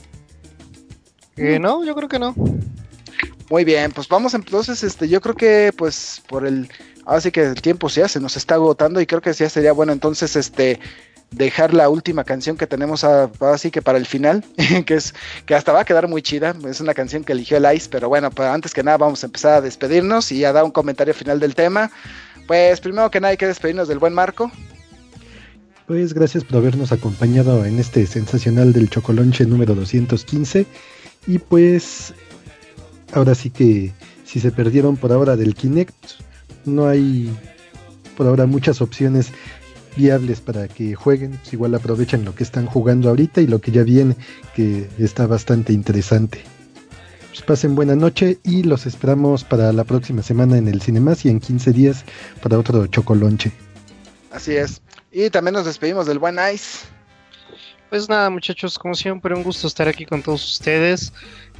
Eh, no, yo creo que no. Muy bien, pues vamos entonces, este, yo creo que pues por el, ahora sí que el tiempo ya se nos está agotando y creo que ya sería bueno entonces este dejar la última canción que tenemos a- así que para el final, que es que hasta va a quedar muy chida, es una canción que eligió el Ice, pero bueno, pues antes que nada vamos a empezar a despedirnos y a dar un comentario final del tema. Pues primero que nada hay que despedirnos del buen Marco. Pues gracias por habernos acompañado en este sensacional del Chocolonche número doscientos quince. Y pues ahora sí que si se perdieron por ahora del Kinect, no hay por ahora muchas opciones viables para que jueguen. Pues igual aprovechen lo que están jugando ahorita y lo que ya viene, que está bastante interesante. Pues pasen buena noche y los esperamos para la próxima semana en el Cinemas y en quince días para otro Chocolonche. Así es. Y también nos despedimos del buen Ice. Pues nada, muchachos, como siempre, un gusto estar aquí con todos ustedes.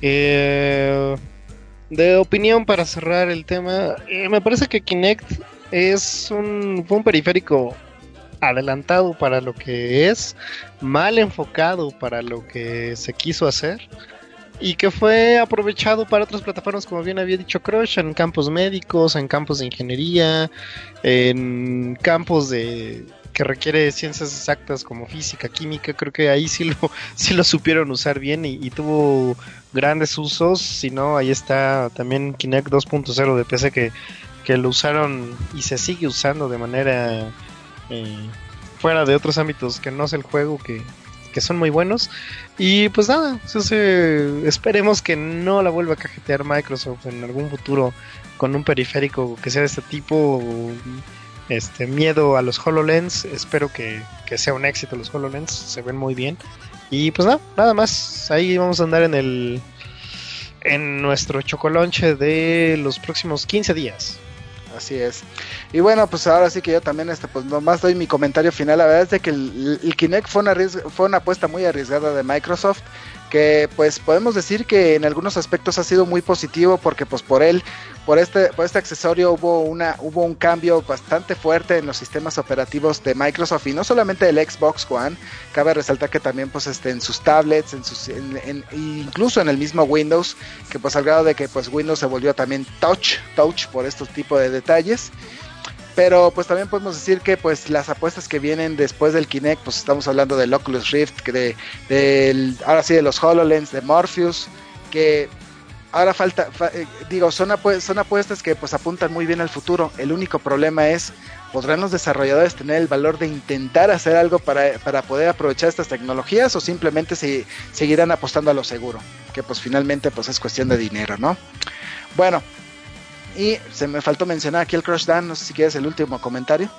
Eh, de opinión para cerrar el tema, eh, me parece que Kinect es un, fue un periférico adelantado para lo que es, mal enfocado para lo que se quiso hacer y que fue aprovechado para otras plataformas, como bien había dicho Crush, en campos médicos, en campos de ingeniería, en campos de que requiere ciencias exactas como física, química. Creo que ahí sí lo, sí lo supieron usar bien y, y tuvo grandes usos. Si no, ahí está también Kinect dos punto cero de P C que, que lo usaron y se sigue usando de manera eh, fuera de otros ámbitos que no es el juego, que, que son muy buenos. Y pues nada, entonces, eh, esperemos que no la vuelva a cajetear Microsoft en algún futuro con un periférico que sea de este tipo. Este miedo a los HoloLens, espero que, que sea un éxito los HoloLens, se ven muy bien. Y pues nada, nada más, ahí vamos a andar en el en nuestro chocolonche de los próximos quince días. Así es. Y bueno, pues ahora sí que yo también este, pues nomás doy mi comentario final. La verdad es de que el, el Kinect fue una, arries- fue una apuesta muy arriesgada de Microsoft, que pues podemos decir que en algunos aspectos ha sido muy positivo, porque pues por él, por este, por este accesorio hubo una, hubo un cambio bastante fuerte en los sistemas operativos de Microsoft, y no solamente del Xbox One, cabe resaltar que también pues este en sus tablets, en sus, en, en, incluso en el mismo Windows, que pues al grado de que pues Windows se volvió también touch, touch por estos tipos de detalles. Pero pues también podemos decir que pues las apuestas que vienen después del Kinect, pues estamos hablando del Oculus Rift, que de, del, ahora sí de los HoloLens, de Morpheus, que ahora falta, fa, eh, digo, son, apu son apuestas que pues apuntan muy bien al futuro. El único problema es, ¿podrán los desarrolladores tener el valor de intentar hacer algo para, para poder aprovechar estas tecnologías o simplemente se, seguirán apostando a lo seguro? Que pues finalmente pues es cuestión de dinero, ¿no? Bueno, y se me faltó mencionar aquí el Crush Dan, no sé si quieres el último comentario.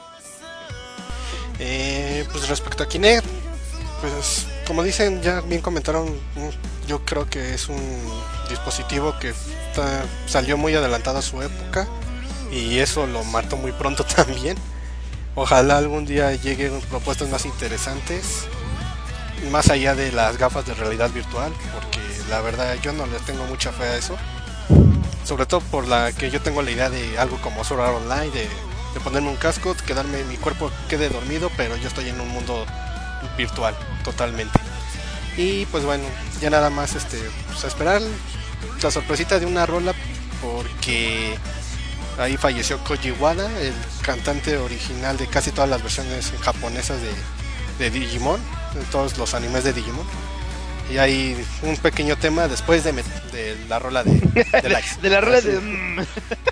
Eh, pues respecto a Kinect, pues como dicen, ya bien comentaron, yo creo que es un dispositivo que está, salió muy adelantado a su época y eso lo mató muy pronto también. Ojalá algún día lleguen propuestas más interesantes, más allá de las gafas de realidad virtual, porque la verdad yo no le tengo mucha fe a eso, sobre todo por la que yo tengo la idea de algo como Sword Art Online, de, de ponerme un casco, quedarme, mi cuerpo quede dormido, pero yo estoy en un mundo virtual totalmente. Y pues bueno, ya nada más este pues a esperar la sorpresita de una rola, porque ahí falleció Koji Wada, el cantante original de casi todas las versiones japonesas de, de Digimon, de todos los animes de Digimon. Y hay un pequeño tema después de, de la rola de, de la, de la rola de...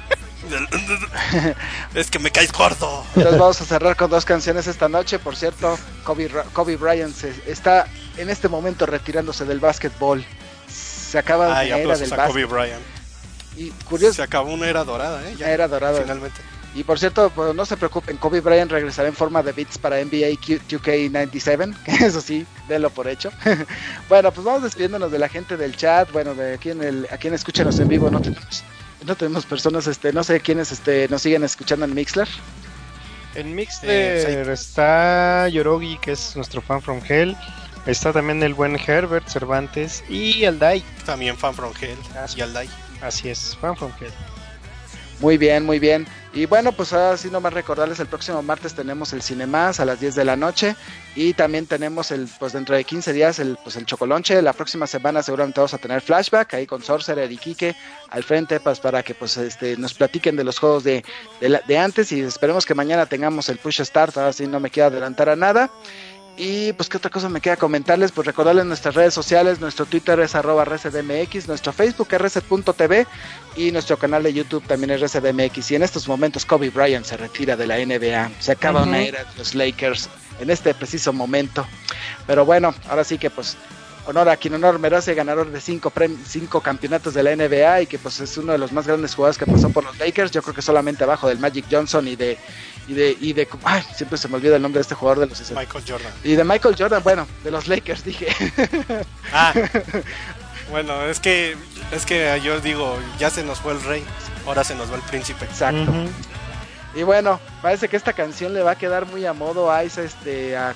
Es que me caes gordo. Entonces vamos a cerrar con dos canciones esta noche. Por cierto, Kobe, Kobe Bryant se, está en este momento retirándose del básquetbol. Se acaba Ay, la era del a Kobe Bryant. Y curioso, se acabó una era dorada, ¿eh? Ya, era dorada. Finalmente. Y por cierto, pues no se preocupen, Kobe Bryant regresará en forma de beats para N B A two K ninety-seven, que eso sí, denlo por hecho. Bueno, pues vamos despidiéndonos de la gente del chat. Bueno, de aquí en el, a quien escuchanos en vivo no tenemos, no tenemos personas, este, no sé quiénes este, nos siguen escuchando en Mixler. En Mixler eh, está Yorogi, que es nuestro fan from Hell. Está también el buen Herbert Cervantes y Aldai. También fan from Hell. Así, y Aldai. Así es, fan from Hell. Muy bien, muy bien. Y bueno, pues ahora sí nomás recordarles, el próximo martes tenemos el Cinemás a las diez de la noche. Y también tenemos el, pues dentro de quince días, el, pues el Chocolonche. La próxima semana seguramente vamos a tener flashback ahí con Sorcerer y Quique al frente, pues para que pues este nos platiquen de los juegos de, de, la, de antes. Y esperemos que mañana tengamos el Push Start, ahora sí no me quiero adelantar a nada. Y pues qué otra cosa me queda comentarles, pues recordarles nuestras redes sociales, nuestro Twitter es arroba resedmx, nuestro Facebook es reset punto t v y nuestro canal de YouTube también es resedmx. Y en estos momentos Kobe Bryant se retira de la N B A, se acaba uh-huh. una era de los Lakers en este preciso momento. Pero bueno, ahora sí que pues honor a quien honor merece, ganador de cinco, prem- cinco campeonatos de la N B A y que pues es uno de los más grandes jugadores que pasó por los Lakers. Yo creo que solamente abajo del Magic Johnson y de y de y de ay, siempre se me olvida el nombre de este jugador de los Michael Jordan. Y de Michael Jordan, bueno, de los Lakers dije. Ah. Bueno, es que es que yo digo, ya se nos fue el rey, ahora se nos va el príncipe. Exacto. Uh-huh. Y bueno, parece que esta canción le va a quedar muy a modo a esa este a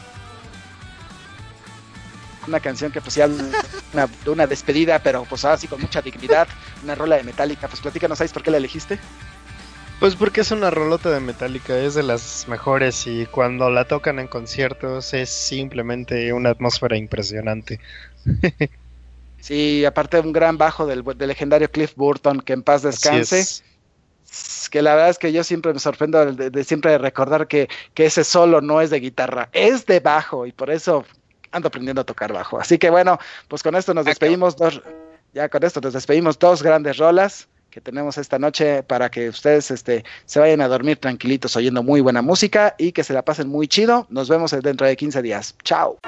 una canción que pues ya una, una despedida, pero pues así con mucha dignidad, una rola de Metallica. Pues platícanos, ¿sabes por qué la elegiste? Pues porque es una rolota de Metallica, es de las mejores y cuando la tocan en conciertos es simplemente una atmósfera impresionante. Sí, aparte un gran bajo del, del legendario Cliff Burton, que en paz descanse. Que la verdad es que yo siempre me sorprendo de, de, de siempre recordar que, que ese solo no es de guitarra, es de bajo y por eso ando aprendiendo a tocar bajo. Así que bueno, pues con esto nos despedimos dos, ya con esto nos despedimos dos grandes rolas que tenemos esta noche para que ustedes este, se vayan a dormir tranquilitos oyendo muy buena música y que se la pasen muy chido. Nos vemos dentro de quince días. Chao.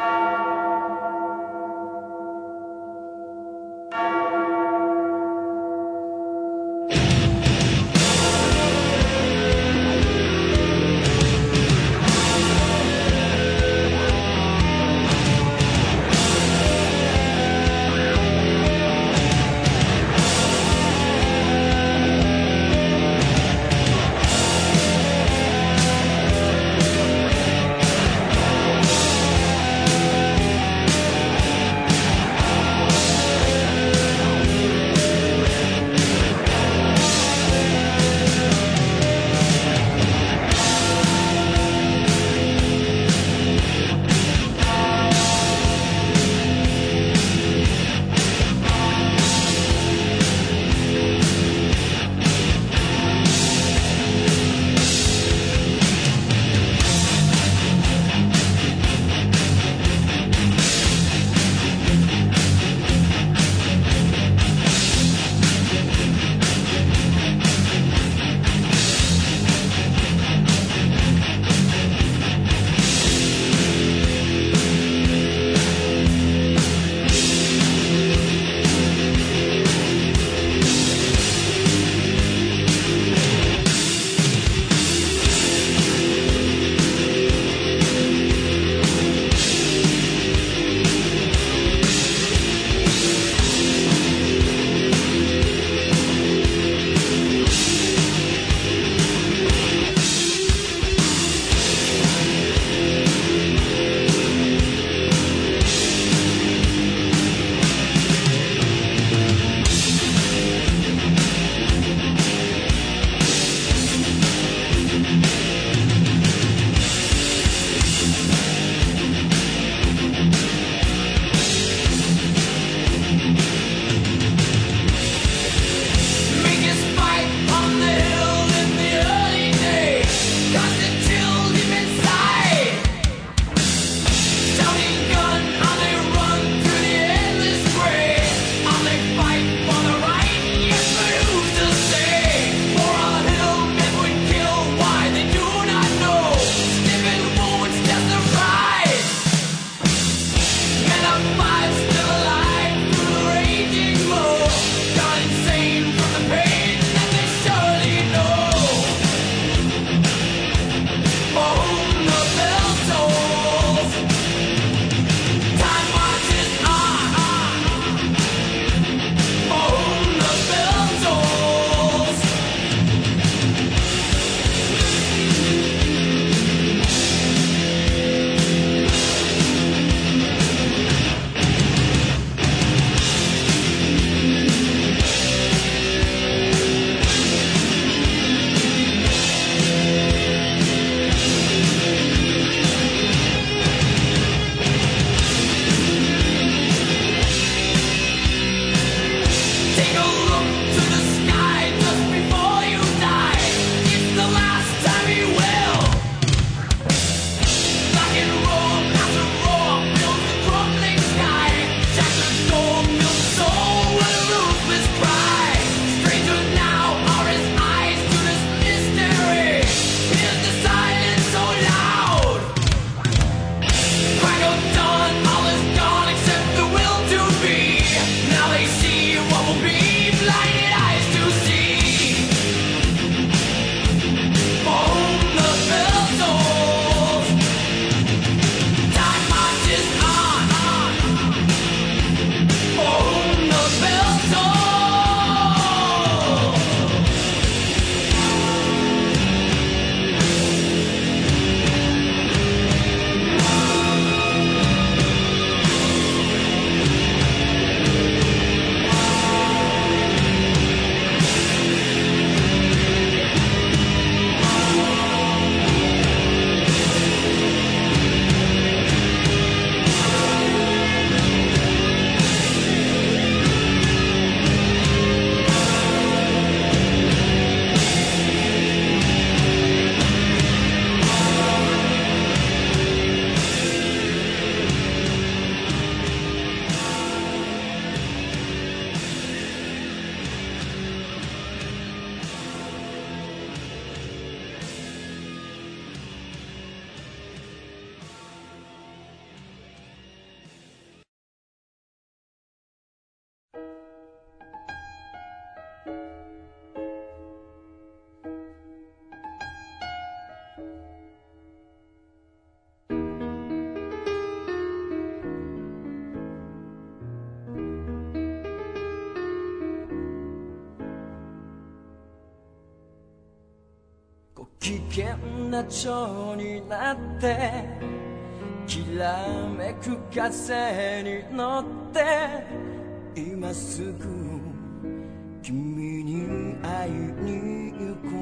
危険な蝶になってきらめく風に乗って今すぐ君に会いに行こ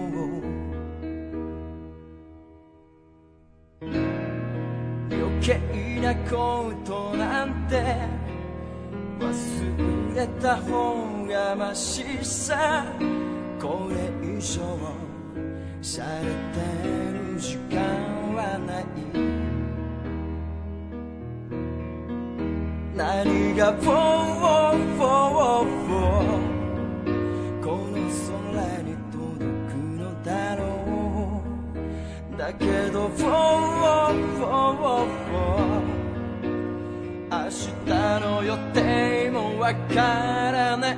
う余計なことなんて忘れた方がましさこれ以上されてる時間はない何がフォーフォーフォーこの空に届くのだろうだけどフォーフォーフォー明日の予定もわからない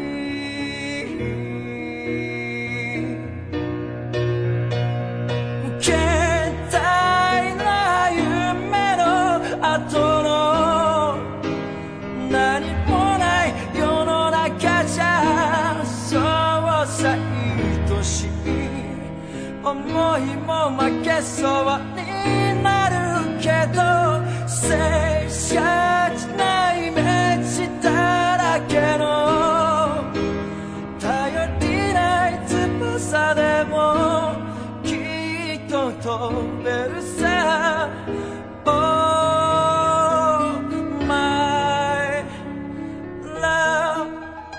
携帯な夢の後の何もない世の中じゃそうさ愛しい思いも負けそうになるけど静車じないイメージだらけの頼りない翼でもきっと飛べるさ Oh my love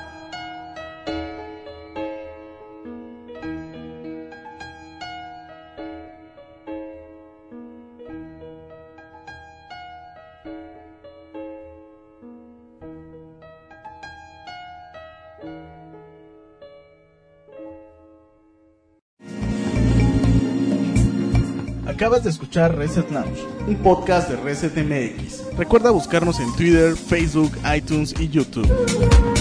Acabas de escuchar Reset Now, un podcast de Reset M X. Recuerda buscarnos en Twitter, Facebook, iTunes y YouTube.